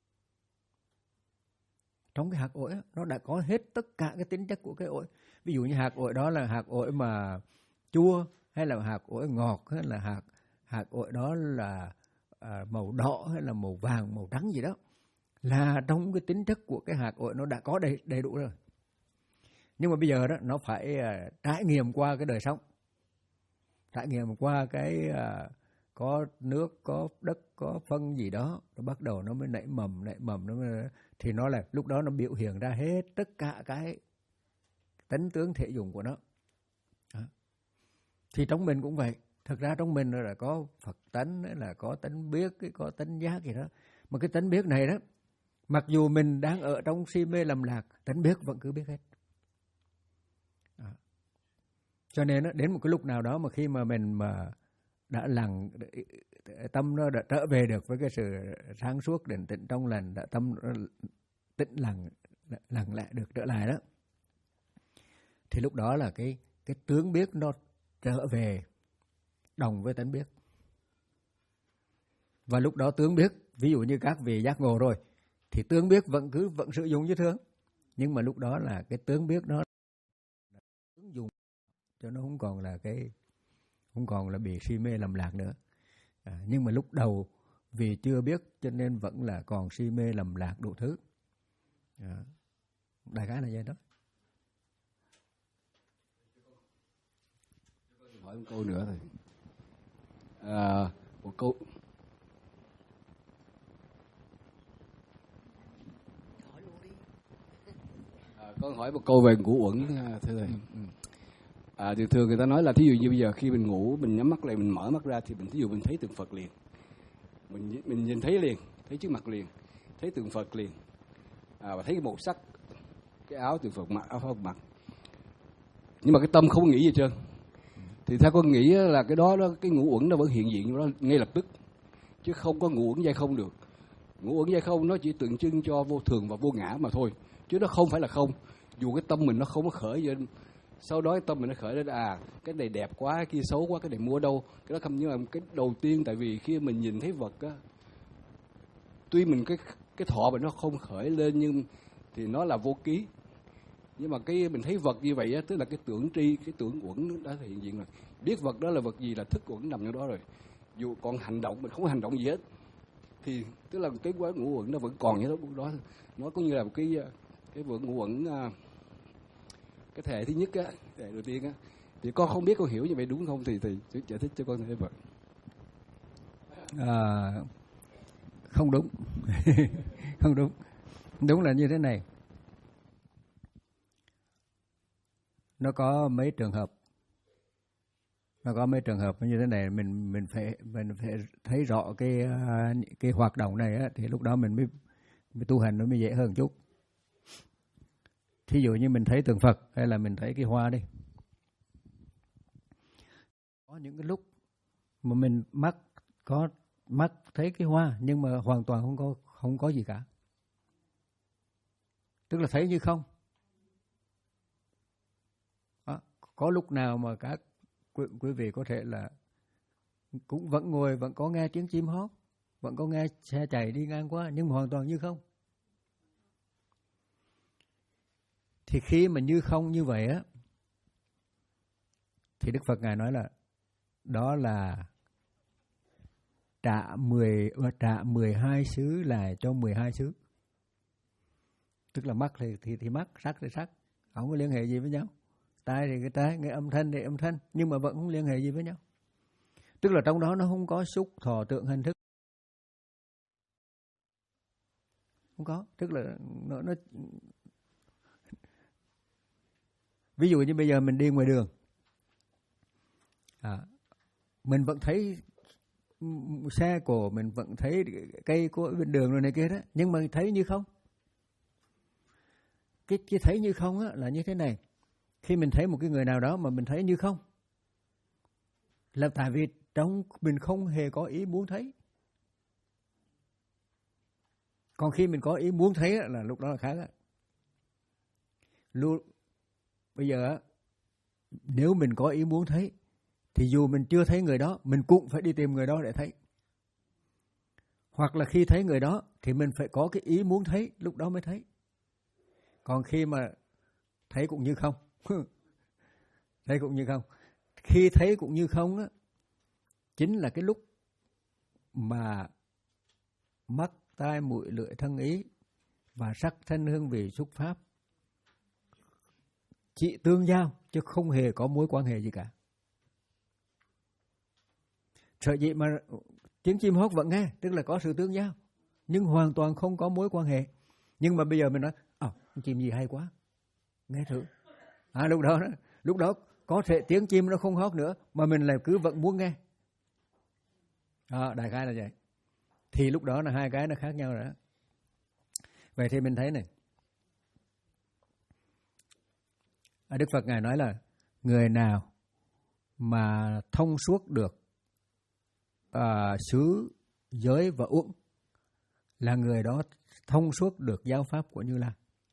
Trong cái hạt ổi đó, nó đã có hết tất cả cái tính chất của cây ổi. Ví dụ như hạt ổi đó là hạt ổi mà chua, hay là hạt ổi ngọt, hay là hạt hạt ổi đó là à, màu đỏ, hay là màu vàng, màu trắng gì đó, là trong cái tính chất của cái hạt ổi nó đã có đầy đầy đủ rồi. Nhưng mà bây giờ đó nó phải à, trải nghiệm qua cái đời sống, trải nghiệm qua cái à, có nước, có đất, có phân gì đó, nó bắt đầu nó mới nảy mầm, nảy mầm nó mới, thì nó là lúc đó nó biểu hiện ra hết tất cả cái tánh tướng thể dụng của nó. Đó. Thì trong mình cũng vậy. Thật ra trong mình là có Phật tánh, là có tánh biết, có tánh giác gì đó. Mà cái tánh biết này đó, mặc dù mình đang ở trong si mê lầm lạc, tánh biết vẫn cứ biết hết. Đó. Cho nên đó, đến một cái lúc nào đó mà khi mà mình mà đã lặng, tâm nó đã trở về được với cái sự sáng suốt định tĩnh trong lành, đã tâm tĩnh lặng lặng lại được trở lại đó, thì lúc đó là cái cái tướng biết nó trở về đồng với tánh biết. Và lúc đó tướng biết, ví dụ như các vị giác ngộ rồi, thì tướng biết vẫn cứ vẫn sử dụng như thường, nhưng mà lúc đó là cái tướng biết đó ứng dụng cho nó không còn là cái không còn là bị si mê lầm lạc nữa. À, nhưng mà lúc đầu vì chưa biết cho nên vẫn là còn si mê lầm lạc đủ thứ. À, đại khái là vậy đó. Hỏi một câu nữa thôi. À, một câu. À, con hỏi một câu về ngũ uẩn thưa thầy. À, thường thường người ta nói là thí dụ như bây giờ khi mình ngủ, mình nhắm mắt lại, mình mở mắt ra thì mình thí dụ mình thấy tượng Phật liền, mình mình nhìn thấy liền, thấy trước mặt liền, thấy tượng Phật liền, à, và thấy cái màu sắc cái áo tượng Phật mặc, áo Phật mặc, nhưng mà cái tâm không nghĩ gì trơn. Thì theo con nghĩ là cái đó, đó cái ngũ uẩn nó vẫn hiện diện đó ngay lập tức, chứ không có ngũ uẩn giai không được. Ngũ uẩn giai không nó chỉ tượng trưng cho vô thường và vô ngã mà thôi, chứ nó không phải là không. Dù cái tâm mình nó không có khởi lên, sau đó cái tâm mình nó khởi lên à cái này đẹp quá, cái kia xấu quá, cái này mua đâu, cái đó không. Nhưng mà cái đầu tiên, tại vì khi mình nhìn thấy vật á, tuy mình cái cái thọ mình nó không khởi lên nhưng thì nó là vô ký. Nhưng mà cái mình thấy vật như vậy á, tức là cái tưởng tri, cái tưởng uẩn đã hiện diện rồi. Biết vật đó là vật gì là thức uẩn nằm trong đó rồi. Dù còn hành động mình không có hành động gì hết, thì tức là cái quán ngũ uẩn nó vẫn còn như đó. Nó cũng như là một cái cái vượng ngũ uẩn, cái thể thứ nhất á, thể đầu tiên á. Thì con không biết con hiểu như vậy đúng không thì thì giải thích cho con thấy vậy. À, không đúng. Không đúng. Đúng là như thế này. Nó có mấy trường hợp. Nó có mấy trường hợp như thế này, mình mình phải mình phải thấy rõ cái cái hoạt động này á, thì lúc đó mình mới, mới tu hành nó mới dễ hơn chút. Thí dụ như mình thấy tượng Phật hay là mình thấy cái hoa đi. Có những cái lúc mà mình mắt có mắt thấy cái hoa nhưng mà hoàn toàn không có không có gì cả. Tức là thấy như không. Đó. Có lúc nào mà các quý, quý vị có thể là cũng vẫn ngồi, vẫn có nghe tiếng chim hót, vẫn có nghe xe chạy đi ngang qua, nhưng mà hoàn toàn như không. Thì khi mà như không như vậy á, thì Đức Phật Ngài nói là đó là trả mười trả mười hai xứ là cho mười hai xứ. Tức là mắt thì thì, thì mắt, sắc thì sắc, không có liên hệ gì với nhau. Tai thì cái tai, nghe âm thanh thì âm thanh, nhưng mà vẫn không liên hệ gì với nhau. Tức là trong đó nó không có xúc thọ tượng hành thức. Không có, tức là nó, nó ví dụ như bây giờ mình đi ngoài đường, à, mình vẫn thấy xe của mình, vẫn thấy cây của bên đường rồi này kia đó, nhưng mà thấy như không. Cái, cái thấy như không á, là như thế này. Khi mình thấy một cái người nào đó mà mình thấy như không, là tại vì trong mình không hề có ý muốn thấy. Còn khi mình có ý muốn thấy á, là lúc đó là khác á. Lúc bây giờ nếu mình có ý muốn thấy thì dù mình chưa thấy người đó, mình cũng phải đi tìm người đó để thấy. Hoặc là khi thấy người đó thì mình phải có cái ý muốn thấy, lúc đó mới thấy. Còn khi mà thấy cũng như không, thấy cũng như không, khi thấy cũng như không á, chính là cái lúc mà mắt, tai, mũi, lưỡi, thân, ý và sắc, thân, hương, vị, xúc, pháp chỉ tương giao chứ không hề có mối quan hệ gì cả. Sợ gì mà tiếng chim hót vẫn nghe, tức là có sự tương giao, nhưng hoàn toàn không có mối quan hệ. Nhưng mà bây giờ mình nói, à, chim gì hay quá, nghe thử. À, lúc đó, lúc đó có thể tiếng chim nó không hót nữa, mà mình lại cứ vẫn muốn nghe. À, đại khái là vậy. Thì lúc đó là hai cái nó khác nhau rồi đó. Vậy thì mình thấy này, Đức Phật Ngài nói là người nào mà thông suốt được à, xứ, giới và uẩn là người đó thông suốt được giáo pháp của Như Lai.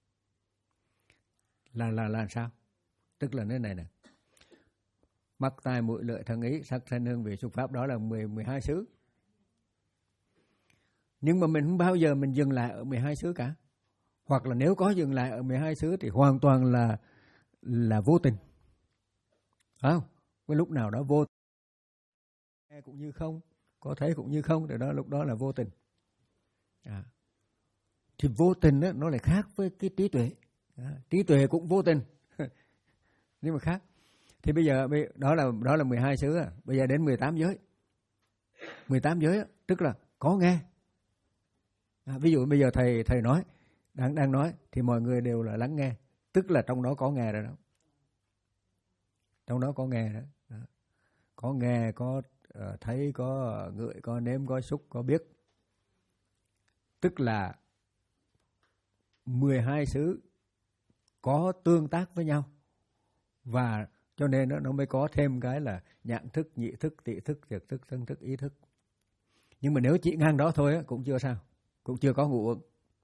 Là là là sao? Tức là thế này nè. Mắt, tai, mũi, lưỡi, thân, ý, sắc, thân, hương, vị, xúc, pháp, đó là mười, mười hai xứ. Nhưng mà mình không bao giờ mình dừng lại ở mười hai xứ cả. Hoặc là nếu có dừng lại ở mười hai xứ thì hoàn toàn là là vô tình. Phải không? Cái lúc nào đó vô tình, nghe cũng như không, có thấy cũng như không, thì đó lúc đó là vô tình. À. Thì vô tình đó, nó lại khác với cái trí tuệ. À. Trí tuệ cũng vô tình, nhưng mà khác. Thì bây giờ đó là đó là mười hai xứ à. Bây giờ đến mười tám giới. mười tám giới đó, tức là có nghe. À, ví dụ bây giờ thầy thầy nói, đang đang nói thì mọi người đều là lắng nghe, tức là trong đó có nghe rồi đó. Trong đó có nghe đó. đó. Có nghe, có uh, thấy, có uh, ngửi, có nếm, có xúc, có biết. Tức là mười hai xứ có tương tác với nhau. Và cho nên nó, nó mới có thêm cái là nhãn thức, nhị thức, tị thức, thiệt thức, thân thức, ý thức. Nhưng mà nếu chỉ ngang đó thôi á, cũng chưa sao. Cũng chưa có ngụ uẩn.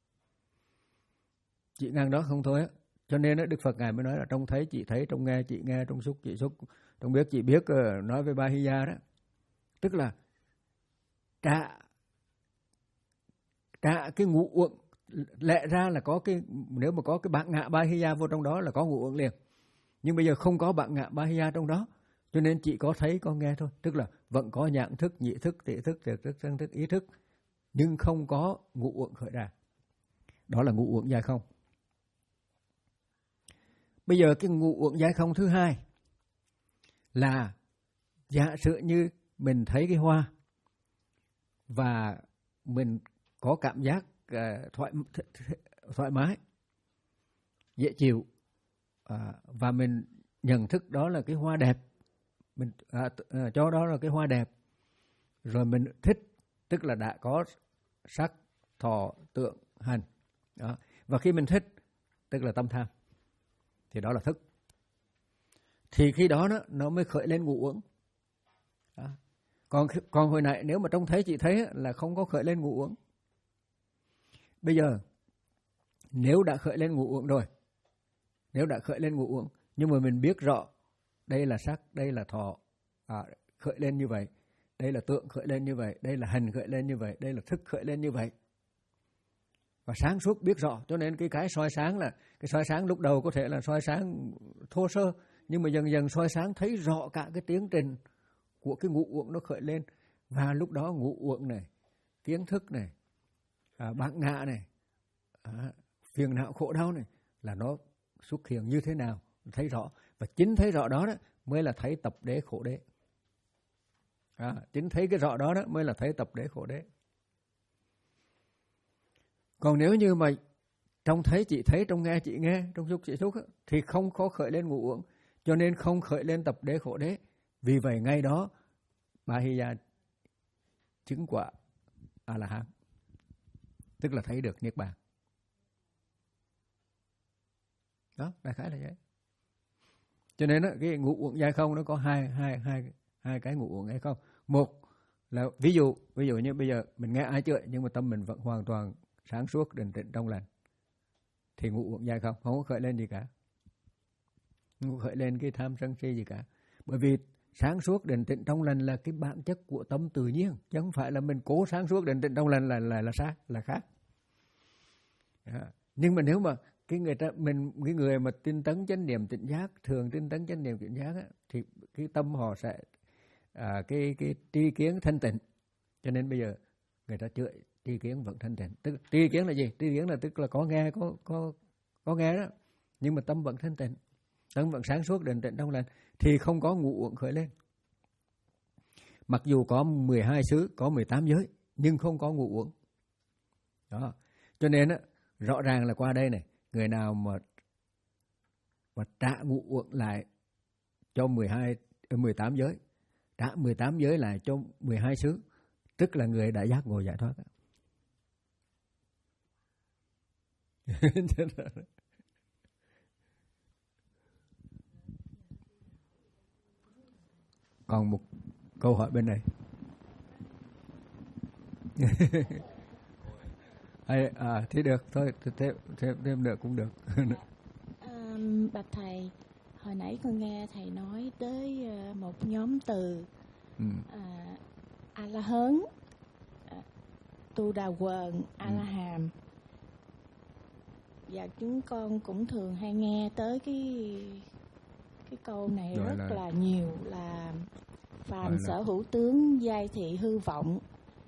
Chỉ ngang đó không thôi á. Cho nên đó, Đức Phật Ngài mới nói là trong thấy chị thấy, trong nghe chị nghe, trong xúc chị xúc, trong biết chị biết, nói với Bahiya đó. Tức là cả, cả cái ngụ uẩn, lẽ ra là có cái, nếu mà có cái bản ngã Bahiya vô trong đó là có ngụ uẩn liền. Nhưng bây giờ không có bản ngã Bahiya trong đó, cho nên chỉ có thấy, có nghe thôi. Tức là vẫn có nhãn thức, nhị thức, tị thức, thiệt thức, thân thức, ý thức, nhưng không có ngụ uẩn khởi ra. Đó là ngụ uẩn giai không. Bây giờ cái ngụ uẩn giai không thứ hai là giả sử như mình thấy cái hoa và mình có cảm giác uh, thoải, thoải mái, dễ chịu, uh, và mình nhận thức đó là cái hoa đẹp, mình uh, uh, cho đó là cái hoa đẹp, rồi mình thích, tức là đã có sắc, thọ, tượng, hành. Đó. Và khi mình thích, tức là tâm tham, thì đó là thức. Thì khi đó, đó nó mới khởi lên ngụ uẩn. Đó. Còn, còn hồi nãy nếu mà trông thấy chị thấy là không có khởi lên ngụ uẩn. Bây giờ nếu đã khởi lên ngụ uẩn rồi, nếu đã khởi lên ngụ uẩn, nhưng mà mình biết rõ đây là sắc, đây là thọ, à, khởi lên như vậy, đây là tượng khởi lên như vậy, đây là hành khởi lên như vậy, đây là thức khởi lên như vậy. Và sáng suốt biết rõ, cho nên cái cái soi sáng là, cái soi sáng lúc đầu có thể là soi sáng thô sơ, nhưng mà dần dần soi sáng thấy rõ cả cái tiến trình của cái ngụ uẩn nó khởi lên. Và lúc đó ngụ uẩn này, kiến thức này, à, bản ngã này, à, phiền não khổ đau này là nó xuất hiện như thế nào, thấy rõ. Và chính thấy rõ đó, đó mới là thấy tập đế khổ đế. À, chính thấy cái rõ đó, đó mới là thấy tập đế khổ đế. Còn nếu như mà trong thấy chị thấy, trong nghe chị nghe, trong xúc chị xúc thì không có khởi lên ngụ uẩn, cho nên không khởi lên tập đế khổ đế. Vì vậy ngay đó Bahiya chứng quả A-la-hán, tức là thấy được niết bàn. Đó, đại khái là vậy. Cho nên đó, cái ngụ uẩn giai không nó có hai hai hai hai cái ngụ uẩn hay không. Một là ví dụ ví dụ như bây giờ mình nghe ai chửi nhưng mà tâm mình vẫn hoàn toàn sáng suốt, định tĩnh, trong lành, thì ngụ uẩn giai không, không có khởi lên gì cả, không có khởi lên cái tham sân si gì cả. Bởi vì sáng suốt, định tĩnh, trong lành là cái bản chất của tâm tự nhiên, chứ không phải là mình cố sáng suốt, định tĩnh, trong lành là là là khác, là khác. À, nhưng mà nếu mà cái người ta mình cái người mà tinh tấn chánh niệm tỉnh giác, thường tinh tấn chánh niệm tỉnh giác á, thì cái tâm họ sẽ à, cái cái tri kiến thanh tịnh. Cho nên bây giờ người ta chữa tri kiến vẫn thanh tịnh. Tức tri kiến là gì? Tri kiến là tức là có nghe, có có có nghe đó, nhưng mà tâm vẫn thanh tịnh, tâm vẫn sáng suốt, định tĩnh, trong lành, thì không có ngụ uẩn khởi lên. Mặc dù có mười hai xứ, có mười tám giới, nhưng không có ngụ uẩn. Đó. Cho nên á, rõ ràng là qua đây này, người nào mà mà trả ngụ uẩn lại cho mười hai, mười tám giới, trả mười tám giới lại cho mười hai xứ, tức là người đã giác ngộ giải thoát. Còn một câu hỏi bên này. À, thì được, thôi, thêm, thêm, thêm được cũng được. À, bạch thầy, hồi nãy con nghe thầy nói tới một nhóm từ ừ. à, A-la-hớn. À, Tu Đà Quần, A La Hàm. Và chúng con cũng thường hay nghe tới cái cái câu này Rồi rất là- là nhiều là phàm Rồi là- sở hữu tướng, giai thị hư vọng.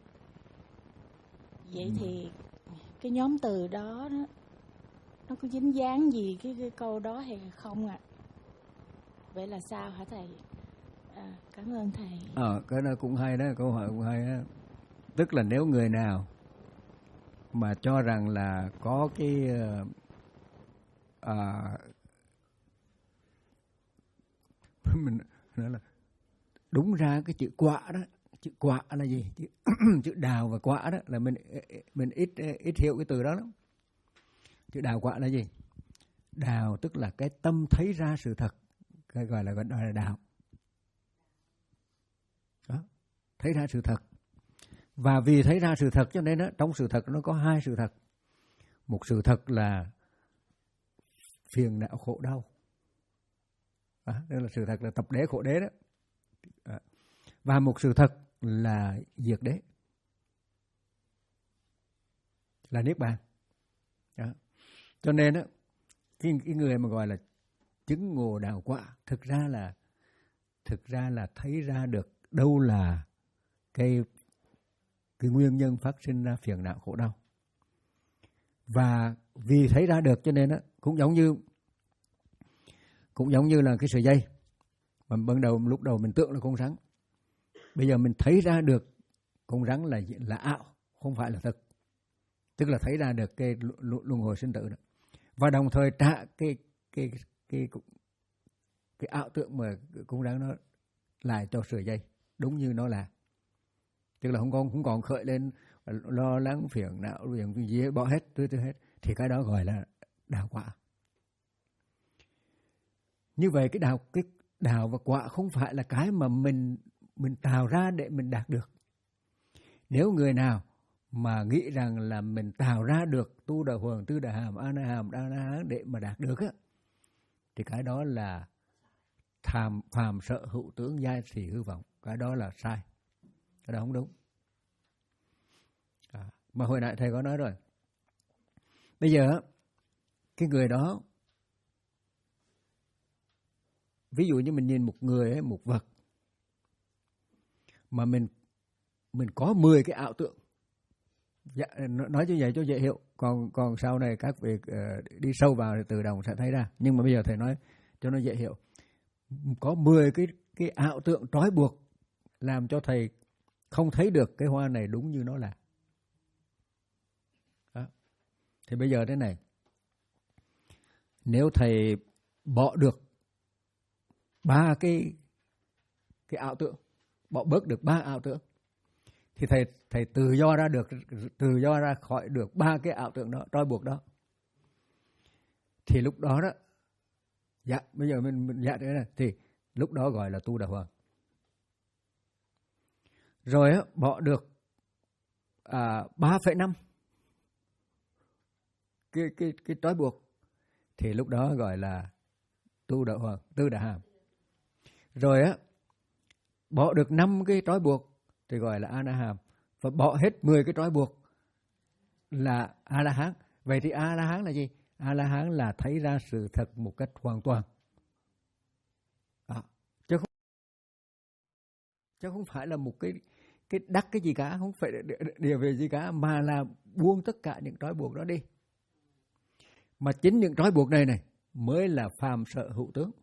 Vậy Ừ. thì cái nhóm từ đó, đó nó có dính dáng gì cái, cái câu đó hay không ạ? À? Vậy là sao hả thầy? À, cảm ơn thầy. Ờ, cái đó cũng hay đó, câu hỏi cũng hay đó. Tức là nếu người nào mà cho rằng là có cái uh, à, mình nói là đúng ra cái chữ quạ đó, chữ quạ là gì? Chữ, chữ đào và quạ đó là mình mình ít ít hiểu cái từ đó lắm. Chữ đào quạ là gì? Đào tức là cái tâm thấy ra sự thật, cái gọi là gọi là đào. Đó, thấy ra sự thật. Và vì thấy ra sự thật cho nên đó, trong sự thật nó có hai sự thật. Một sự thật là phiền não khổ đau. À, đó là sự thật là tập đế khổ đế đó. À, và một sự thật là diệt đế, là niết bàn. Đó. Cho nên đó, cái, cái người mà gọi là chứng ngộ đào quạ thực ra là thực ra là thấy ra được đâu là cái cái nguyên nhân phát sinh ra phiền não khổ đau. Và vì thấy ra được cho nên đó, cũng giống như cũng giống như là cái sợi dây mà ban đầu lúc đầu mình tưởng là con rắn, bây giờ mình thấy ra được con rắn là là ảo, không phải là thật, tức là thấy ra được cái luân hồi sinh tử đó. Và đồng thời trả cái cái cái cái, cái ảo tưởng mà con rắn nó lại cho sợi dây đúng như nó là, tức là không còn không còn khởi lên lo lắng phiền não phiền gì bỏ hết tôi tôi hết, thì cái đó gọi là đào quả. Như vậy cái đào cái đào và quả không phải là cái mà mình mình tạo ra để mình đạt được. Nếu người nào mà nghĩ rằng là mình tạo ra được tu đà huần, tư đà hàm, a na hàm, đa na hán để mà đạt được á, thì cái đó là tham phàm sợ hữu tướng giai thị hư vọng, cái đó là sai, cái đó không đúng. À, mà hồi nãy thầy có nói rồi, bây giờ cái người đó, ví dụ như mình nhìn một người ấy, một vật mà mình mình có mười cái ảo tưởng, dạ, nói như vậy cho dễ hiểu, còn còn sau này các vị uh, đi sâu vào thì tự động sẽ thấy ra, nhưng mà bây giờ thầy nói cho nó dễ hiểu. Có mười cái cái ảo tưởng trói buộc làm cho thầy không thấy được cái hoa này đúng như nó là. Đó. Thì bây giờ thế này, nếu thầy bỏ được ba cái cái ảo tưởng, bỏ bớt được ba ảo tưởng, thì thầy thầy tự do ra được tự do ra khỏi được ba cái ảo tưởng đó, trói buộc đó. Thì lúc đó đó, dạ bây giờ mình, mình dạ thế này, thì lúc đó gọi là tu đà huần. Rồi á, bỏ được à, ba phẩy năm cái cái cái trói buộc, thì lúc đó gọi là tu đà huần, tư đà hàm. Rồi á, bỏ được năm cái trói buộc thì gọi là a na hàm, và bỏ hết mười cái trói buộc là a la hán. Vậy thì a la hán là gì? A la hán là thấy ra sự thật một cách hoàn toàn. Đó. Chứ không chứ không phải là một cái cái đắc cái gì cả, không phải địa về gì cả, mà là buông tất cả những trói buộc đó đi. Mà chính những trói buộc này này mới là phàm sợ hữu tướng.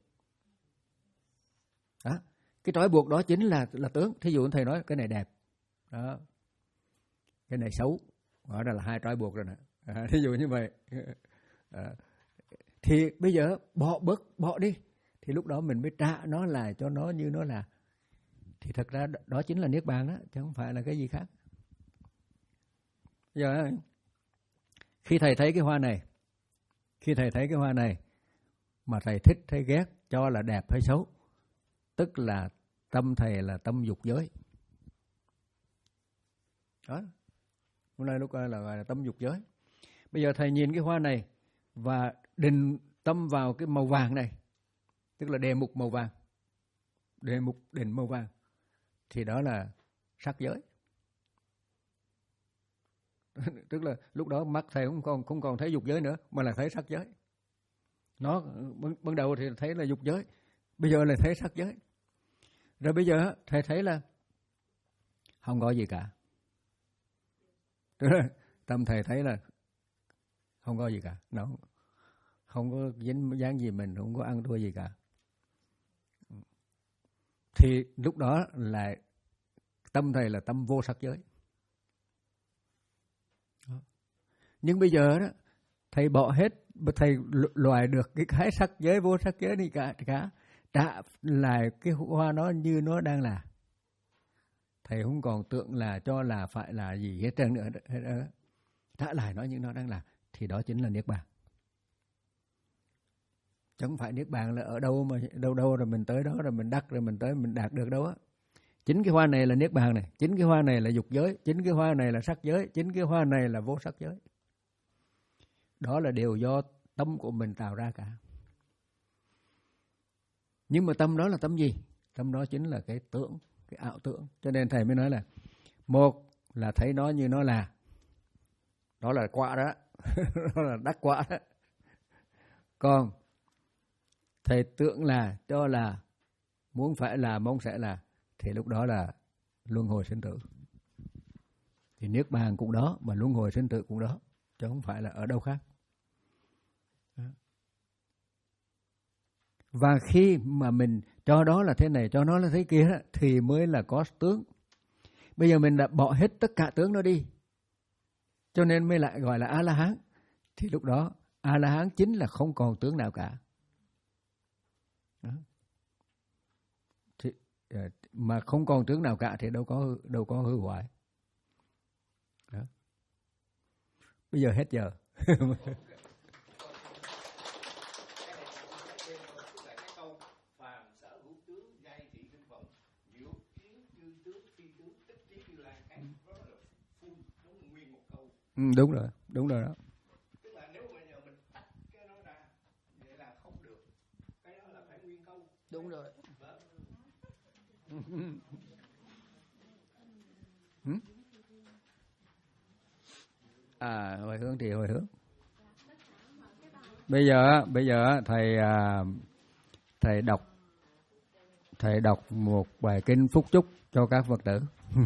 Đó. Cái trói buộc đó chính là là tướng. Thí dụ thầy nói cái này đẹp, đó, cái này xấu, đó là hai trói buộc rồi nè. À, thí dụ như vậy, à, thì bây giờ bỏ bớt bỏ đi, thì lúc đó mình mới trả nó lại cho nó như nó là. Thì thật ra đó chính là niết bàn đó, chứ không phải là cái gì khác. Giờ khi thầy thấy cái hoa này, khi thầy thấy cái hoa này mà thầy thích, thấy ghét, cho là đẹp hay xấu, tức là tâm thầy là tâm dục giới. Đó. Hôm nay lúc là gọi là tâm dục giới. Bây giờ thầy nhìn cái hoa này và định tâm vào cái màu vàng này, tức là đề mục màu vàng, đề mục định màu vàng, thì đó là sắc giới. Tức là lúc đó mắt thầy không còn không còn thấy dục giới nữa, mà là thấy sắc giới. Nó ban đầu thì thấy là dục giới, bây giờ là thấy sắc giới. Rồi bây giờ thầy thấy là không có gì cả. Tâm thầy thấy là không có gì cả, nó không có dính dáng gì mình, không có ăn thua gì cả. Thì lúc đó là tâm thầy là tâm vô sắc giới. Đó. Nhưng bây giờ đó thầy bỏ hết, thầy loại được cái cái sắc giới vô sắc giới đi cả cả trả lại cái hoa nó như nó đang là. Thầy không còn tưởng là cho là phải là gì hết trơn nữa, hết đó. Trả lại nó như nó đang là, thì đó chính là niết bàn. Chứ không phải niết bàn là ở đâu mà đâu đâu rồi mình tới đó rồi mình đắc rồi mình tới mình đạt được đâu á. Chính cái hoa này là niết bàn này, chính cái hoa này là dục giới, chính cái hoa này là sắc giới, chính cái hoa này là vô sắc giới. Đó là đều do tâm của mình tạo ra cả. Nhưng mà tâm đó là tâm gì? Tâm đó chính là cái tưởng, cái ảo tưởng. Cho nên thầy mới nói là một là thấy nó như nó là, đó là quả đó, đó là đắc quả đó. Còn thầy tưởng là, cho là, muốn phải là, mong sẽ là, thì lúc đó là luân hồi sinh tử. Thì niết bàn cũng đó, mà luân hồi sinh tử cũng đó, chứ không phải là ở đâu khác. Đó. Và khi mà mình cho đó là thế này, cho nó là thế kia, thì mới là có tướng. Bây giờ mình đã bỏ hết tất cả tướng đó đi, cho nên mới lại gọi là A-la-hán. Thì lúc đó A-la-hán chính là không còn tướng nào cả. Đó. Thì, mà không còn tướng nào cả thì đâu có đâu có hư hoại. Đó. Bây giờ hết giờ. Ừ, đúng rồi, đúng rồi đó. Tức là nếu bây giờ mình tách cái nó ra, vậy là không được. Cái đó là phải nguyên câu. Đúng rồi. À, hồi hướng thì hồi hướng. Bây giờ, bây giờ thầy thầy đọc thầy đọc một bài kinh phúc chúc cho các Phật tử.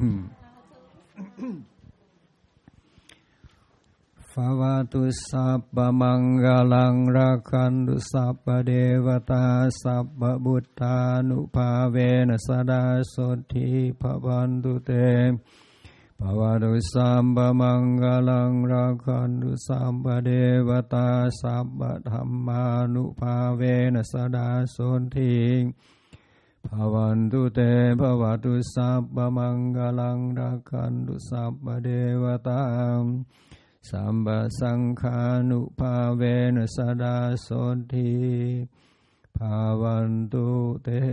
Phāvātu sabbha mangalang rakhantu sabbha devata sabbha buddhanupavena sada sothi bhavantu te. Phāvātu sabbha mangalang rakhantu sabbha devata sabbha dhammanupavena sada sothi bhavantu te. Phāvātu sabbha mangalang rakhantu sabbha devata Sambha Sankhanupavena Sada Sodhi Bhavantu Te.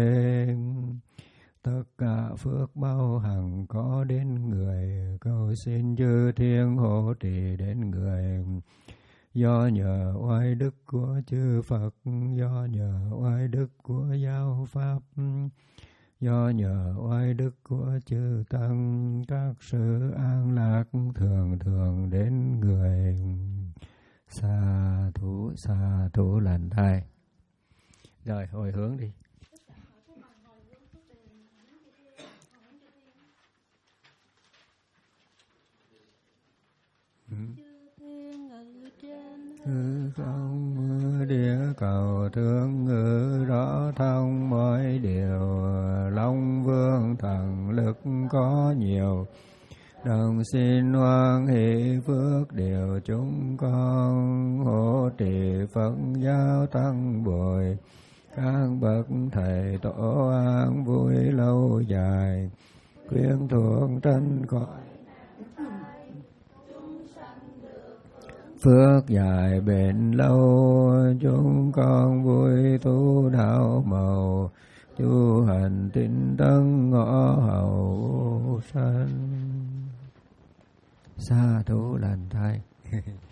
Tất cả phước bao hằng có đến người, cầu xin chư thiên hộ trì đến người. Do nhờ oai đức của chư Phật, do nhờ oai đức của giáo pháp, do nhờ oai đức của chư Tăng, các sự an lạc thường thường đến người. Sa thú, sa thú lành thai. Rồi, hồi hướng đi. Hư không mưa địa cầu thương ngữ rõ thông mọi điều. Long vương thần lực có nhiều, đồng xin hoan hỷ phước điều chúng con. Hộ trì Phật giáo tăng bồi, các bậc thầy tổ an vui lâu dài. Quyến thuộc tranh cõi phước dài bền lâu, chúng con vui tu đạo màu. Tu hành tinh tấn ngõ hầu sanh. Sa thú lành thai.